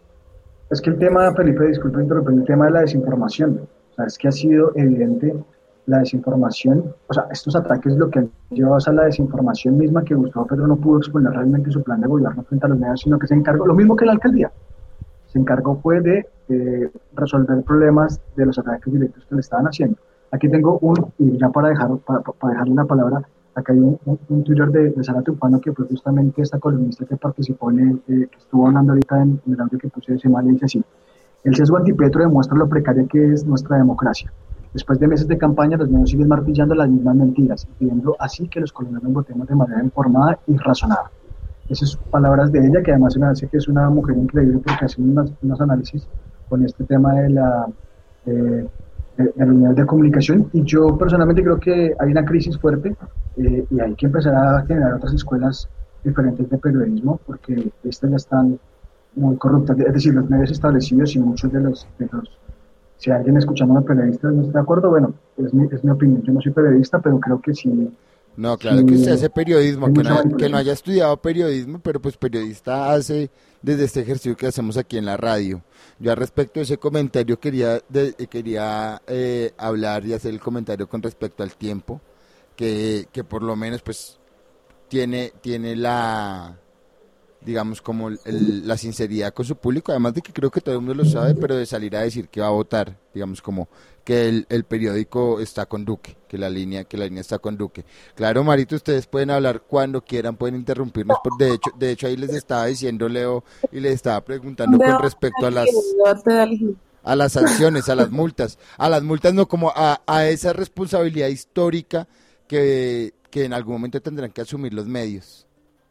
es que el tema, Felipe, disculpe interrumpir, el tema de la desinformación, o sea, es que ha sido evidente la desinformación, o sea, estos ataques lo que han llevado a la desinformación misma, que Gustavo Petro no pudo exponer realmente su plan de gobierno frente a los medios, sino que se encargó, lo mismo que la alcaldía, se encargó fue de eh, resolver problemas de los ataques directos que le estaban haciendo. Aquí tengo un, y ya para dejar para, para dejarle una palabra, acá hay un, un, un Twitter de, de Sara Tupano, que fue justamente esta columnista que participó en el, eh, que estuvo hablando ahorita en, en el audio que puse de semana, y dice así: el sesgo antipetro demuestra lo precaria que es nuestra democracia. Después de meses de campaña, los medios siguen martillando las mismas mentiras, pidiendo así que los colombianos votemos de manera informada y razonada. Esas son palabras de ella, que además me parece que es una mujer increíble porque hace unos, unos análisis con este tema de la eh, de, de los medios de comunicación, y yo personalmente creo que hay una crisis fuerte eh, y hay que empezar a generar otras escuelas diferentes de periodismo, porque estas ya están muy corruptas, es decir, los medios establecidos y muchos de los, de los si alguien escuchando a periodistas no está de acuerdo, bueno, es mi, es mi opinión. Yo no soy periodista, pero creo que sí. No, claro sí, que usted hace periodismo, que no, que no haya estudiado periodismo, pero pues periodista hace desde este ejercicio que hacemos aquí en la radio. Yo al respecto de ese comentario quería de, quería eh, hablar y hacer el comentario con respecto al tiempo, que, que por lo menos pues tiene, tiene la... digamos como el, la sinceridad con su público, además de que creo que todo el mundo lo sabe, pero de salir a decir que va a votar, digamos como que el, el periódico está con Duque, que la línea que la línea está con Duque. Claro, Marito, ustedes pueden hablar cuando quieran, pueden interrumpirnos, por, de hecho de hecho ahí les estaba diciendo Leo y les estaba preguntando con respecto a las a las sanciones, a las multas, a las multas no, como a, a esa responsabilidad histórica que, que en algún momento tendrán que asumir los medios.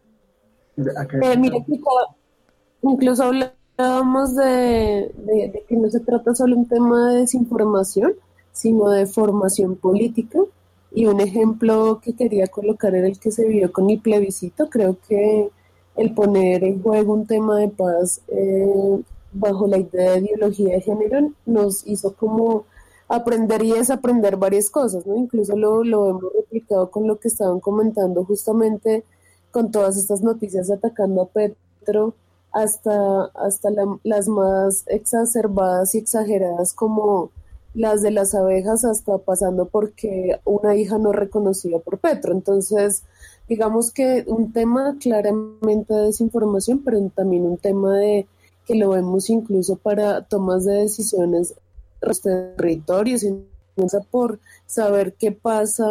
Eh, mira, incluso hablábamos de, de, de que no se trata solo un tema de desinformación, sino de formación política, y un ejemplo que quería colocar era el que se vio con el plebiscito. Creo que el poner en juego un tema de paz eh, bajo la idea de ideología de género nos hizo como aprender y desaprender varias cosas, ¿no? Incluso lo, lo hemos replicado con lo que estaban comentando justamente con todas estas noticias atacando a Petro, hasta, hasta la, las más exacerbadas y exageradas como las de las abejas, hasta pasando porque una hija no reconocida por Petro. Entonces, digamos que un tema claramente de desinformación, pero también un tema de que lo vemos incluso para tomas de decisiones en los territorios, por saber qué pasa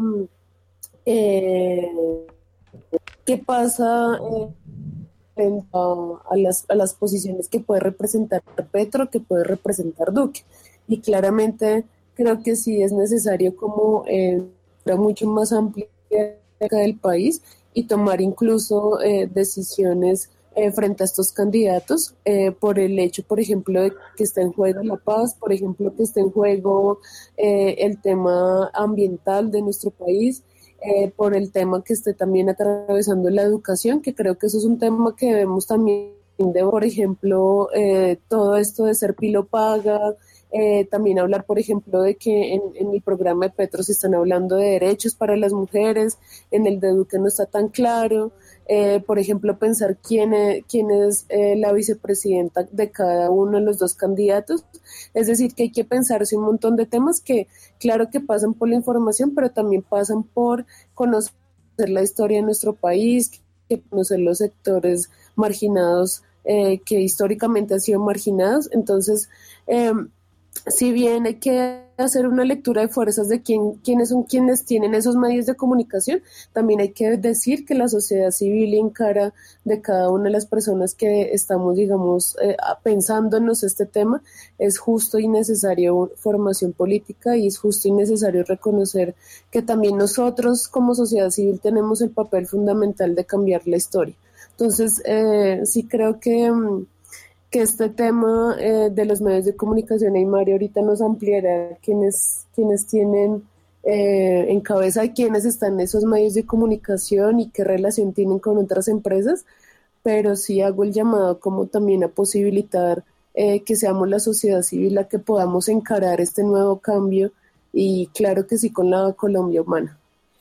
eh, qué pasa eh, a, a, las, a las posiciones que puede representar Petro, que puede representar Duque. Y claramente creo que sí es necesario como eh, mucho más amplia acá del país y tomar incluso eh, decisiones eh, frente a estos candidatos, eh, por el hecho, por ejemplo, de que está en juego la paz, por ejemplo, que está en juego eh, el tema ambiental de nuestro país, eh, por el tema que esté también atravesando la educación, que creo que eso es un tema que debemos también, de, por ejemplo, eh, todo esto de ser pilopaga, eh, también hablar, por ejemplo, de que en, en el programa de Petro se están hablando de derechos para las mujeres, en el de Duque no está tan claro, eh, por ejemplo, pensar quién es, quién es eh, la vicepresidenta de cada uno de los dos candidatos, es decir, que hay que pensarse un montón de temas que, claro que pasan por la información, pero también pasan por conocer la historia de nuestro país, que conocer los sectores marginados eh, que históricamente han sido marginados. Entonces, eh, si bien hay que hacer una lectura de fuerzas de quién, quiénes son quienes tienen esos medios de comunicación, también hay que decir que la sociedad civil encara de cada una de las personas que estamos, digamos, eh, pensándonos este tema, es justo y necesario formación política y es justo y necesario reconocer que también nosotros como sociedad civil tenemos el papel fundamental de cambiar la historia. Entonces, eh, sí creo que, que este tema eh, de los medios de comunicación, y Mario ahorita nos ampliará quiénes, quiénes tienen eh, en cabeza de quiénes están en esos medios de comunicación y qué relación tienen con otras empresas, pero sí hago el llamado como también a posibilitar eh, que seamos la sociedad civil la que podamos encarar este nuevo cambio y claro que sí con la Colombia humana.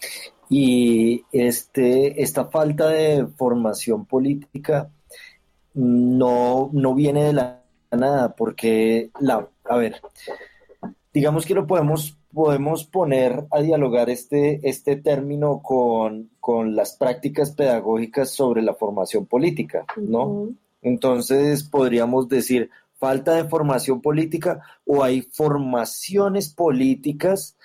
Y este, esta falta de formación política no, no viene de la nada, porque, la, a ver, digamos que lo podemos, podemos poner a dialogar este, este término con, con las prácticas pedagógicas sobre la formación política, ¿no? Uh-huh. Entonces podríamos decir falta de formación política o hay formaciones políticas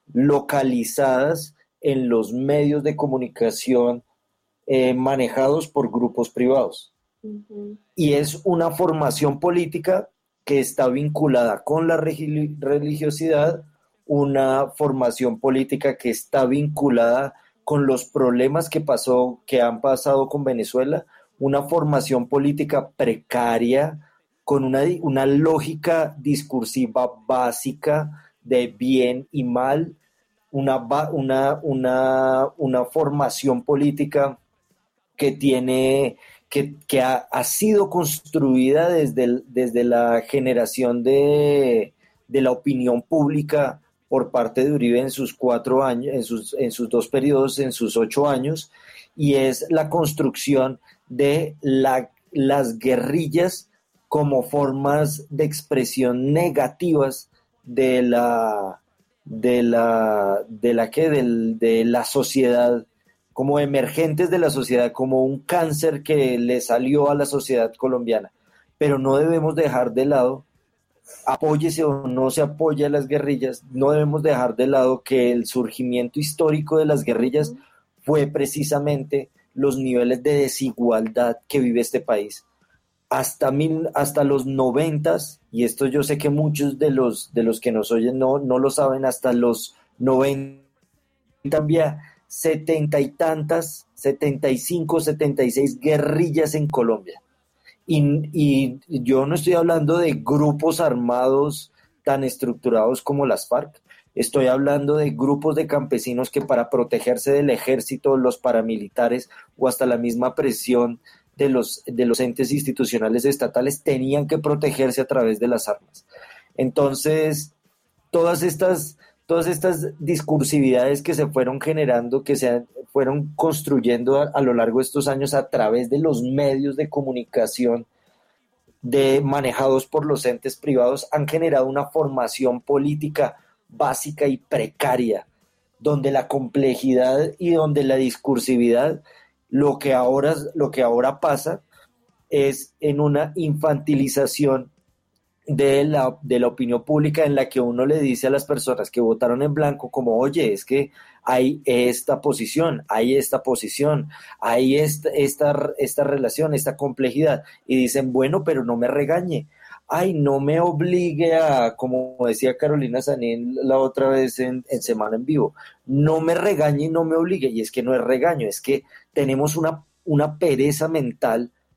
localizadas en los medios de comunicación eh, manejados por grupos privados. Uh-huh. Y es una formación política que está vinculada con la regi- religiosidad, una formación política que está vinculada con los problemas que pasó, que han pasado con Venezuela, una formación política precaria, con una, una lógica discursiva básica de bien y mal, Una, una, una, una formación política que tiene, que, que ha, ha sido construida desde, el, desde la generación de, de la opinión pública por parte de Uribe en sus cuatro años, en sus, en sus dos periodos, en sus ocho años, y es la construcción de la, las guerrillas como formas de expresión negativas de la de la de la que del, de la sociedad, como emergentes de la sociedad, como un cáncer que le salió a la sociedad colombiana. Pero no debemos dejar de lado, apóyese o no se apoya a las guerrillas, no debemos dejar de lado que el surgimiento histórico de las guerrillas fue precisamente los niveles de desigualdad que vive este país. Hasta, mil, hasta los noventas, y esto yo sé que muchos de los, de los que nos oyen no, no lo saben, hasta los noventa había setenta y tantas, setenta y cinco, setenta y seis guerrillas en Colombia. Y, y yo no estoy hablando de grupos armados tan estructurados como las FARC, estoy hablando de grupos de campesinos que para protegerse del ejército, los paramilitares o hasta la misma presión de los, de los entes institucionales estatales tenían que protegerse a través de las armas. Entonces, todas estas, todas estas discursividades que se fueron generando, que se fueron construyendo a, a lo largo de estos años a través de los medios de comunicación de, manejados por los entes privados, han generado una formación política básica y precaria, donde la complejidad y donde la discursividad Lo que ahora, lo que ahora pasa es en una infantilización de la, de la opinión pública, en la que uno le dice a las personas que votaron en blanco como, oye, es que hay esta posición, hay esta posición, hay esta, esta, esta relación, esta complejidad, y dicen, bueno, pero no me regañe, ay, no me obligue a, como decía Carolina Sanín la otra vez en, en Semana en Vivo, no me regañe y no me obligue, y es que no es regaño, es que tenemos una, una pereza mental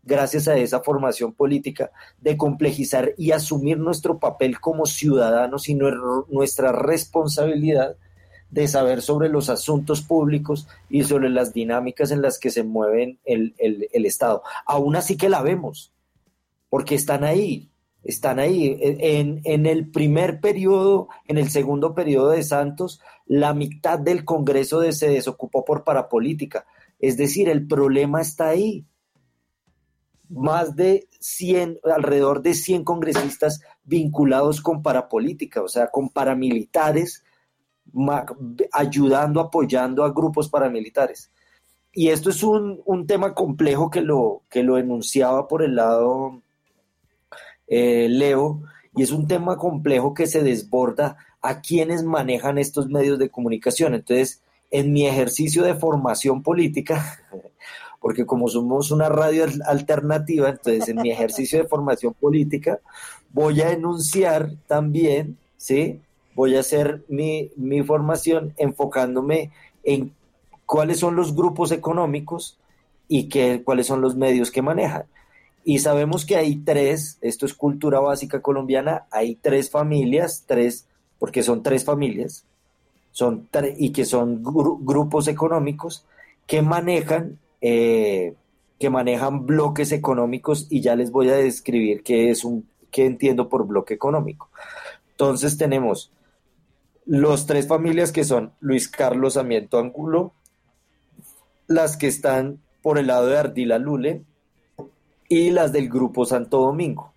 gracias a esa formación política, de complejizar y asumir nuestro papel como ciudadanos y nuestra responsabilidad de saber sobre los asuntos públicos y sobre las dinámicas en las que se mueven el, el, el Estado. Aún así que la vemos, porque están ahí, están ahí. En, en el primer periodo, en el segundo periodo de Santos, la mitad del Congreso de, se desocupó por parapolítica. Es decir, el problema está ahí. Más de cien, alrededor de cien congresistas vinculados con parapolítica, o sea, con paramilitares, ayudando, apoyando a grupos paramilitares. Y esto es un, un tema complejo que lo, que lo enunciaba por el lado eh, Leo, y es un tema complejo que se desborda a quienes manejan estos medios de comunicación. Entonces, en mi ejercicio de formación política, porque como somos una radio alternativa, entonces en mi ejercicio de formación política voy a enunciar también, ¿sí?, voy a hacer mi, mi formación enfocándome en cuáles son los grupos económicos y qué, cuáles son los medios que manejan. Y sabemos que hay tres, esto es cultura básica colombiana, hay tres familias, tres, porque son tres familias, son tre- y que son gru- grupos económicos que manejan, eh, que manejan bloques económicos, y ya les voy a describir qué es un, qué entiendo por bloque económico. Entonces tenemos los tres familias que son Luis Carlos Sarmiento Angulo, las que están por el lado de Ardila Lule y las del Grupo Santo Domingo.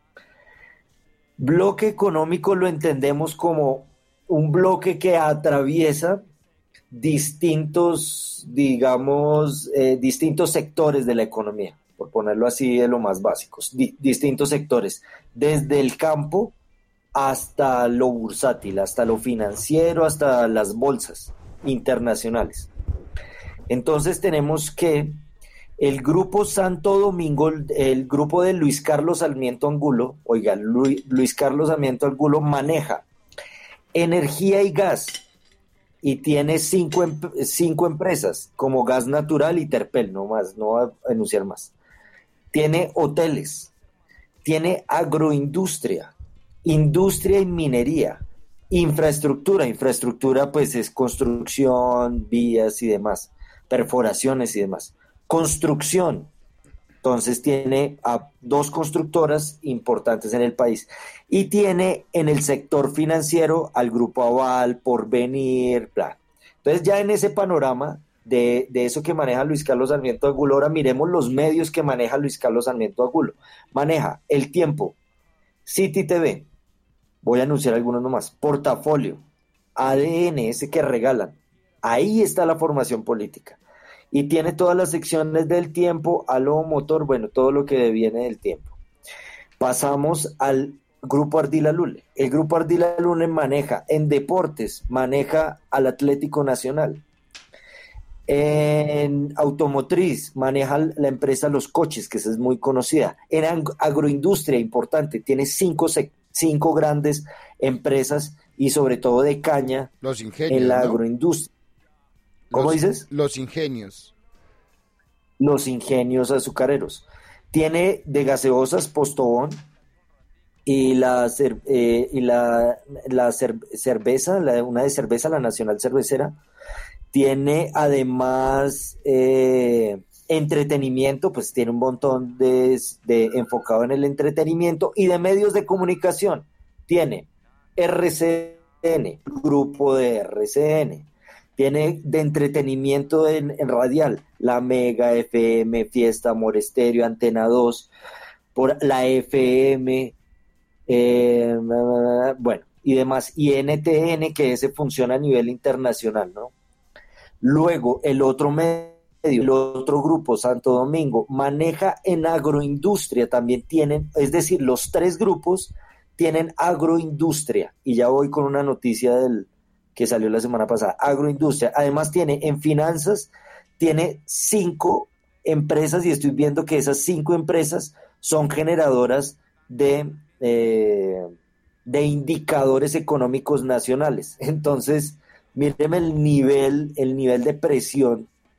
Bloque económico lo entendemos como un bloque que atraviesa distintos, digamos, eh, distintos sectores de la economía, por ponerlo así de lo más básicos, di- distintos sectores, desde el campo hasta lo bursátil, hasta lo financiero, hasta las bolsas internacionales. Entonces tenemos que el Grupo Santo Domingo, el grupo de Luis Carlos Sarmiento Angulo, oiga, Luis, Luis Carlos Sarmiento Angulo maneja energía y gas, y tiene cinco, cinco empresas, como Gas Natural y Terpel, no más, no voy a enunciar más. Tiene hoteles, tiene agroindustria, industria y minería, infraestructura, infraestructura pues es construcción, vías y demás, perforaciones y demás, construcción, entonces tiene a dos constructoras importantes en el país, y tiene en el sector financiero al Grupo Aval, Porvenir, bla. Entonces ya en ese panorama de, de eso que maneja Luis Carlos Sarmiento Angulo, ahora miremos los medios que maneja Luis Carlos Sarmiento Angulo. Maneja El Tiempo, City T V, voy a anunciar algunos nomás, Portafolio, A D N, ese que regalan. Ahí está la formación política. Y tiene todas las secciones del Tiempo, Aló Motor, bueno, todo lo que viene del Tiempo. Pasamos al Grupo Ardila Lule. El Grupo Ardila Lule maneja en deportes, maneja al Atlético Nacional. En automotriz maneja la empresa Los Coches, que esa es muy conocida. En agroindustria, importante, tiene cinco, cinco grandes empresas, y sobre todo de caña. Los ingenios, en la ¿no? agroindustria. ¿Cómo los, dices? Los ingenios. Los ingenios azucareros. Tiene de gaseosas Postobón y la, eh, y la, la cer- cerveza, la, una de cerveza, la Nacional Cervecera. Tiene además eh, entretenimiento, pues tiene un montón de, de enfocado en el entretenimiento, y de medios de comunicación. Tiene R C N, grupo de R C N. Tiene de entretenimiento en, en radial, la Mega, F M, Fiesta, Amor Estéreo, Antena dos, por la F M, eh, bueno, y demás, y N T N, que ese funciona a nivel internacional, ¿no? Luego, el otro medio, el otro grupo, Santo Domingo, maneja en agroindustria, también tienen, es decir, los tres grupos tienen agroindustria, y ya voy con una noticia del que salió la semana pasada, agroindustria. Además tiene en finanzas, tiene cinco empresas, y estoy viendo que esas cinco empresas son generadoras de, eh, de indicadores económicos nacionales. Entonces, míreme el nivel, el nivel de presión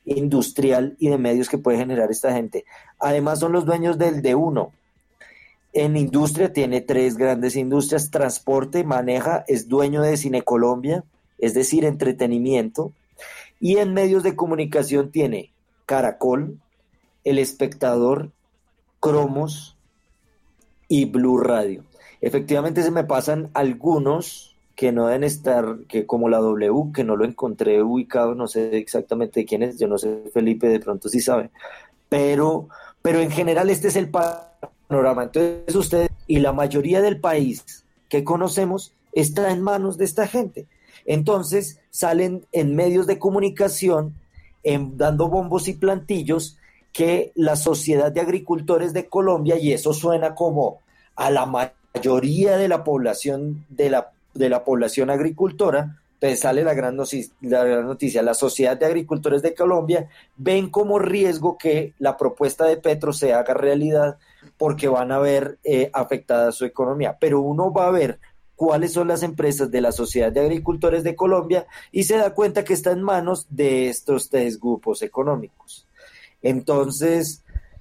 industrial y de medios que puede generar esta gente. Además son los dueños del D uno. En industria tiene tres grandes industrias: transporte, maneja, es dueño de Cine Colombia, es decir, entretenimiento. Y en medios de comunicación tiene Caracol, El Espectador, Cromos y Blue Radio. Efectivamente se me pasan algunos que no deben estar, que como la W, que no lo encontré ubicado, no sé exactamente de quién es, yo no sé, Felipe de pronto sí sabe, pero, pero en general este es el panorama. Entonces ustedes y la mayoría del país que conocemos está en manos de esta gente. Entonces salen en medios de comunicación en, dando bombos y plantillos que la Sociedad de Agricultores de Colombia, y eso suena como a la mayoría de la población de la, de la población agricultora, entonces sale la gran, noticia, la gran noticia, la Sociedad de Agricultores de Colombia ven como riesgo que la propuesta de Petro se haga realidad porque van a ver eh, afectada su economía, pero uno va a ver cuáles son las empresas de la Sociedad de Agricultores de Colombia y se da cuenta que está en manos de estos tres grupos económicos. Entonces,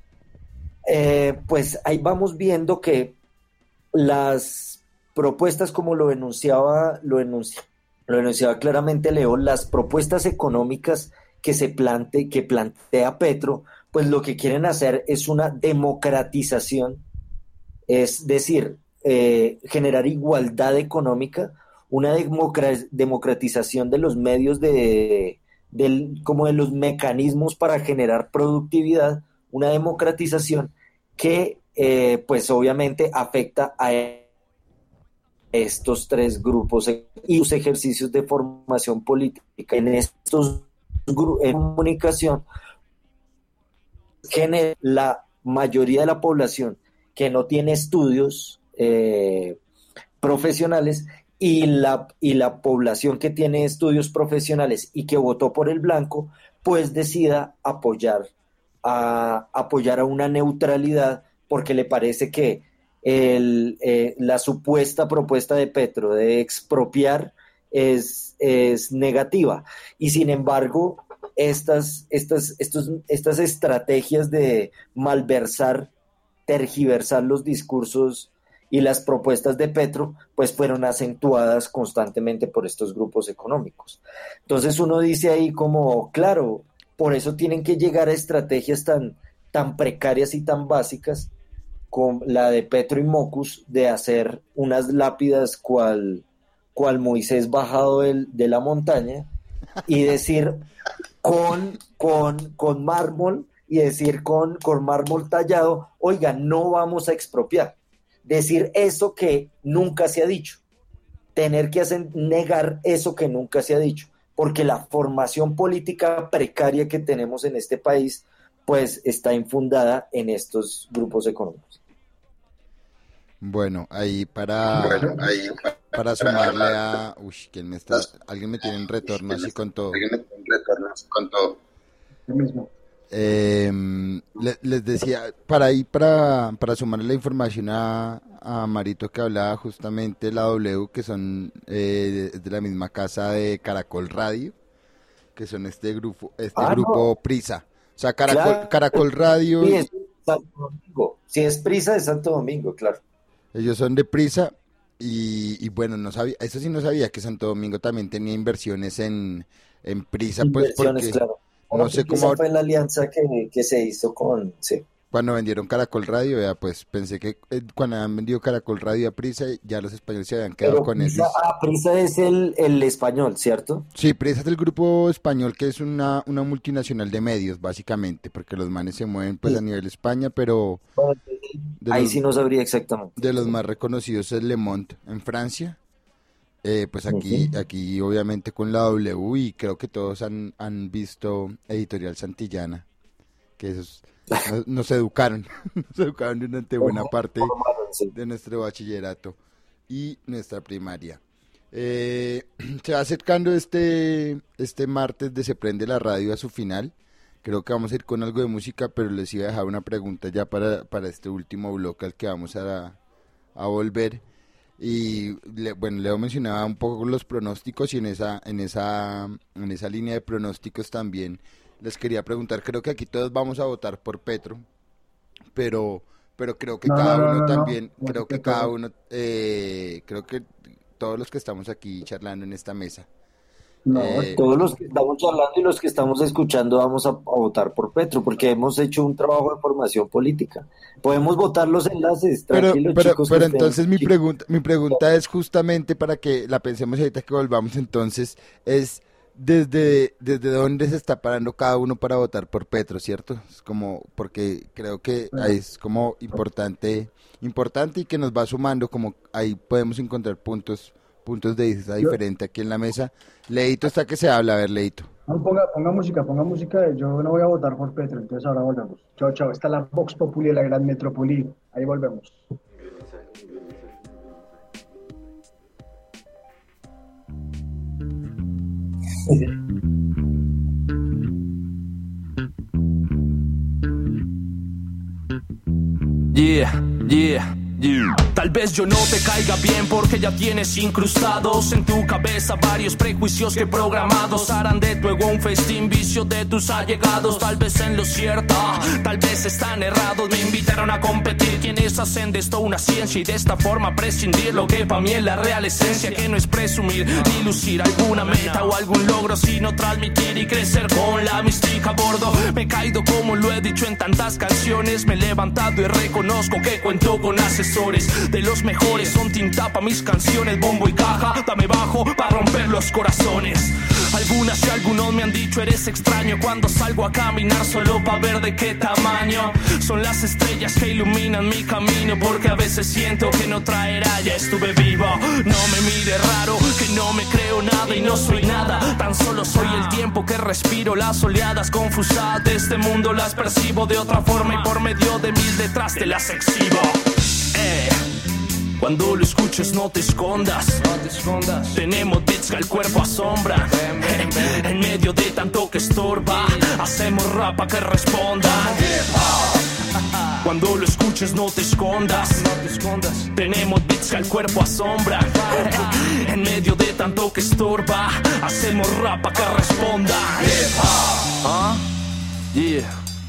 eh, pues ahí vamos viendo que las propuestas, como lo enunciaba, lo enuncia, lo enunciaba claramente Leo, las propuestas económicas que se plante, que plantea Petro, pues lo que quieren hacer es una democratización, es decir, eh, generar igualdad económica, una democra- democratización de los medios de, de, como de los mecanismos para generar productividad, una democratización que eh, pues obviamente afecta a estos tres grupos y sus ejercicios de formación política en estos grupos de comunicación. Genera la mayoría de la población que no tiene estudios eh, profesionales y la, y la población que tiene estudios profesionales y que votó por el blanco, pues decida apoyar a, apoyar a una neutralidad porque le parece que el, eh, la supuesta propuesta de Petro de expropiar es, es negativa. Y sin embargo, estas, estas, estos, estas estrategias de malversar, tergiversar los discursos y las propuestas de Petro, pues fueron acentuadas constantemente por estos grupos económicos. Entonces uno dice ahí como, claro, por eso tienen que llegar a estrategias tan, tan precarias y tan básicas con la de Petro y Mocus, de hacer unas lápidas cual, cual Moisés bajado del, de la montaña y decir con, con, con mármol y decir con, con mármol tallado, oiga, no vamos a expropiar. Decir eso que nunca se ha dicho, tener que hacer, negar eso que nunca se ha dicho, porque la formación política precaria que tenemos en este país, pues está infundada en estos grupos económicos. Bueno, ahí para, bueno, ahí para, para sumarle a... Uy, ¿quién me está? Alguien me tiene en retorno así con todo. Alguien me tiene en retorno así con todo. Lo mismo. Eh, les, les decía, para ahí, para, para sumarle la información a, a Marito que hablaba justamente de la W, que son eh, de, de la misma casa de Caracol Radio, que son este grupo, este ah, grupo no. Prisa. O sea, Caracol, claro. Caracol Radio... Sí, es Santo Domingo. Si es Prisa, es Santo Domingo, claro. Ellos son de Prisa y, y bueno, no sabía, eso sí no sabía que Santo Domingo también tenía inversiones en, en Prisa, pues porque claro. no sé cómo... Esa fue la alianza que, que se hizo con... Sí. Cuando vendieron Caracol Radio, ya pues pensé que eh, cuando habían vendido Caracol Radio a Prisa, ya los españoles se habían quedado Pero con Prisa, ellos. Ah, Prisa es el, el español, ¿cierto? Sí, Prisa es el grupo español que es una, una multinacional de medios, básicamente, porque los manes se mueven pues sí. a nivel España, pero... Bueno, ahí los, sí no sabría exactamente. De los más reconocidos es Le Monde en Francia. Eh, pues aquí, uh-huh. aquí obviamente con la W, y creo que todos han, han visto Editorial Santillana, que esos nos, nos educaron, nos educaron durante buena parte de nuestro bachillerato y nuestra primaria. Eh, se va acercando este, este martes de Se Prende la Radio a su final. Creo que vamos a ir con algo de música, pero les iba a dejar una pregunta ya para, para este último bloque al que vamos a, a volver. Y le, bueno, Leo mencionaba un poco los pronósticos y en esa, en esa, en esa línea de pronósticos también les quería preguntar, creo que aquí todos vamos a votar por Petro, pero, pero creo que No, cada no, no, uno no, también, no. creo que cada uno, eh, creo que todos los que estamos aquí charlando en esta mesa, No, eh, todos los que estamos hablando y los que estamos escuchando vamos a, a votar por Petro, porque hemos hecho un trabajo de formación política. Podemos votar los enlaces, Pero, tranquilos, pero, chicos. pero que estén- entonces mi chicos. pregunta, mi pregunta es justamente para que la pensemos ahorita que volvamos entonces, es desde, desde dónde se está parando cada uno para votar por Petro, ¿cierto? Es como, porque creo que ahí es como importante, importante y que nos va sumando, como ahí podemos encontrar puntos, puntos de vista Yo- diferente aquí en la mesa. Leito está que se habla, a ver, Leito. No, ponga, ponga música, ponga música. Yo no voy a votar por Petro, entonces ahora volvemos. Chao, chao. Está la Vox Populi de la Gran Metrópoli. Ahí volvemos. Yeah, yeah, yeah. Tal vez yo no te caiga bien porque ya tienes incrustados en tu cabeza varios prejuicios que programados harán de tu ego un festín vicio de tus allegados. Tal vez en lo cierto, tal vez están errados. Me invitaron a competir quienes hacen de esto una ciencia y de esta forma prescindir lo que para mí es la real esencia, que no es presumir ni lucir alguna meta o algún logro, sino transmitir y crecer con la mística a bordo. Me he caído como lo he dicho en tantas canciones, me he levantado y reconozco que cuento con asesores de los mejores. Son tinta pa' mis canciones, bombo y caja, dame bajo pa' romper los corazones. Algunas y algunos me han dicho eres extraño cuando salgo a caminar solo pa' ver de qué tamaño son las estrellas que iluminan mi camino, porque a veces siento que no traerá, ya estuve vivo. No me mire raro, que no me creo nada y no soy nada, tan solo soy el tiempo que respiro. Las oleadas confusas de este mundo las percibo de otra forma y por medio de mil detrás te las exhibo. Eh. Cuando lo escuches no te escondas, no te escondas. Tenemos beats que el cuerpo asombra. Eh, en medio de tanto que estorba, hacemos rap pa' que responda. Cuando lo escuches no te escondas, no te escondas. Tenemos beats que el cuerpo asombra. Eh, en medio de tanto que estorba, hacemos rap pa' que responda. ¿Ah? Yeah.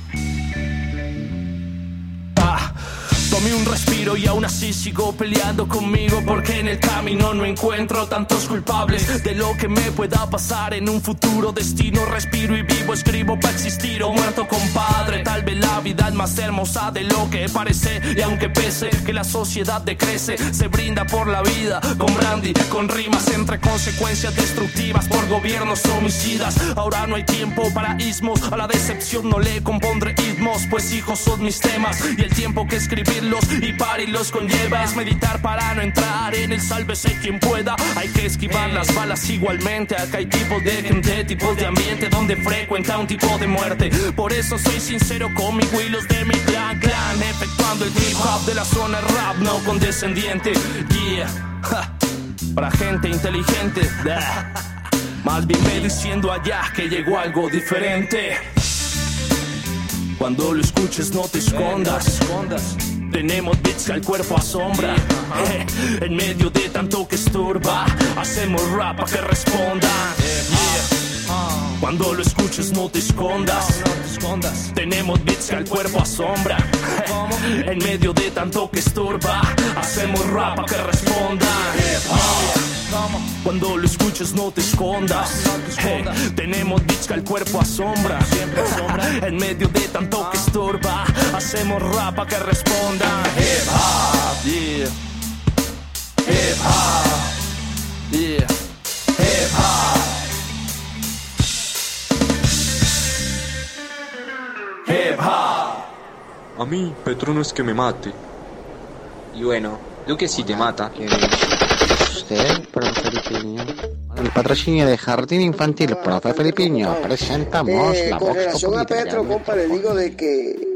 Tomé un respiro y aún así sigo peleando conmigo, porque en el camino no encuentro tantos culpables de lo que me pueda pasar en un futuro destino. Respiro y vivo, escribo para existir o muerto, compadre. Tal vez la vida es más hermosa de lo que parece, y aunque pese que la sociedad decrece, se brinda por la vida con brandy, con rimas entre consecuencias destructivas por gobiernos homicidas. Ahora no hay tiempo para ismos, a la decepción no le compondré ismos, pues hijos son mis temas y el tiempo que escribirlos y parirlos conlleva es meditar para no entrar en el sálvese quien pueda. Hay que esquivar las balas igualmente. Acá hay tipos de gente, tipos de ambiente donde frecuenta un tipo de muerte. Por eso soy sincero conmigo y los de mi clan, clan, efectuando el hip hop de la zona rap no condescendiente. Yeah, ja. Para gente inteligente, blah. Más bien ve diciendo allá que llegó algo diferente. Cuando lo escuches no te escondas. Tenemos beats que al cuerpo asombra. Eh, en medio de tanto que estorba, hacemos rap pa' que responda. Yeah. Cuando lo escuches no te escondas. Tenemos beats que al cuerpo asombra. Eh, en medio de tanto que estorba, hacemos rap pa' que responda. Cuando lo escuches no te escondas. Hey, tenemos beats que al cuerpo asombra. En medio de tanto que estorba, hacemos rap pa' que responda. Hip hop, yeah. Hip hop, yeah. Hip hop. Hip hop. A mí, Petro no es que me mate. Y bueno, Duque sí te mata. Usted, profe Felipiño. El patrocinio de Jardín Infantil, profe Felipiño, presentamos Eh, la con Vox relación a Populi. Petro, compa, le digo de que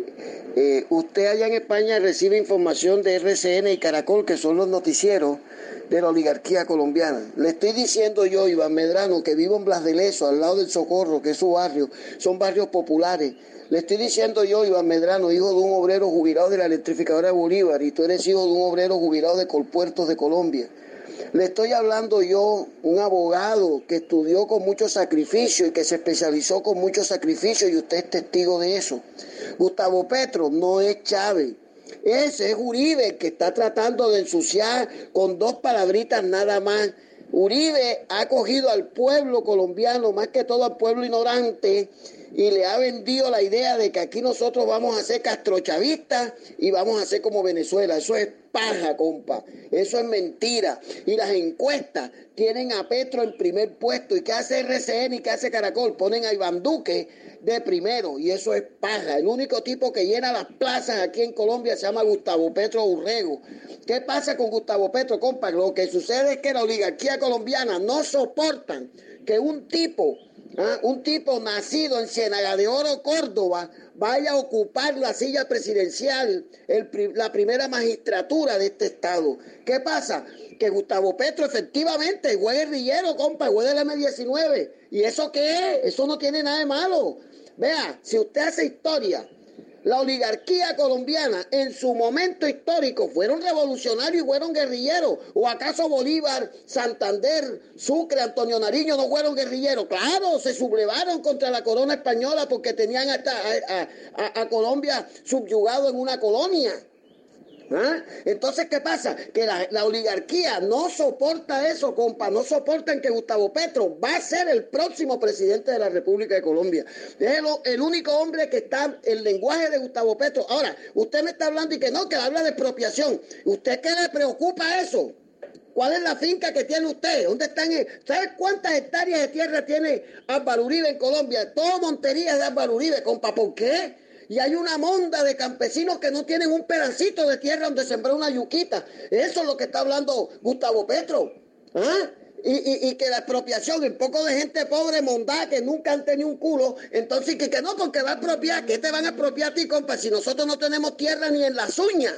Eh, usted allá en España recibe información de R C N y Caracol, que son los noticieros de la oligarquía colombiana. Le estoy diciendo yo, Iván Medrano, que vivo en Blas de Lezo, al lado del Socorro, que es su barrio, son barrios populares. Le estoy diciendo yo, Iván Medrano, hijo de un obrero jubilado de la electrificadora de Bolívar, y tú eres hijo de un obrero jubilado de Colpuertos de Colombia. Le estoy hablando yo, un abogado que estudió con mucho sacrificio y que se especializó con mucho sacrificio, y usted es testigo de eso. Gustavo Petro no es Chávez. Ese es Uribe, que está tratando de ensuciar con dos palabritas nada más. Uribe ha cogido al pueblo colombiano, más que todo al pueblo ignorante, y le ha vendido la idea de que aquí nosotros vamos a ser castrochavistas y vamos a ser como Venezuela. Eso es paja, compa. Eso es mentira. Y las encuestas tienen a Petro en primer puesto. ¿Y qué hace R C N y qué hace Caracol? Ponen a Iván Duque de primero, y eso es paja. El único tipo que llena las plazas aquí en Colombia se llama Gustavo Petro Urrego. ¿Qué pasa con Gustavo Petro, compa? Lo que sucede es que la oligarquía colombiana no soportan que un tipo, ¿ah? un tipo nacido en Ciénaga de Oro, Córdoba, vaya a ocupar la silla presidencial, el, la primera magistratura de este estado. ¿Qué pasa? Que Gustavo Petro efectivamente fue guerrillero, compa, fue del eme diecinueve. ¿Y eso qué es? Eso no tiene nada de malo. Vea, si usted hace historia, la oligarquía colombiana en su momento histórico fueron revolucionarios y fueron guerrilleros. ¿O acaso Bolívar, Santander, Sucre, Antonio Nariño no fueron guerrilleros? Claro, se sublevaron contra la corona española porque tenían hasta a, a, a Colombia subyugado en una colonia. ¿Ah? Entonces, ¿qué pasa? Que la, la oligarquía no soporta eso, compa, no soportan que Gustavo Petro va a ser el próximo presidente de la República de Colombia. Es el, el único hombre que está, el lenguaje de Gustavo Petro. Ahora, usted me está hablando y que no, que habla de expropiación. ¿Usted qué le preocupa eso? ¿Cuál es la finca que tiene usted? ¿Dónde están? ¿Sabe cuántas hectáreas de tierra tiene Álvaro Uribe en Colombia? Todo Montería es de Álvaro Uribe, compa, ¿por qué? Y hay una monda de campesinos que no tienen un pedacito de tierra donde sembrar una yuquita. Eso es lo que está hablando Gustavo Petro. ¿Ah? Y, y, y que la expropiación, un poco de gente pobre, mondá, que nunca han tenido un culo, entonces que, que no, porque va a expropiar. ¿Qué te van a expropiar a ti, compa? Si nosotros no tenemos tierra ni en las uñas.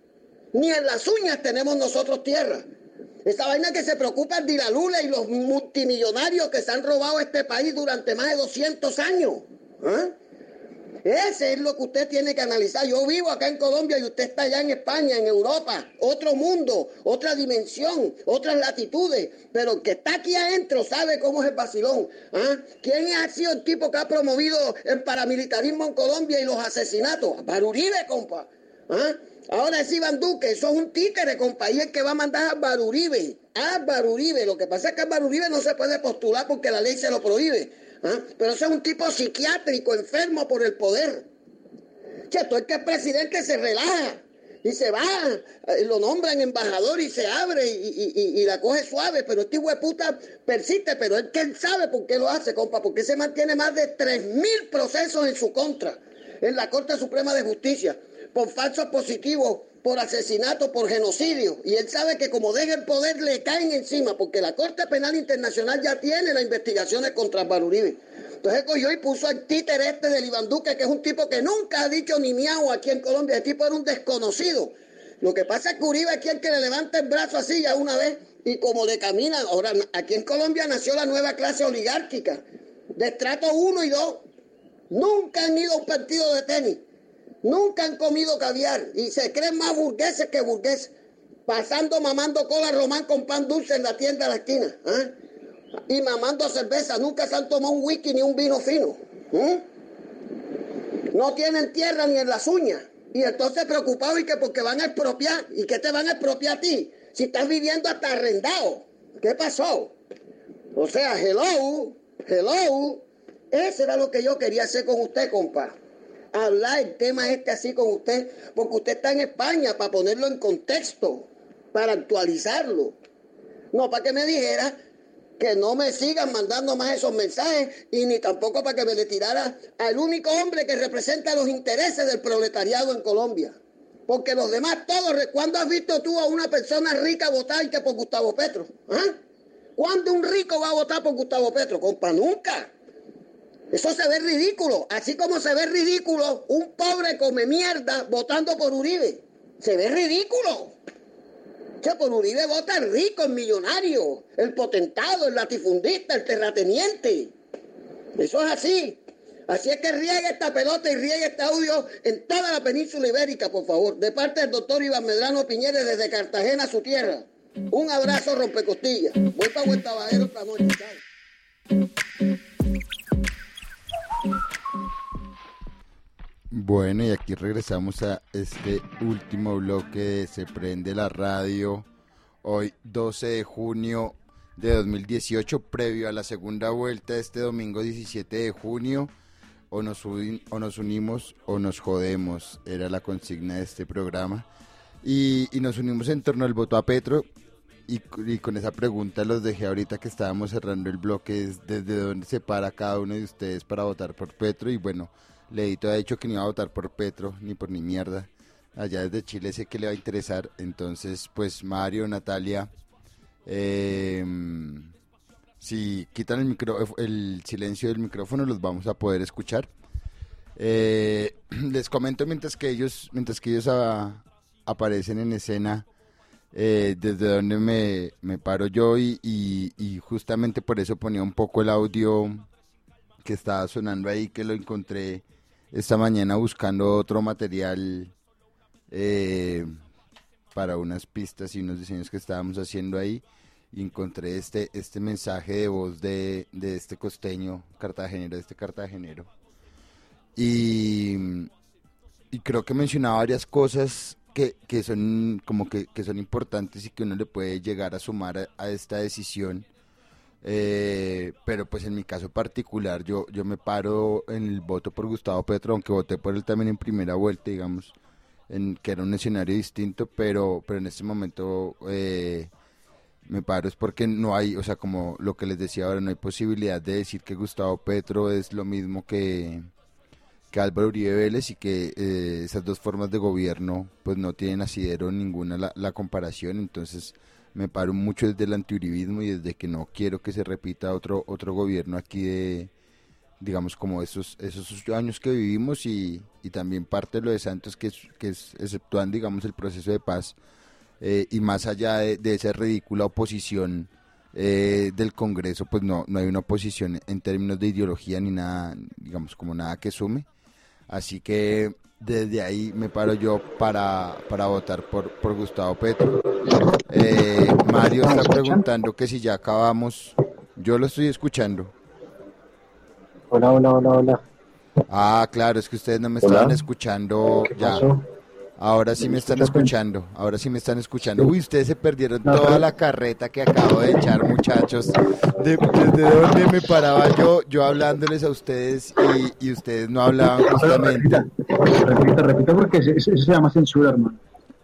Ni en las uñas tenemos nosotros tierra. Esa vaina que se preocupa de la Lula y los multimillonarios que se han robado este país durante más de doscientos años. ¿Ah? Ese es lo que usted tiene que analizar. Yo vivo acá en Colombia y usted está allá en España, en Europa, otro mundo, otra dimensión, otras latitudes, pero el que está aquí adentro sabe cómo es el vacilón. ¿Ah? ¿Quién ha sido el tipo que ha promovido el paramilitarismo en Colombia y los asesinatos? Álvaro Uribe, compa. ¿Ah? Ahora es Iván Duque, eso es un títere, compa, y el que va a mandar a Álvaro Uribe. Álvaro Uribe, lo que pasa es que Álvaro Uribe no se puede postular porque la ley se lo prohíbe. ¿Ah? Pero ese es un tipo psiquiátrico, enfermo por el poder. Che, todo el que es presidente se relaja y se va, lo nombran embajador y se abre y, y, y, y la coge suave, pero este hijo de puta persiste, pero él quién sabe por qué lo hace, compa, porque se mantiene más de tres mil procesos en su contra en la Corte Suprema de Justicia por falsos positivos, por asesinato, por genocidio, y él sabe que como deja el poder le caen encima, porque la Corte Penal Internacional ya tiene las investigaciones contra Álvaro Uribe. Entonces cogió y puso al títere este del Iván Duque, que es un tipo que nunca ha dicho ni miau aquí en Colombia. El tipo era un desconocido. Lo que pasa es que Uribe aquí el que le levanta el brazo así ya una vez, y como de camina. Ahora, aquí en Colombia nació la nueva clase oligárquica, de estrato uno y dos. Nunca han ido a un partido de tenis. Nunca han comido caviar y se creen más burgueses que burgueses, pasando mamando cola román con pan dulce en la tienda de la esquina, ¿eh? Y mamando cerveza. Nunca se han tomado un whisky ni un vino fino, ¿eh? No tienen tierra ni en las uñas y entonces preocupados y que porque van a expropiar. ¿Y qué te van a expropiar a ti? Si estás viviendo hasta arrendado. ¿Qué pasó? O sea, hello, hello. Ese era lo que yo quería hacer con usted, compa. Hablar el tema este así con usted, porque usted está en España, para ponerlo en contexto, para actualizarlo. No para que me dijera que no me sigan mandando más esos mensajes y ni tampoco para que me le tirara al único hombre que representa los intereses del proletariado en Colombia. Porque los demás todos, ¿cuándo has visto tú a una persona rica votar y que por Gustavo Petro? ¿Ah? ¿Cuándo un rico va a votar por Gustavo Petro? Compa, nunca. Eso se ve ridículo, así como se ve ridículo un pobre come mierda votando por Uribe. Se ve ridículo. Que por Uribe vota el rico, el millonario, el potentado, el latifundista, el terrateniente. Eso es así. Así es que riegue esta pelota y riegue este audio en toda la península ibérica, por favor. De parte del doctor Iván Medrano Piñeres desde Cartagena, su tierra. Un abrazo rompecostillas. Voy para Huerta Bajero esta noche. Chao. Bueno, y aquí regresamos a este último bloque de Se Prende la Radio. Hoy doce de junio de dos mil dieciocho, previo a la segunda vuelta este domingo diecisiete de junio. O nos, un, o nos unimos o nos jodemos, era la consigna de este programa. Y, y nos unimos en torno al voto a Petro. Y, y con esa pregunta los dejé ahorita que estábamos cerrando el bloque, es desde dónde se para cada uno de ustedes para votar por Petro. Y bueno, Leito ha dicho que no iba a votar por Petro, ni por ni mierda. Allá desde Chile sé que le va a interesar. Entonces, pues Mario, Natalia, eh, si quitan el, micro, el silencio del micrófono, los vamos a poder escuchar. Eh, les comento mientras que ellos, mientras que ellos a, aparecen en escena, eh, desde donde me, me paro yo y, y, y justamente por eso ponía un poco el audio que estaba sonando ahí, que lo encontré esta mañana buscando otro material eh, para unas pistas y unos diseños que estábamos haciendo ahí, y encontré este este mensaje de voz de, de este costeño cartagenero, de este cartagenero, y, y creo que mencionaba varias cosas que, que son como que, que son importantes y que uno le puede llegar a sumar a, a esta decisión. Eh, pero pues en mi caso particular yo yo me paro en el voto por Gustavo Petro, aunque voté por él también en primera vuelta, digamos, en que era un escenario distinto, pero pero en este momento eh, me paro es porque no hay, o sea, como lo que les decía ahora, no hay posibilidad de decir que Gustavo Petro es lo mismo que que Álvaro Uribe Vélez, y que eh, esas dos formas de gobierno pues no tienen asidero ninguna la, la comparación. Entonces me paro mucho desde el antiuribismo y desde que no quiero que se repita otro otro gobierno aquí de, digamos, como esos esos ocho años que vivimos, y, y también parte de lo de Santos, que es, que es exceptuando, digamos, el proceso de paz, eh, y más allá de, de esa ridícula oposición eh, del Congreso, pues no, no hay una oposición en términos de ideología ni nada, digamos, como nada que sume. Así que desde ahí me paro yo para, para votar por, por Gustavo Petro. Eh, Mario está preguntando que si ya acabamos. Yo lo estoy escuchando. Hola, hola, hola, hola. Ah, claro, es que ustedes no me Hola. estaban escuchando ya. Pasó? Ahora sí me están escuchando, ahora sí me están escuchando. Uy, ustedes se perdieron No, toda pero... la carreta que acabo de echar, muchachos. De, desde donde me paraba yo, yo hablándoles a ustedes y, y ustedes no hablaban justamente. Repita, repita, porque eso, eso se llama censura, hermano.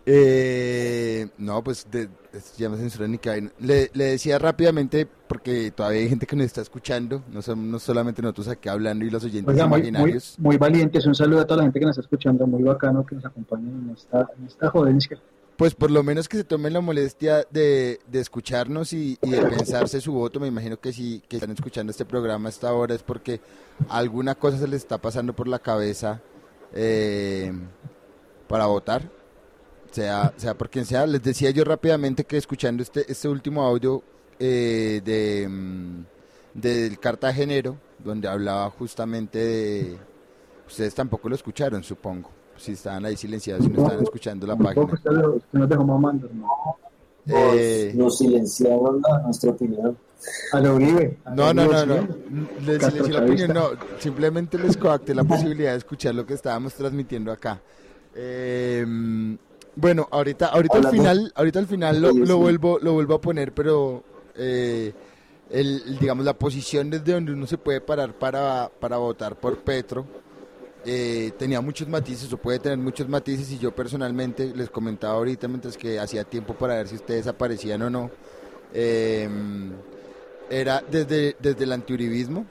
Eh, no, pues de, se llama censura ni que vaina. Le, le decía rápidamente, porque todavía hay gente que nos está escuchando, no somos solamente nosotros aquí hablando y los oyentes Oiga, muy, muy, imaginarios. muy valientes, un saludo a toda la gente que nos está escuchando, muy bacano que nos acompañen en esta, en esta jodencia. Pues por lo menos que se tomen la molestia de, de escucharnos y, y de pensarse su voto. Me imagino que si que están escuchando este programa a esta hora es porque alguna cosa se les está pasando por la cabeza eh, para votar, sea sea por quien sea. Les decía yo rápidamente que escuchando este este último audio eh, de del Cartagenero, donde hablaba justamente de... Ustedes tampoco lo escucharon, supongo, si estaban ahí silenciados y no estaban escuchando la página. Usted nos dejó mamando, hermano. Eh, Nos silenciaron la, nuestra opinión. A lo Uribe. A No, lo no, no, Uribe, no. sí. Les Castro silencio la opinión, chavista. no. Simplemente les coacté la posibilidad de escuchar lo que estábamos transmitiendo acá. Eh, bueno, ahorita, ahorita al final, ahorita al final lo, lo vuelvo, lo vuelvo a poner, pero eh, el, digamos la posición desde donde uno se puede parar para, para votar por Petro. Eh, tenía muchos matices, o puede tener muchos matices, y yo personalmente les comentaba ahorita mientras que hacía tiempo para ver si ustedes aparecían o no, eh, era desde, desde el antiuribismo.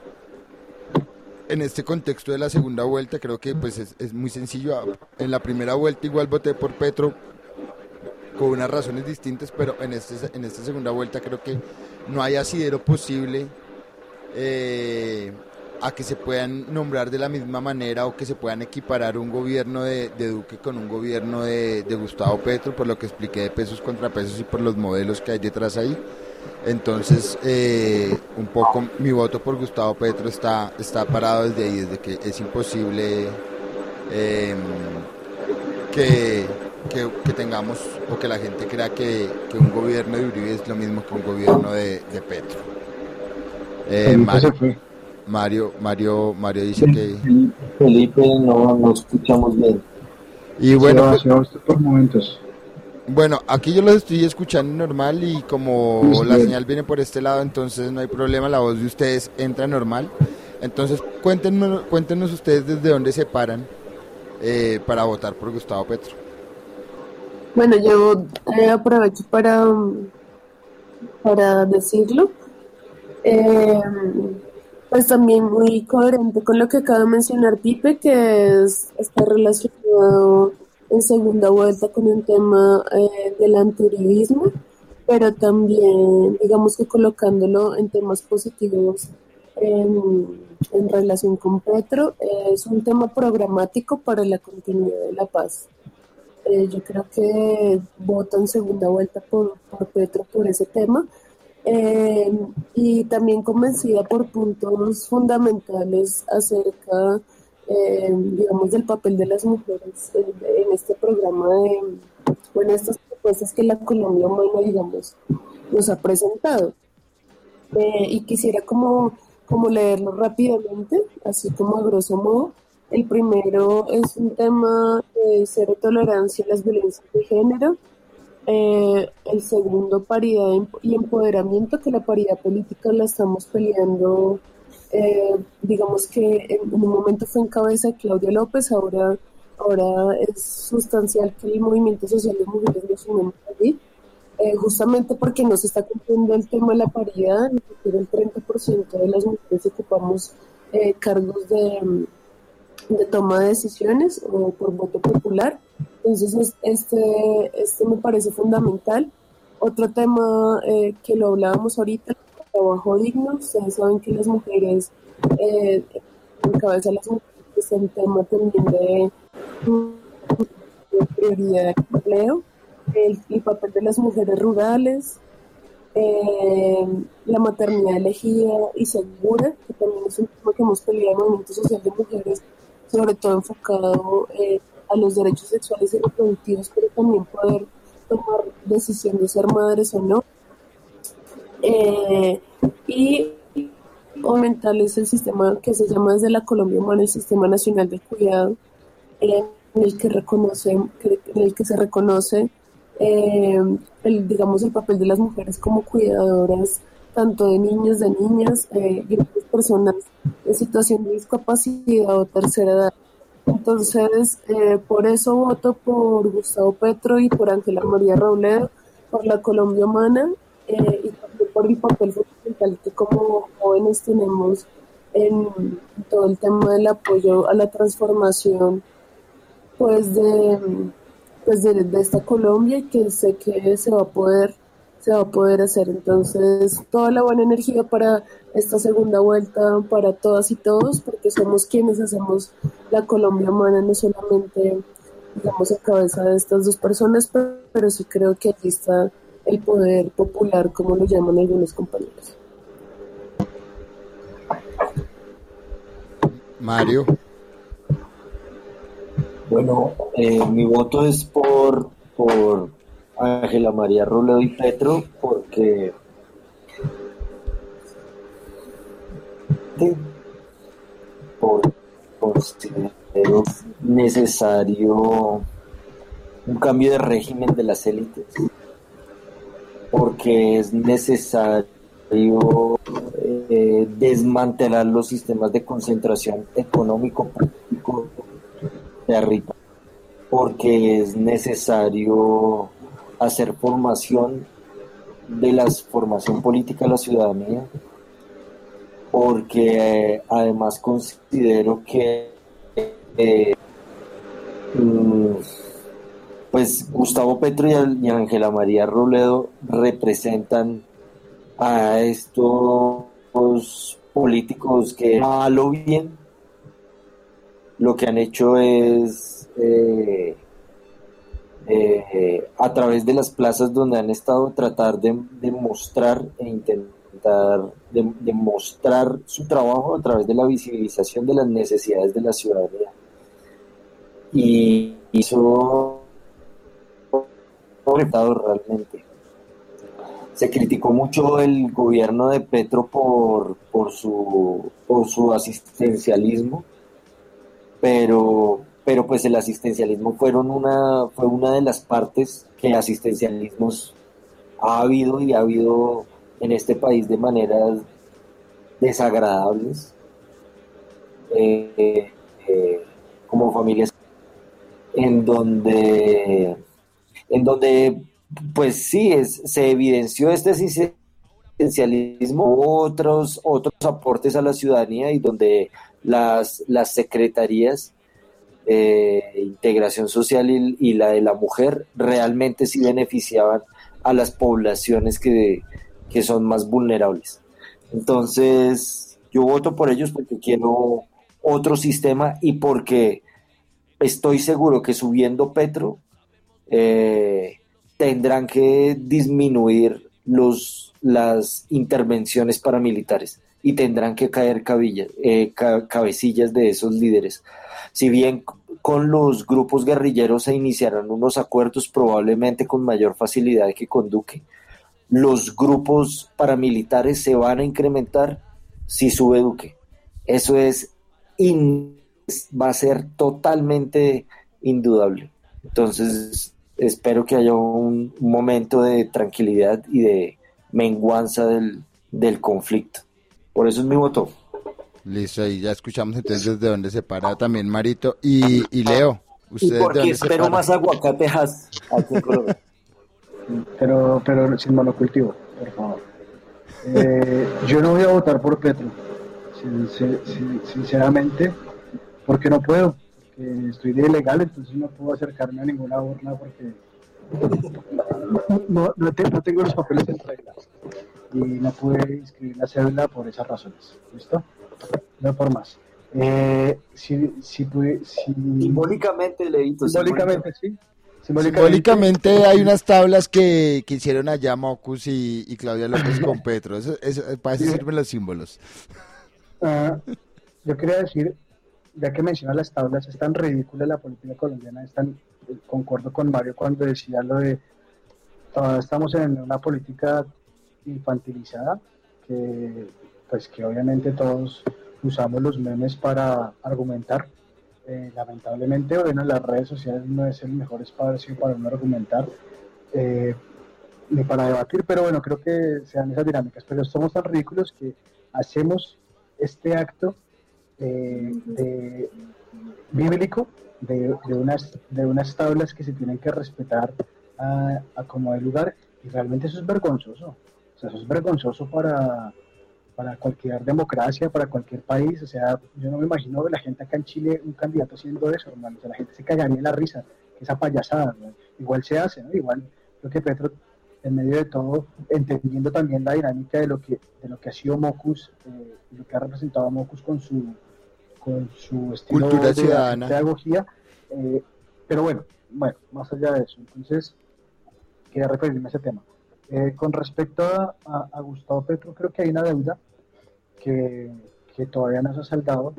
En este contexto de la segunda vuelta creo que pues es, es muy sencillo. En la primera vuelta igual voté por Petro con unas razones distintas, pero en, este, en esta segunda vuelta creo que no hay asidero posible eh, a que se puedan nombrar de la misma manera o que se puedan equiparar un gobierno de, de Duque con un gobierno de, de Gustavo Petro, por lo que expliqué de pesos contra pesos y por los modelos que hay detrás ahí. Entonces, eh, un poco mi voto por Gustavo Petro está, está parado desde ahí, desde que es imposible eh, que, que, que tengamos o que la gente crea que, que un gobierno de Uribe es lo mismo que un gobierno de, de Petro. Eh, Mario, Mario, Mario, Mario dice que... Felipe, no, no escuchamos bien. Y bueno, pues, se va usted por momentos. Bueno, aquí yo los estoy escuchando normal y como Sí, la sí. señal viene por este lado, entonces no hay problema, la voz de ustedes entra normal. Entonces cuéntenos, cuéntenos ustedes desde dónde se paran eh, para votar por Gustavo Petro. Bueno, yo eh, aprovecho para, para decirlo. Eh, pues también muy coherente con lo que acaba de mencionar Pipe, que es, está relacionado en segunda vuelta con un tema eh, del antiuribismo, pero también, digamos que colocándolo en temas positivos en, en relación con Petro, eh, es un tema programático para la continuidad de la paz. Eh, yo creo que voto en segunda vuelta por, por Petro por ese tema. Eh, y también convencida por puntos fundamentales acerca, eh, digamos, del papel de las mujeres en, en este programa de, o en estas propuestas que la Colombia Humana, digamos, nos ha presentado. Eh, y quisiera como, como leerlo rápidamente, así como a grosso modo. El primero es un tema de cero tolerancia a las violencias de género. Eh, el segundo, paridad y empoderamiento, que la paridad política la estamos peleando, eh, digamos que en, en un momento fue en cabeza de Claudia López, ahora, ahora es sustancial que el movimiento social de mujeres nos unamos allí, eh, justamente porque no se está cumpliendo el tema de la paridad, ni siquiera el treinta por ciento de las mujeres ocupamos eh, cargos de, de toma de decisiones o por voto popular. Entonces este, este me parece fundamental. Otro tema eh, que lo hablábamos ahorita, el trabajo digno. Ustedes saben que las mujeres, eh, en cabeza de las mujeres, es el tema también de, de prioridad de empleo, el, el papel de las mujeres rurales, eh, la maternidad elegida y segura, que también es un tema que hemos peleado en el movimiento social de mujeres, sobre todo enfocado eh, a los derechos sexuales y reproductivos, pero también poder tomar decisión de ser madres o no. Eh, y fundamental es el sistema que se llama desde la Colombia Humana el Sistema Nacional de Cuidado, eh, en el que reconoce, en el que se reconoce eh, el, digamos, el papel de las mujeres como cuidadoras tanto de niños, de niñas, eh, y de personas en situación de discapacidad o tercera edad. Entonces, eh, por eso voto por Gustavo Petro y por Ángela María Robledo, por la Colombia Humana, eh, y también por el papel fundamental que como jóvenes tenemos en todo el tema del apoyo a la transformación pues de, pues de, de esta Colombia, y que sé que se va a poder se va a poder hacer. Entonces, toda la buena energía para esta segunda vuelta, para todas y todos, porque somos quienes hacemos la Colombia Humana, no solamente, digamos, a cabeza de estas dos personas, pero, pero sí creo que aquí está el poder popular, como lo llaman algunos compañeros. Mario. Bueno, eh, mi voto es por, por Ángela María Robledo y Petro, porque por considero necesario un cambio de régimen de las élites, porque es necesario eh, desmantelar los sistemas de concentración económico político de arriba, porque es necesario hacer formación de la formación política de la ciudadanía, porque eh, además considero que eh, pues Gustavo Petro y Ángela María Robledo representan a estos políticos que a lo bien lo que han hecho es eh, eh, a través de las plazas donde han estado tratar de, de mostrar e intentar de, de mostrar su trabajo a través de la visibilización de las necesidades de la ciudadanía. Y hizo realmente. Se criticó mucho el gobierno de Petro por, por, su, por su asistencialismo, pero, pero pues el asistencialismo fueron una, fue una de las partes que asistencialismos ha habido y ha habido en este país de maneras desagradables, eh, eh, como familias en donde en donde pues sí es, se evidenció este asistencialismo, otros otros aportes a la ciudadanía y donde las las secretarías eh, integración social y, y la de la mujer realmente sí beneficiaban a las poblaciones que, que son más vulnerables. Entonces yo voto por ellos porque quiero otro sistema y porque estoy seguro que subiendo Petro eh, tendrán que disminuir los, las intervenciones paramilitares y tendrán que caer cabillas, eh, ca- cabecillas de esos líderes. Si bien con los grupos guerrilleros se iniciarán unos acuerdos probablemente con mayor facilidad que con Duque, los grupos paramilitares se van a incrementar si sube Duque. Eso es in- va a ser totalmente indudable. Entonces espero que haya un, un momento de tranquilidad y de menguanza del, del conflicto. Por eso es mi voto. Listo, ahí ya escuchamos entonces desde dónde se para también Marito. Y, y Leo, ¿Y por qué espero más aguacatejas aquí en Colombia? Pero, pero sin monocultivo, por favor. Eh, yo no voy a votar por Petro, sin, sin, sinceramente, porque no puedo, porque estoy de ilegal, entonces no puedo acercarme a ninguna urna porque no, no, te, no tengo los papeles en regla y no pude inscribir la cédula por esas razones. ¿Listo? No por más. Eh, si, si, pude, si... Simbólicamente, Leito. Simbólicamente, sí. Simbólicamente, Simbólicamente hay unas tablas que, que hicieron allá Mocus y, y Claudia López con Petro. Eso, eso, para eso sirven los símbolos. Uh, yo quería decir, ya que menciona las tablas, es tan ridícula la política colombiana, es tan, concuerdo con Mario cuando decía lo de, todavía estamos en una política infantilizada, que pues que obviamente todos usamos los memes para argumentar. Eh, lamentablemente, bueno, las redes sociales no es el mejor espacio para uno argumentar eh, ni para debatir, pero bueno, creo que sean esas dinámicas, pero somos tan ridículos que hacemos este acto eh, de, bíblico de, de, unas, de unas tablas que se tienen que respetar a, a como de lugar, y realmente eso es vergonzoso. O sea, eso es vergonzoso para, para cualquier democracia, para cualquier país. O sea, yo no me imagino la gente acá en Chile, un candidato haciendo eso, hermano. O sea, la gente se cagaría en la risa, esa payasada, ¿no? Igual se hace, ¿no? Igual creo que Petro, en medio de todo, entendiendo también la dinámica de lo que, de lo que ha sido Mocus, eh, lo que ha representado Mocus con su, con su estilo cultura de ciudadana, pedagogía, eh, pero bueno, bueno, más allá de eso, entonces quería referirme a ese tema. Eh, con respecto a, a, a Gustavo Petro, creo que hay una deuda que, que todavía no se ha saldado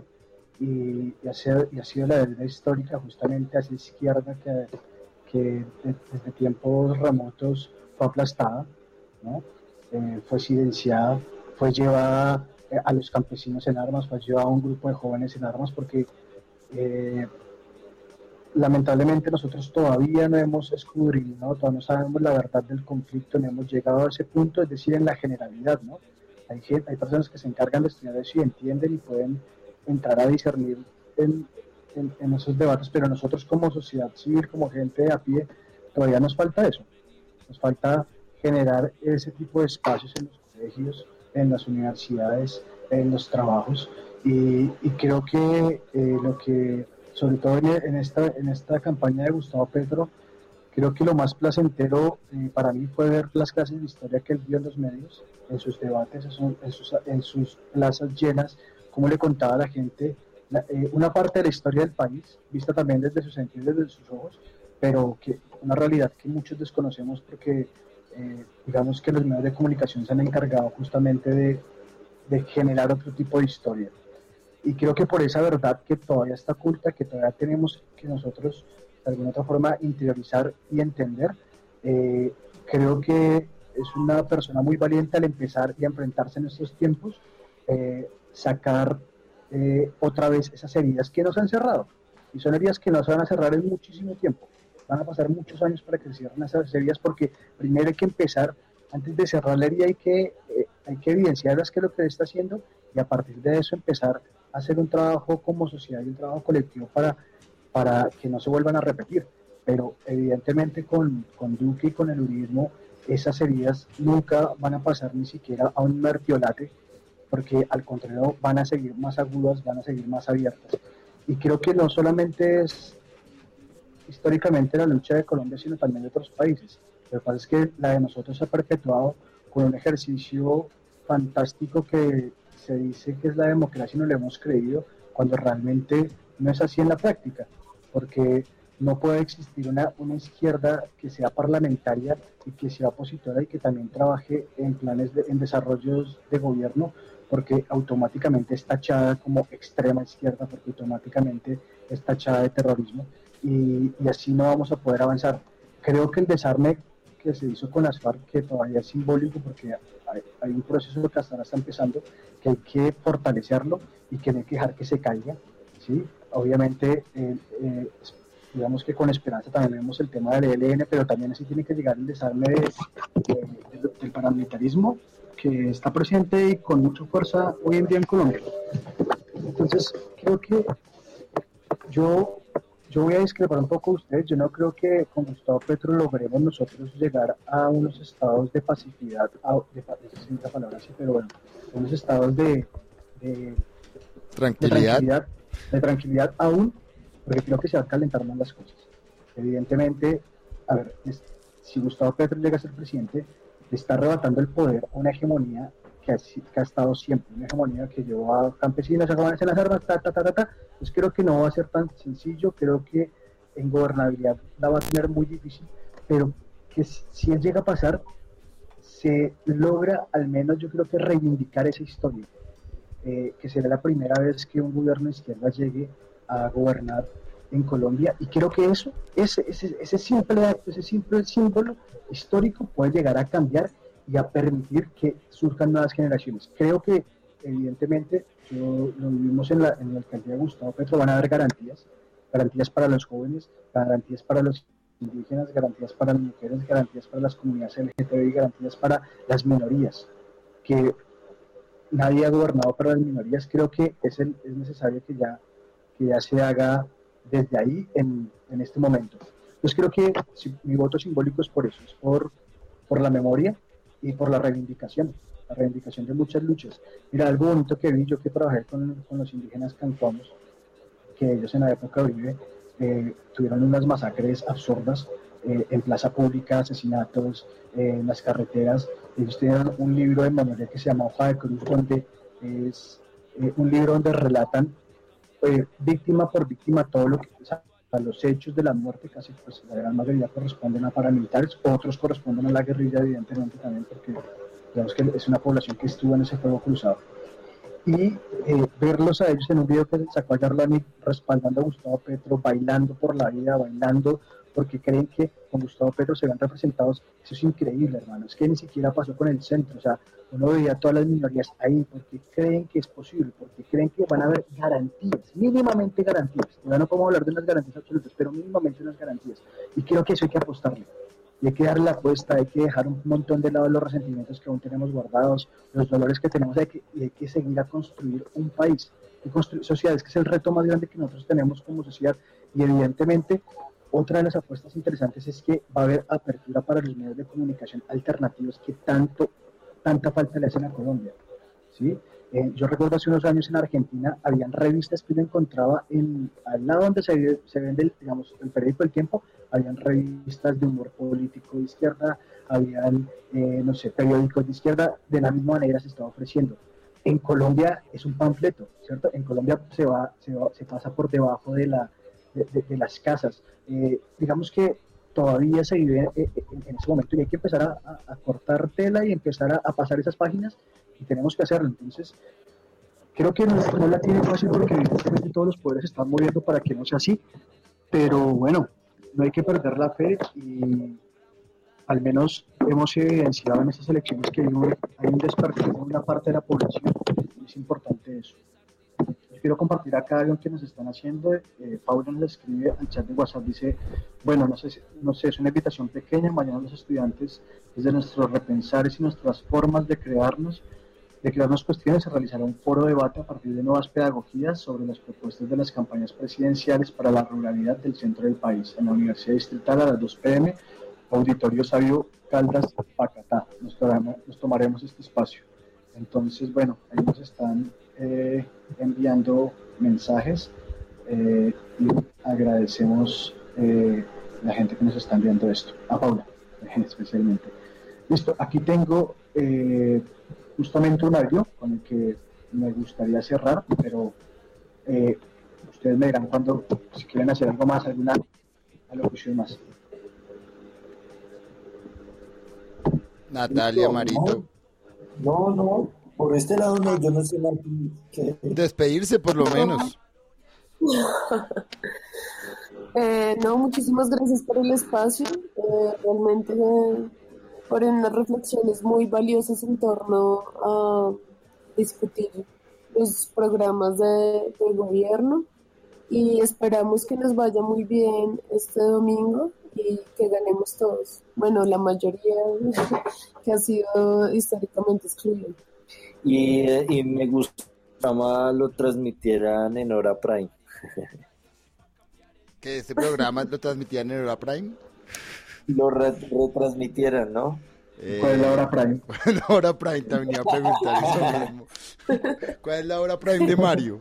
y, y, ha sido, y ha sido la deuda histórica justamente hacia izquierda que, que desde tiempos remotos fue aplastada, ¿no? Eh, fue silenciada, fue llevada eh, a los campesinos en armas, fue llevada a un grupo de jóvenes en armas porque eh, lamentablemente nosotros todavía no hemos escudriñado, todavía no sabemos la verdad del conflicto, no hemos llegado a ese punto, es decir, en la generalidad, ¿no? Hay, gente, hay personas que se encargan de estudiar eso y entienden y pueden entrar a discernir en, en, en esos debates, pero nosotros como sociedad civil, como gente de a pie, todavía nos falta eso, nos falta generar ese tipo de espacios en los colegios, en las universidades, en los trabajos, y, y creo que eh, lo que sobre todo en esta, en esta campaña de Gustavo Petro, Creo que lo más placentero eh, para mí fue ver las clases de historia que él dio en los medios, en sus debates, en sus, en sus, en sus plazas llenas, cómo le contaba a la gente la, eh, una parte de la historia del país, vista también desde sus sentidos, desde sus ojos, pero que una realidad que muchos desconocemos porque eh, digamos que los medios de comunicación se han encargado justamente de, de generar otro tipo de historia. Y creo que por esa verdad que todavía está oculta, que todavía tenemos que nosotros de alguna otra forma interiorizar y entender, eh, creo que es una persona muy valiente al empezar y a enfrentarse en estos tiempos, eh, sacar eh, otra vez esas heridas que nos han cerrado. Y son heridas que no se van a cerrar en muchísimo tiempo. Van a pasar muchos años para que se cierren esas heridas, porque primero hay que empezar, antes de cerrar la herida hay que, eh, hay que evidenciar qué es lo que está haciendo, y a partir de eso empezar a hacer un trabajo como sociedad y un trabajo colectivo para, para que no se vuelvan a repetir. Pero evidentemente con, con Duque y con el uribismo esas heridas nunca van a pasar ni siquiera a un mertiolate, porque al contrario van a seguir más agudas, van a seguir más abiertas. Y creo que no solamente es históricamente la lucha de Colombia, sino también de otros países. Lo que pasa es que la de nosotros se ha perpetuado con un ejercicio fantástico que se dice que es la democracia y no lo hemos creído, cuando realmente no es así en la práctica, porque no puede existir una, una izquierda que sea parlamentaria y que sea opositora y que también trabaje en planes, de, en desarrollos de gobierno, porque automáticamente es tachada como extrema izquierda, porque automáticamente es tachada de terrorismo, y, y así no vamos a poder avanzar. Creo que el desarme que se hizo con las FARC, que todavía es simbólico porque hay, hay un proceso que hasta ahora está empezando, que hay que fortalecerlo y que no hay que dejar que se caiga, ¿sí? Obviamente, eh, eh, digamos que con esperanza también vemos el tema del E L N, pero también así tiene que llegar el desarme de, de, de, del paramilitarismo, que está presente y con mucha fuerza hoy en día en Colombia. Entonces, creo que yo... Yo voy a discrepar un poco de ustedes. Yo no creo que con Gustavo Petro logremos nosotros llegar a unos estados de pacificidad, a, de, no sé si es la palabra así, pero bueno, unos estados de, de, tranquilidad. de tranquilidad, de tranquilidad aún, porque creo que se van a calentar más las cosas. Evidentemente, a ver, es, si Gustavo Petro llega a ser presidente, le está arrebatando el poder a una hegemonía que ha, que ha estado siempre, una hegemonía que llevó a campesinos a robarse las armas, ta, ta, ta, ta, ta. Pues creo que no va a ser tan sencillo, creo que en gobernabilidad la va a tener muy difícil, pero que si él llega a pasar, se logra al menos, yo creo que reivindicar esa historia, eh, que será la primera vez que un gobierno de izquierda llegue a gobernar en Colombia, y creo que eso, ese, ese, ese simple acto, ese simple símbolo histórico puede llegar a cambiar y a permitir que surjan nuevas generaciones. Creo que evidentemente, yo, lo vivimos en la, en la alcaldía de Gustavo Petro, van a haber garantías, garantías para los jóvenes, garantías para los indígenas, garantías para las mujeres, garantías para las comunidades L G T B I, garantías para las minorías, que nadie ha gobernado para las minorías. Creo que es, el, es necesario que ya, que ya se haga desde ahí en, en este momento. Entonces creo que si, mi voto simbólico es por eso, es por, por la memoria y por la reivindicación, la reivindicación de muchas luchas. Mira, algo bonito que vi, yo que trabajé con, con los indígenas cantuamos, que ellos en la época de Uribe eh, tuvieron unas masacres absurdas eh, en plaza pública, asesinatos eh, en las carreteras. Ellos tenían un libro de memoria que se llama Hoja de Cruz, donde es eh, un libro donde relatan eh, víctima por víctima todo lo que, o sea, los hechos de la muerte, casi pues la gran mayoría corresponden a paramilitares, otros corresponden a la guerrilla, evidentemente también, porque digamos que es una población que estuvo en ese fuego cruzado. Y eh, verlos a ellos en un video que sacó a Yarlani respaldando a Gustavo Petro, bailando por la vida, bailando porque creen que con Gustavo Petro se ven representados, eso es increíble, hermano, es que ni siquiera pasó con el centro, o sea, uno veía a todas las minorías ahí porque creen que es posible, porque creen que van a haber garantías, mínimamente garantías, ya no podemos hablar de unas garantías absolutas, pero mínimamente unas garantías, y creo que eso hay que apostarle. Y hay que darle la apuesta, hay que dejar un montón de lado los resentimientos que aún tenemos guardados, los dolores que tenemos, hay que, y hay que seguir a construir un país, y construir sociedades, que es el reto más grande que nosotros tenemos como sociedad. Y evidentemente, otra de las apuestas interesantes es que va a haber apertura para los medios de comunicación alternativos que tanto, tanta falta le hacen a Colombia, ¿sí? Eh, yo recuerdo hace unos años en Argentina, habían revistas que uno encontraba en, al lado donde se, se vende, el, digamos, el periódico El Tiempo, habían revistas de humor político de izquierda, habían, eh, no sé, periódicos de izquierda, de la misma manera se estaba ofreciendo. En Colombia es un panfleto, ¿cierto? En Colombia se va, se, va, se pasa por debajo de, la, de, de, de las casas. Eh, digamos que todavía se vive en, en, en ese momento y hay que empezar a, a, a cortar tela y empezar a, a pasar esas páginas y tenemos que hacerlo. Entonces, creo que no, no la tiene fácil porque evidentemente todos los poderes se están moviendo para que no sea así, pero bueno, no hay que perder la fe y al menos hemos evidenciado en estas elecciones que hay un, hay un despertar en una parte de la población y es importante eso. Yo quiero compartir acá algo que nos están haciendo. Eh, Paula nos escribe al chat de WhatsApp, dice, bueno, no sé, no sé, es una invitación pequeña, mañana los estudiantes, desde nuestros repensares y nuestras formas de crearnos, de crearnos cuestiones, se realizará un foro de debate a partir de nuevas pedagogías sobre las propuestas de las campañas presidenciales para la ruralidad del centro del país, en la Universidad Distrital a las dos pe eme, Auditorio Sabio Caldas, Pacatá. Nos, tomamos, nos tomaremos este espacio. Entonces, bueno, ahí nos están eh, enviando mensajes eh, y agradecemos eh, la gente que nos está enviando esto. A Paula, especialmente. Listo, aquí tengo eh, justamente un audio con el que me gustaría cerrar, pero eh, ustedes me dirán cuando, si quieren hacer algo más, alguna alocución más. Natalia, Marito. No, no, por este lado no, yo no sé nada que... Despedirse por lo menos. eh, no, muchísimas gracias por el espacio. Eh, realmente eh, por unas reflexiones muy valiosas en torno a discutir los programas de, de gobierno y esperamos que nos vaya muy bien este domingo y que ganemos todos. Bueno, la mayoría que ha sido históricamente excluida. Y, y me gustaba lo transmitieran en Hora Prime. ¿Que este programa lo transmitían en Hora Prime? Lo re retransmitieran, ¿no? Eh, ¿Cuál es la Hora Prime? ¿Cuál es la Hora Prime? Te venía a preguntar eso mismo. ¿Cuál es la Hora Prime de Mario?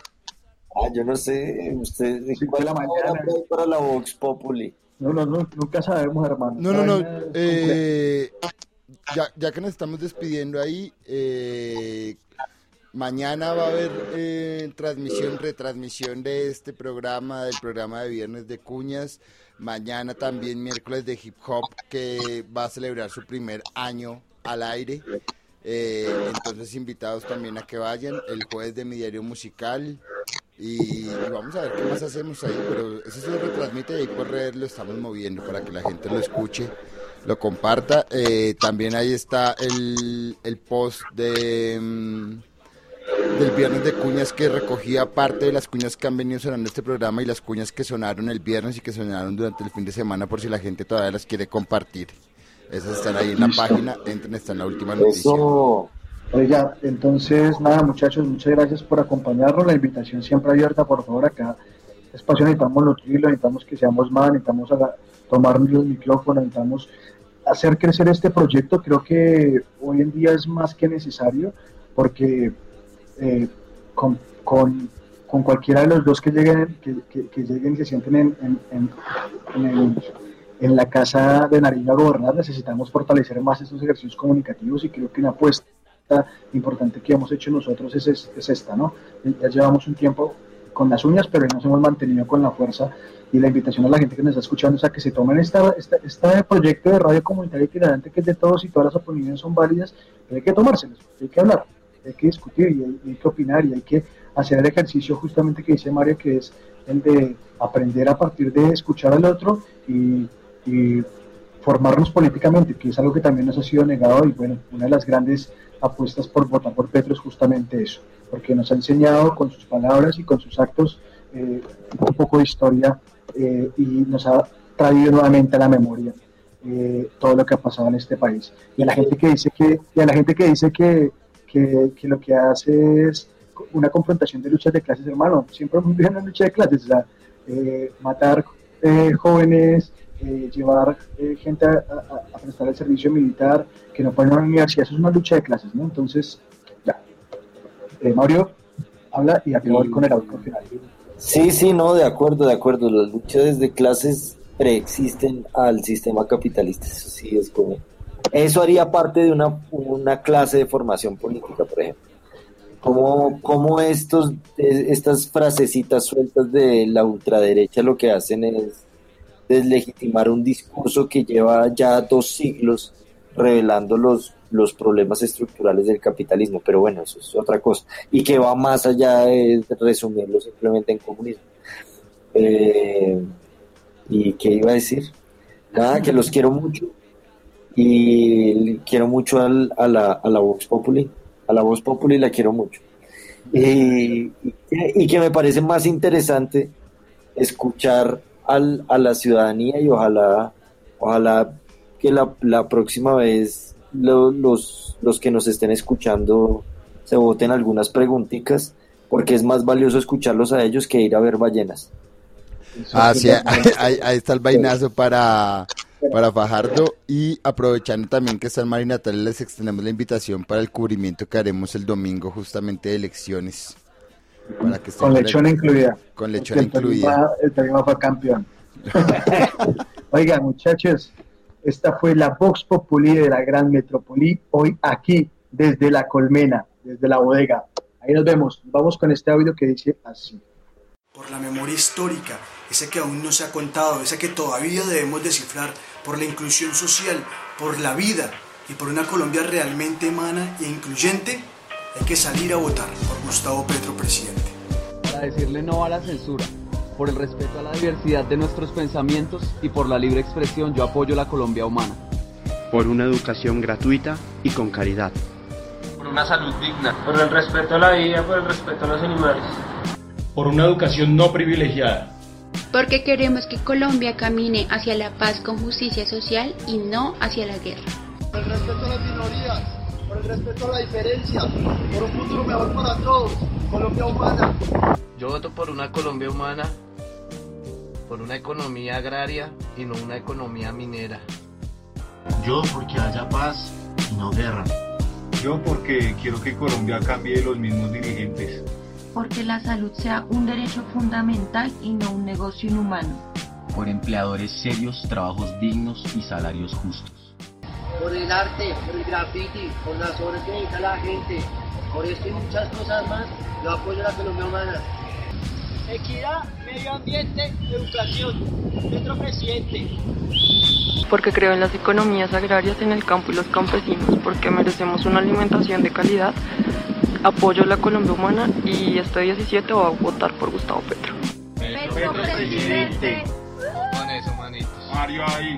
Ah, yo no sé. Usted, ¿cuál es la mañana para la Vox Populi? No, no, no, nunca sabemos, hermano. No, no, no. Eh, ya, ya que nos estamos despidiendo ahí, eh, mañana va a haber eh, transmisión, retransmisión de este programa, del programa de Viernes de Cuñas. Mañana también miércoles de Hip Hop, que va a celebrar su primer año al aire. Eh, entonces invitados también a que vayan. El jueves de Mi Diario Musical. Y, y vamos a ver qué más hacemos ahí, pero eso se retransmite y ahí por redes lo estamos moviendo para que la gente lo escuche, lo comparta. Eh, también ahí está el, el post de um, del Viernes de Cuñas, que recogía parte de las cuñas que han venido sonando en este programa y las cuñas que sonaron el viernes y que sonaron durante el fin de semana, por si la gente todavía las quiere compartir. Esas están ahí en la página, entren, está en la última noticia. Eso. Oiga, entonces, nada, muchachos, muchas gracias por acompañarnos. La invitación siempre abierta, por favor, acá. Espacio necesitamos nutrirlo, necesitamos que seamos más, necesitamos a, tomar el micrófono, necesitamos hacer crecer este proyecto. Creo que hoy en día es más que necesario, porque eh, con, con, con cualquiera de los dos que lleguen, que, que, que lleguen y se sienten en, en, en, en, el, en la Casa de Nariño a gobernar, necesitamos fortalecer más estos ejercicios comunicativos y creo que una apuesta importante que hemos hecho nosotros es, es, es esta, ¿no? Ya llevamos un tiempo con las uñas, pero nos hemos mantenido con la fuerza, y la invitación a la gente que nos está escuchando es a que se tomen esta, esta, este proyecto de radio comunitaria itinerante, que es de todos y todas las opiniones son válidas, pero hay que tomárselas, hay que hablar, hay que discutir y hay, y hay que opinar y hay que hacer el ejercicio justamente que dice Mario, que es el de aprender a partir de escuchar al otro y, y formarnos políticamente, que es algo que también nos ha sido negado. Y bueno, una de las grandes apuestas por votar por Petro es justamente eso, porque nos ha enseñado con sus palabras y con sus actos eh, un poco de historia eh, y nos ha traído nuevamente a la memoria eh, todo lo que ha pasado en este país. Y a la gente que dice que, y a la gente que, dice que, que, que lo que hace es una confrontación de luchas de clases, hermano, siempre hemos vivido una lucha de clases, o sea, eh, matar eh, jóvenes, Eh, llevar eh, gente a, a, a prestar el servicio militar, que no pueden ir a la universidad, eso es una lucha de clases, ¿no? Entonces, ya. Eh, Mario, habla y aquí voy con el audio final. Sí, sí, no, de acuerdo, de acuerdo. Las luchas de clases preexisten al sistema capitalista. Eso sí es como... Eso haría parte de una, una clase de formación política, por ejemplo. Como, como estos, estas frasecitas sueltas de la ultraderecha lo que hacen es deslegitimar un discurso que lleva ya dos siglos revelando los, los problemas estructurales del capitalismo, pero bueno, eso es otra cosa, y que va más allá de resumirlo simplemente en comunismo. Eh, ¿Y qué iba a decir? Nada, que los quiero mucho, y quiero mucho al, a, la, a la Vox Populi, a la Vox Populi la quiero mucho. Y, y, y que me parece más interesante escuchar al, a la ciudadanía y ojalá, ojalá que la, la próxima vez lo, los, los que nos estén escuchando se voten algunas preguntitas, porque es más valioso escucharlos a ellos que ir a ver ballenas. Ah, sí, ahí, ahí, ahí está el vainazo para, para Fajardo, y aprovechando también que está el Mari Natalia, les extendemos la invitación para el cubrimiento que haremos el domingo justamente de elecciones. Para que con lechona el... incluida. Con lechona incluida. El Tolima fue campeón. Oiga, muchachos, esta fue la Vox Populi de la Gran Metrópoli, hoy aquí, desde la colmena, desde la bodega. Ahí nos vemos. Vamos con este audio que dice así. Por la memoria histórica, esa que aún no se ha contado, esa que todavía debemos descifrar, por la inclusión social, por la vida y por una Colombia realmente humana e incluyente, hay que salir a votar por Gustavo Petro, presidente. Para decirle no a la censura, por el respeto a la diversidad de nuestros pensamientos y por la libre expresión, yo apoyo la Colombia humana. Por una educación gratuita y con calidad. Por una salud digna. Por el respeto a la vida, por el respeto a los animales. Por una educación no privilegiada. Porque queremos que Colombia camine hacia la paz con justicia social y no hacia la guerra. Por el respeto a las minorías, por el respeto a la diferencia, por un futuro mejor para todos, Colombia humana. Yo voto por una Colombia humana, por una economía agraria y no una economía minera. Yo porque haya paz y no guerra. Yo porque quiero que Colombia cambie los mismos dirigentes. Porque la salud sea un derecho fundamental y no un negocio inhumano. Por empleadores serios, trabajos dignos y salarios justos. Por el arte, por el graffiti, por las obras que necesita la gente. Por esto y muchas cosas más, yo apoyo a la Colombia humana. Equidad, medio ambiente, educación. Nuestro presidente. Porque creo en las economías agrarias, en el campo y los campesinos. Porque merecemos una alimentación de calidad. Apoyo a la Colombia humana y este diecisiete voy a votar por Gustavo Petro. Petro, Petro presidente. Con eso, manitos. Mario ahí.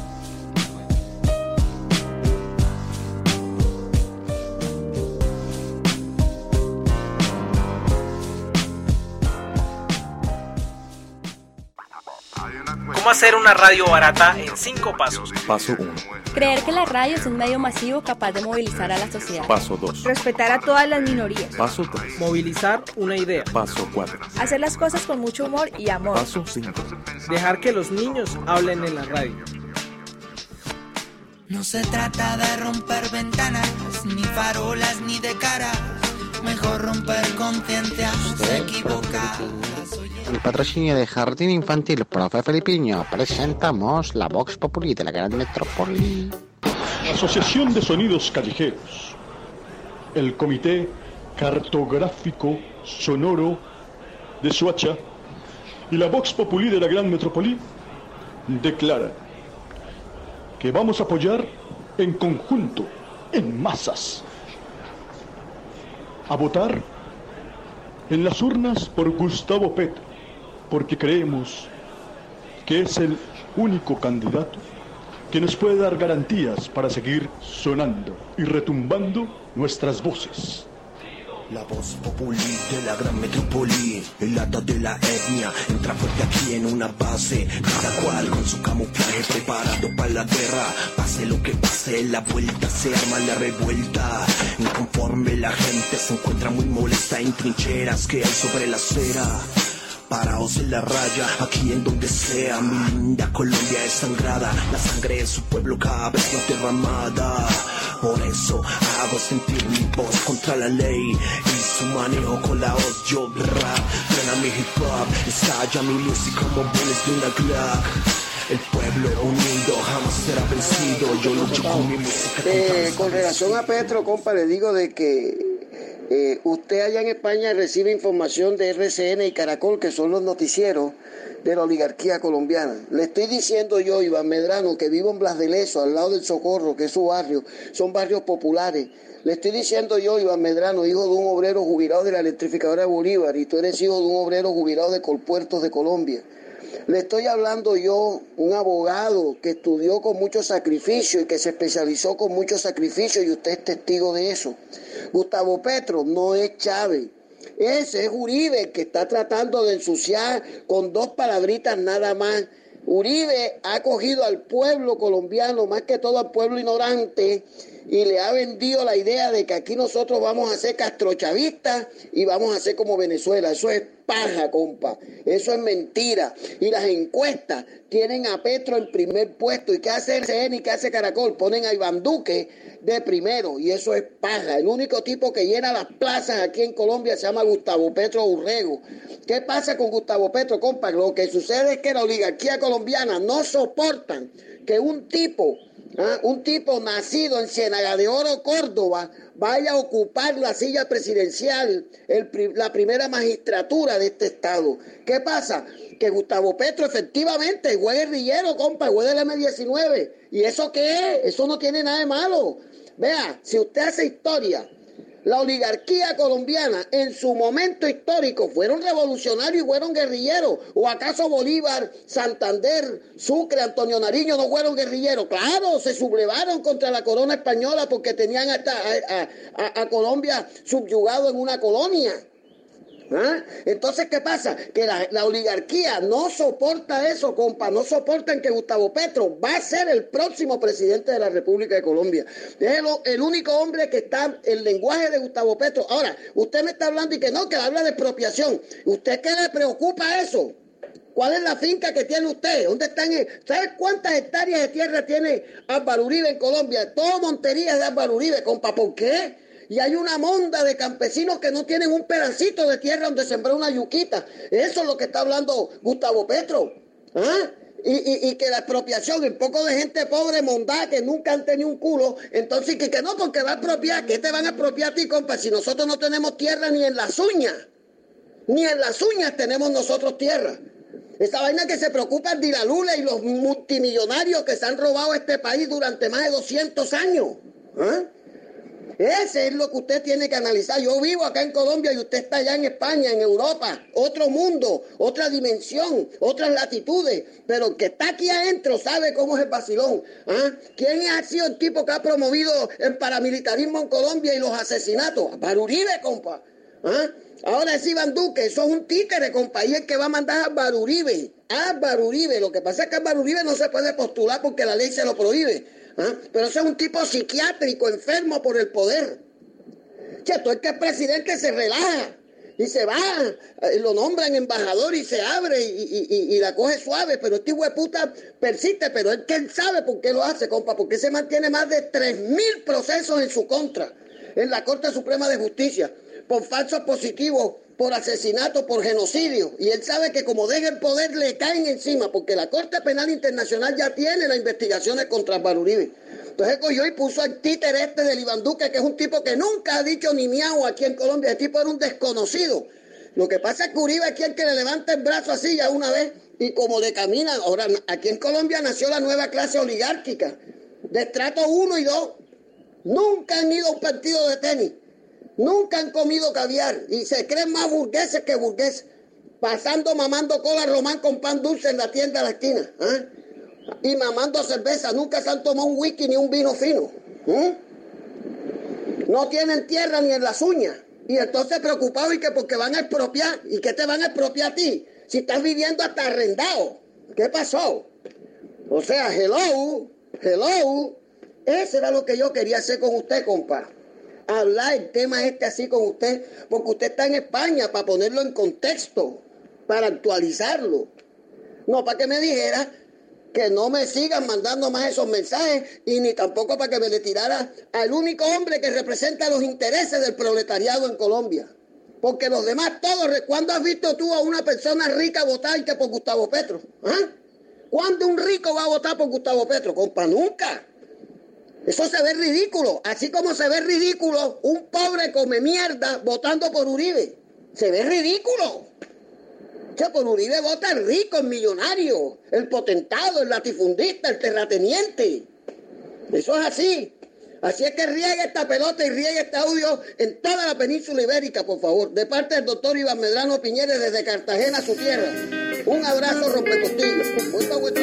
¿Cómo hacer una radio barata en cinco pasos? Paso uno. Creer que la radio es un medio masivo capaz de movilizar a la sociedad. Paso dos. Respetar a todas las minorías. Paso tres. Movilizar una idea. Paso cuatro. Hacer las cosas con mucho humor y amor. Paso cinco. Dejar que los niños hablen en la radio. No se trata de romper ventanas, ni farolas, ni de caras. Mejor romper conciencias equivocadas. El patrocinio de Jardín Infantil Profe Felipiño presentamos la Vox Populi de la Gran Metrópoli. Asociación de Sonidos Callejeros. El Comité Cartográfico Sonoro de Soacha y la Vox Populi de la Gran Metrópoli declara que vamos a apoyar en conjunto, en masas, a votar en las urnas por Gustavo Petro, porque creemos que es el único candidato que nos puede dar garantías para seguir sonando y retumbando nuestras voces. La voz populi de la gran metrópoli, el lata de la etnia, entra fuerte aquí en una base, cada cual con su camuflaje preparado para la guerra. Pase lo que pase, la vuelta se arma la revuelta. Inconforme la gente se encuentra muy molesta en trincheras que hay sobre la acera. Paraos en la raya, aquí en donde sea, mi linda Colombia es sangrada, la sangre de su pueblo cada vez más derramada. Por eso hago sentir mi voz contra la ley y su manejo con la voz yo rap. Frena mi hip hop, estalla mi luz y como boles de una Glock. El pueblo unido jamás será vencido. Yo lucho con mi música. Eh, con relación a Petro, compa, le digo de que eh, usted allá en España recibe información de R C N y Caracol, que son los noticieros de la oligarquía colombiana. Le estoy diciendo yo, Iván Medrano, que vivo en Blas de Lezo, al lado del Socorro, que es su barrio, son barrios populares. Le estoy diciendo yo, Iván Medrano, hijo de un obrero jubilado de la electrificadora de Bolívar, y tú eres hijo de un obrero jubilado de Colpuertos de Colombia. Le estoy hablando yo, un abogado que estudió con mucho sacrificio y que se especializó con mucho sacrificio, y usted es testigo de eso. Gustavo Petro no es Chávez. Ese es Uribe, el que está tratando de ensuciar con dos palabritas nada más. Uribe ha cogido al pueblo colombiano, más que todo al pueblo ignorante, y le ha vendido la idea de que aquí nosotros vamos a ser castrochavistas y vamos a ser como Venezuela. Eso es paja, compa. Eso es mentira. Y las encuestas tienen a Petro en primer puesto. ¿Y qué hace R C N y qué hace Caracol? Ponen a Iván Duque de primero. Y eso es paja. El único tipo que llena las plazas aquí en Colombia se llama Gustavo Petro Urrego. ¿Qué pasa con Gustavo Petro, compa? Lo que sucede es que la oligarquía colombiana no soportan que un tipo... ¿Ah? Un tipo nacido en Ciénaga de Oro, Córdoba, vaya a ocupar la silla presidencial, el, la primera magistratura de este estado. ¿Qué pasa? Que Gustavo Petro efectivamente fue guerrillero, compa, fue del eme diecinueve. ¿Y eso qué es? Eso no tiene nada de malo. Vea, si usted hace historia, la oligarquía colombiana en su momento histórico fueron revolucionarios y fueron guerrilleros. ¿O acaso Bolívar, Santander, Sucre, Antonio Nariño no fueron guerrilleros? Claro, se sublevaron contra la corona española porque tenían hasta a, a, a, a Colombia subyugado en una colonia. ¿Ah? Entonces, ¿qué pasa? Que la, la oligarquía no soporta eso, compa, no soportan que Gustavo Petro va a ser el próximo presidente de la República de Colombia. Es el, el único hombre que está en el lenguaje de Gustavo Petro. Ahora, usted me está hablando y que no, que habla de expropiación. ¿Usted qué le preocupa eso? ¿Cuál es la finca que tiene usted? ¿Dónde están? ¿Sabe cuántas hectáreas de tierra tiene Álvaro Uribe en Colombia? Todo Montería es de Álvaro Uribe, compa, ¿por qué? Y hay una monda de campesinos que no tienen un pedacito de tierra donde sembrar una yuquita. Eso es lo que está hablando Gustavo Petro. ¿Ah? Y, y, y que la expropiación, un poco de gente pobre, mondá, que nunca han tenido un culo, entonces que, que no, porque va a expropiar. ¿Qué te van a expropiar a ti, compa? Si nosotros no tenemos tierra ni en las uñas. Ni en las uñas tenemos nosotros tierra. Esa vaina que se preocupa de la Lula y los multimillonarios que se han robado este país durante más de doscientos años. ¿Ah? Ese es lo que usted tiene que analizar. Yo vivo acá en Colombia y usted está allá en España, en Europa, otro mundo, otra dimensión, otras latitudes, pero el que está aquí adentro sabe cómo es el vacilón. ¿Ah? ¿Quién ha sido el tipo que ha promovido el paramilitarismo en Colombia y los asesinatos? Álvaro Uribe, compa. ¿Ah? Ahora es Iván Duque, eso es un títere, compa, y el que va a mandar a Álvaro Uribe. Álvaro Uribe, lo que pasa es que Álvaro Uribe no se puede postular porque la ley se lo prohíbe. ¿Ah? Pero ese es un tipo psiquiátrico, enfermo por el poder. Che, todo el que es presidente se relaja y se va, lo nombran embajador y se abre y, y, y la coge suave, pero este hijo de puta persiste, pero él que él sabe por qué lo hace, compa, porque se mantiene más de tres mil procesos en su contra en la Corte Suprema de Justicia por falsos positivos, por asesinato, por genocidio, y él sabe que como deja el poder le caen encima, porque la Corte Penal Internacional ya tiene las investigaciones contra Álvaro Uribe. Entonces cogió y puso al títere este del Iván Duque, que es un tipo que nunca ha dicho ni miau aquí en Colombia. El tipo era un desconocido. Lo que pasa es que Uribe aquí es el que le levanta el brazo así ya una vez, y como le camina. Ahora, aquí en Colombia nació la nueva clase oligárquica, de estrato uno y dos. Nunca han ido a un partido de tenis. Nunca han comido caviar y se creen más burgueses que burgueses, pasando mamando cola román con pan dulce en la tienda de la esquina, ¿eh? Y mamando cerveza. Nunca se han tomado un whisky ni un vino fino, ¿eh? No tienen tierra ni en las uñas y entonces preocupados y que porque van a expropiar. ¿Y qué te van a expropiar a ti? Si estás viviendo hasta arrendado. ¿Qué pasó? O sea, hello, hello. Ese era lo que yo quería hacer con usted, compa. Hablar el tema este así con usted, porque usted está en España, para ponerlo en contexto, para actualizarlo. No para que me dijera que no me sigan mandando más esos mensajes, y ni tampoco para que me le tirara al único hombre que representa los intereses del proletariado en Colombia. Porque los demás todos, ¿cuándo has visto tú a una persona rica votar que por Gustavo Petro? ¿Ah? ¿Cuándo un rico va a votar por Gustavo Petro? Compa, nunca. Eso se ve ridículo. Así como se ve ridículo un pobre come mierda votando por Uribe. Se ve ridículo. Que por Uribe vota el rico, el millonario, el potentado, el latifundista, el terrateniente. Eso es así. Así es que riegue esta pelota y riegue este audio en toda la península ibérica, por favor. De parte del doctor Iván Medrano Piñeres desde Cartagena, su tierra. Un abrazo rompecostillas. Vuelta, vuelta,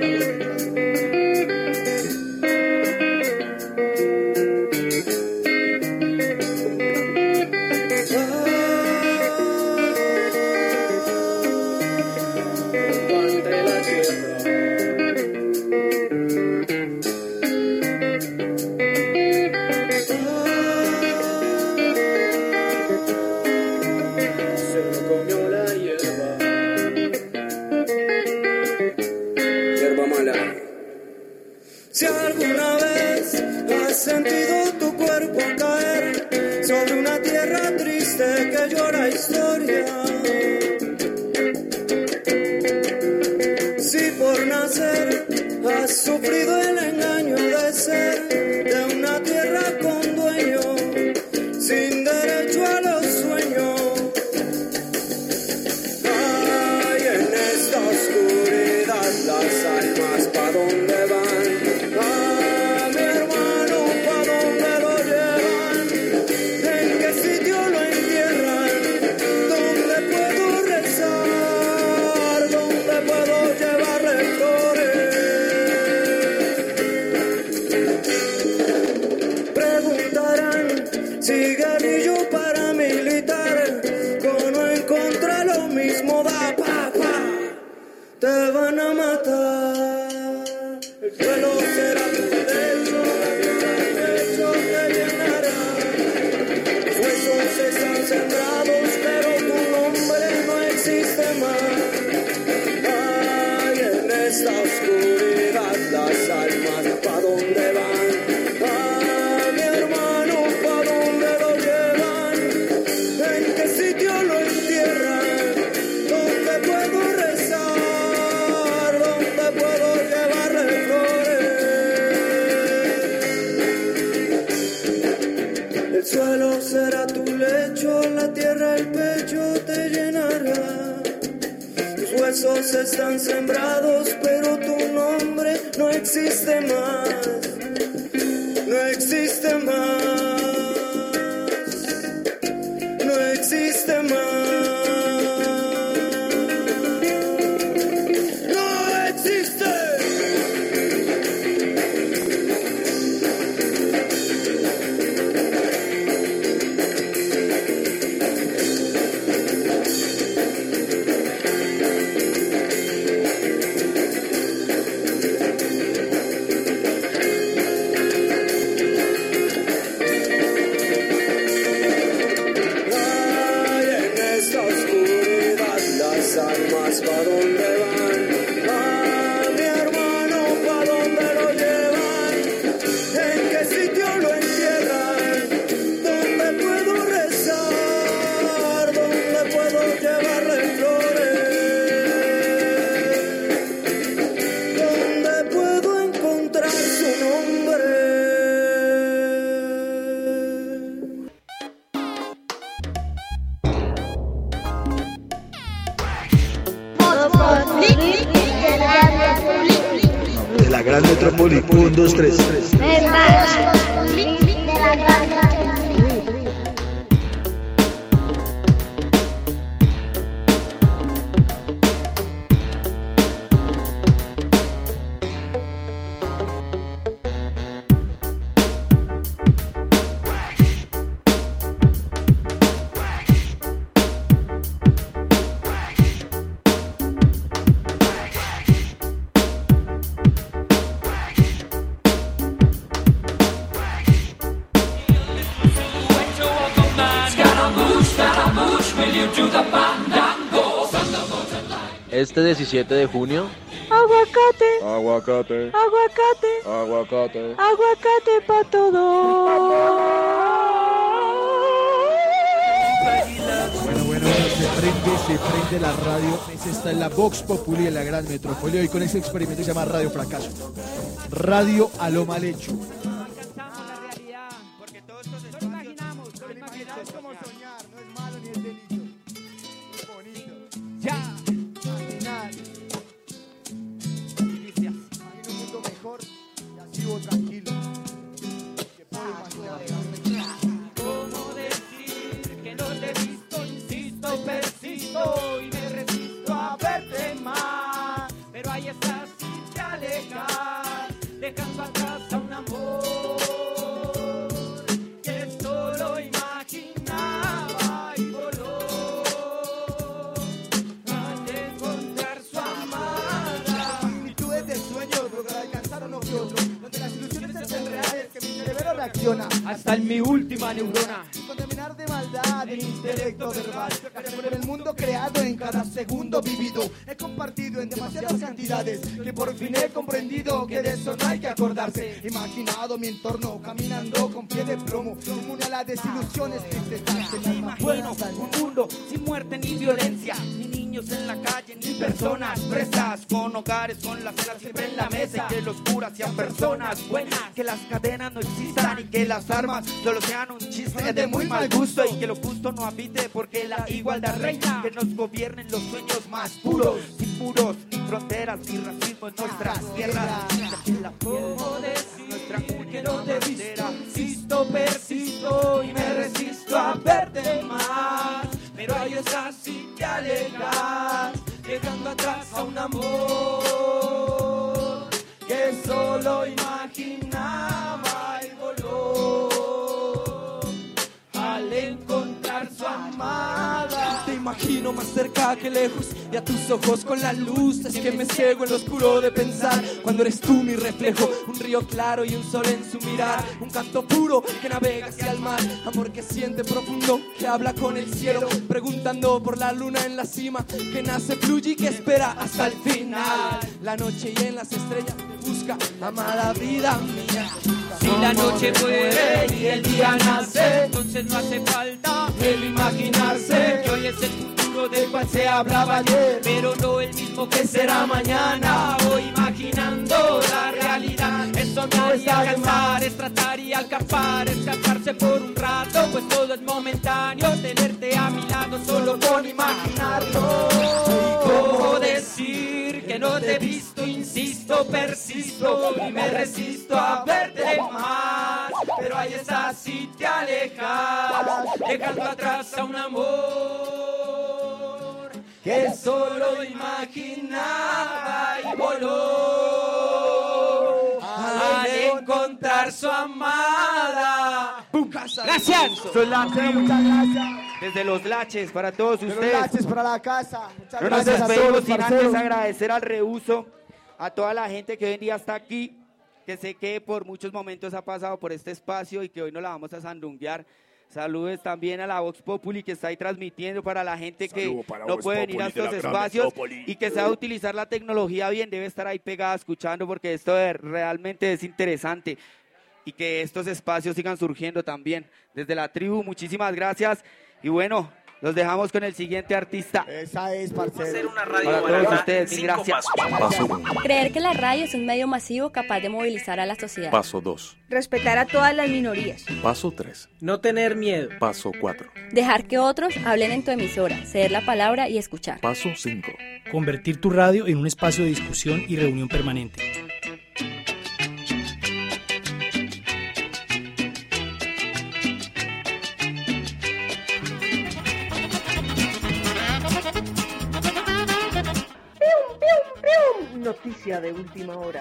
Si alguna vez has sentido tu cuerpo caer sobre una tierra triste que llora historia, si por nacer has sufrido el engaño de ser de una tierra con dueño, sin derecho a los sueños, ay, en esta oscuridad las almas ¿pa' dónde van? Ah, mi hermano, ¿pa' dónde lo llevan? ¿En qué sitio lo entierran? ¿Dónde puedo rezar? ¿Dónde puedo llevarle flores? Preguntarán si guerrillo paramilitar, con o en contra lo mismo da, pa, pa, te van a matar. El suelo será tu techo, el techo te llenará. Los huesos están sembrados, pero tu nombre no existe más. Ay, en esta oscuridad las almas, ¿pa' dónde van? Ah, mi hermano, ¿pa' dónde lo llevan? ¿En qué sitio lo entierran? ¿Dónde puedo rezar? ¿Dónde puedo llevarle flores? El suelo será tu lecho, la tierra el pecho te llenará. Tus huesos están sembrados, pero tu nombre no existe más. No existe más. No existe más. Almas, ¿pa' dónde van? Ah, mi hermano, ¿pa' dónde lo llevan? ¿En qué sitio lo entierran? ¿Dónde puedo rezar? ¿Dónde puedo llevarle flores? ¿Dónde puedo encontrar su nombre? De la gran metrópoli, un, dos, tres. Este diecisiete de junio. Aguacate. Aguacate. Aguacate. Aguacate. Aguacate pa' todo. se prende, se prende la radio. Está en la Vox Populi de la Gran Metrópoli. Hoy con ese experimento que se llama Radio Fracaso. Radio a lo mal hecho. Ya, imaginar. Inicias. Imagina un mundo mejor y así vivo tranquilo. Que puedo imaginar. ¿Cómo decir que no te he visto? Insisto y persisto y me resisto a verte más. Pero ahí estás y te alejas, dejando atrás a un amor que solo imaginaba y voló. Donde las ilusiones se hacen reales, que mi cerebro reacciona hasta en mi última neurona. Sin contaminar de maldad el intelecto verbal, por el mundo creado en cada segundo vivido. He compartido en demasiadas cantidades que por fin he comprendido que de eso no hay que acordarse. He imaginado mi entorno caminando con pie de plomo, inmune a las desilusiones tristes. Me imagino un mundo sin muerte ni violencia, ni niños en la calle, ni personas presas, con hogares, con la cena siempre en la mesa, y que los curas sean personas buenas, que las cadenas no existan y que las armas solo sean un chiste de muy mal gusto, y que lo justo no habite porque la igualdad reina, que nos gobiernen los sueños más puros, sin muros, ni fronteras, ni racismo en nuestras tierras. ¿Cómo decir nuestra que no te he visto? Insisto, persisto y me resisto a verte más, pero ahí estás y te alejas, dejando atrás a un amor que solo imaginaba y voló al encontrar su amada. Te imagino más cerca que lejos, y a tus ojos con la luz es que me ciego en lo oscuro de pensar, cuando eres tú mi reflejo, un río claro y un sol en su mirar, un canto puro que navega hacia el mar, amor que siente profundo, que habla con el cielo, preguntando por la luna en la cima, que nace, fluye y que espera hasta el final. La noche y en las estrellas te busca, amada vida mía. Si la noche muere y el día nace, entonces no hace falta el imaginarse que hoy es el futuro del cual se hablaba ayer, pero no el mismo que será mañana. Voy imaginando la realidad, es soñar y alcanzar, es tratar y alcanzar, es escaparse por un rato, pues todo es momentáneo, tenerte a mi lado solo con imaginarlo. ¿Cómo decir que no te he visto? Insisto, persisto y me resisto a verte más, pero ahí estás y te alejas, dejando atrás a un amor que solo imaginaba y voló al encontrar su amada. Gracias. Soy Lache, muchas gracias. Desde los Laches para todos De ustedes. los Laches para la casa. Muchas No nos gracias a todos despedimos los sin parceros. antes agradecer al Reuso, a toda la gente que hoy en día está aquí, que sé que por muchos momentos ha pasado por este espacio y que hoy no la vamos a sandunguear. Saludos también a la Vox Populi que está ahí transmitiendo para la gente que no Vox puede venir a Populi de estos la Gran espacios Metrópoli. y que sabe utilizar la tecnología bien, debe estar ahí pegada escuchando porque esto de- realmente es interesante y que estos espacios sigan surgiendo también. Desde la tribu, muchísimas gracias y bueno, los dejamos con el siguiente artista. Esa es, parcero. Para todos ustedes, mil gracias. Paso uno. Creer que la radio es un medio masivo capaz de movilizar a la sociedad. Paso dos. Respetar a todas las minorías. Paso tres. No tener miedo. Paso cuatro. Dejar que otros hablen en tu emisora, ceder la palabra y escuchar. Paso cinco. Convertir tu radio en un espacio de discusión y reunión permanente. Noticia de última hora.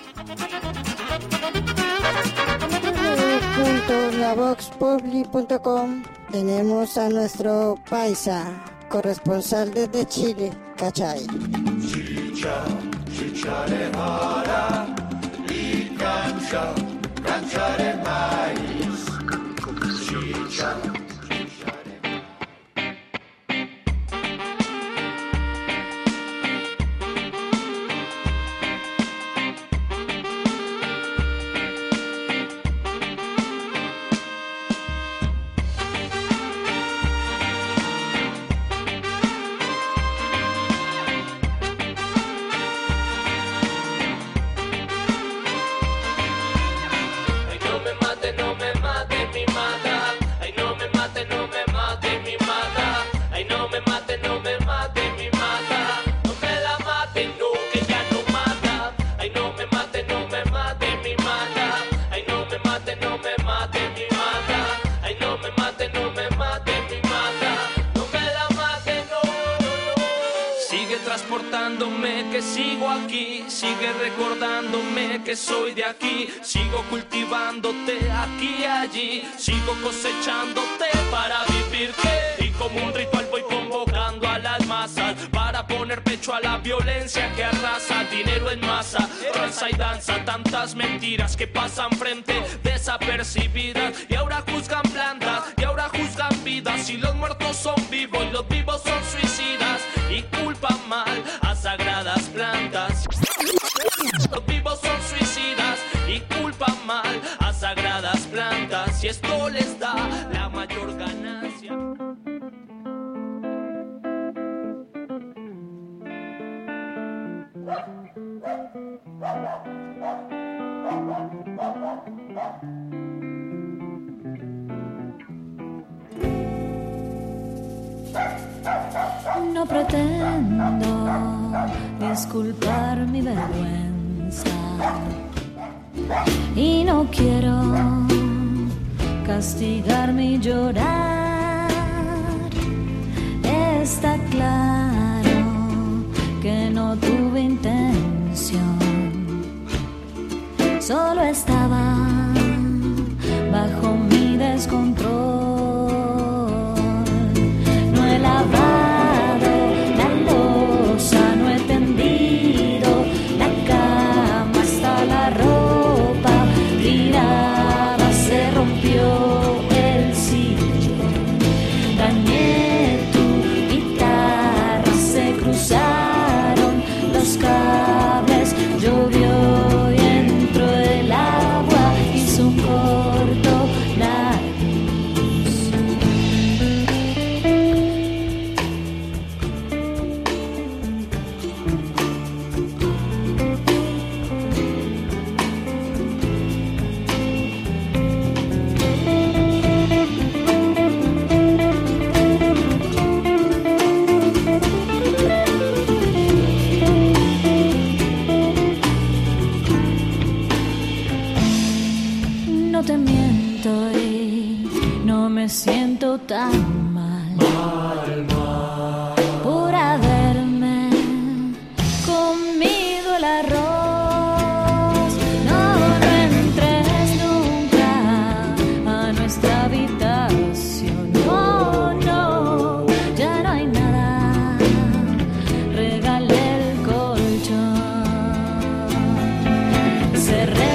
punto la vox populi punto com tenemos a nuestro paisa, corresponsal desde Chile, ¿cachai? Chicha, chicha de jara y cancha, cancha de maíz. Chicha. Sigue transportándome que sigo aquí, sigue recordándome que soy de aquí, sigo cultivándote aquí y allí, sigo cosechándote para vivir que, y como un ritual voy convocando a las masas para poner pecho a la violencia que arrasa, dinero en masa, ranza y danza, tantas mentiras que pasan frente desapercibidas y ahora juzgan plantas y ahora juzgan vidas y los muertos son vivos y los vivos son suicidas y culpan mal a sagradas plantas. Los vivos son suicidas y culpan mal a sagradas plantas y esto les da la mayor ganancia. No pretendo disculpar mi vergüenza y no quiero castigar mi llorar. Está claro que no tuve intención, solo estaba bajo mi descontrol. No he lavado la loza, no he tendido la cama, hasta la ropa tirada se rompió el sillón. Dañé tu guitarra, se cruzaron los cables, llovió y entró el agua, hizo un corto la luz. No te miento y no me siento tan mal, mal, mal, por haberme comido el arroz. No, no entres nunca a nuestra habitación. No, no, ya no hay nada. Regalé el colchón, cerré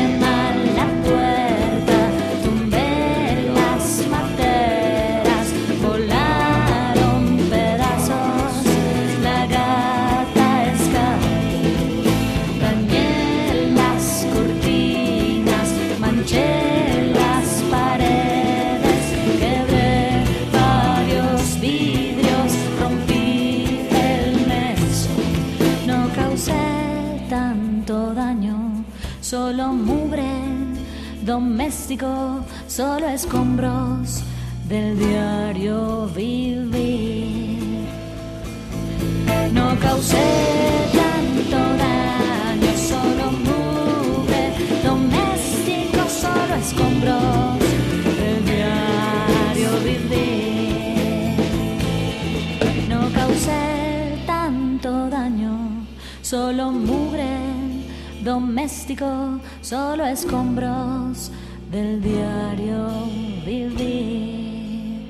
solo mugre doméstico, solo escombros del diario vivir. No causé tanto daño, solo mugre doméstico, solo escombros del diario vivir. No causé tanto daño, solo mugre doméstico, solo escombros del diario vivir.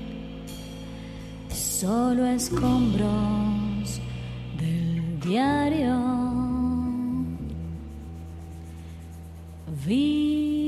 Solo escombros del diario vivir.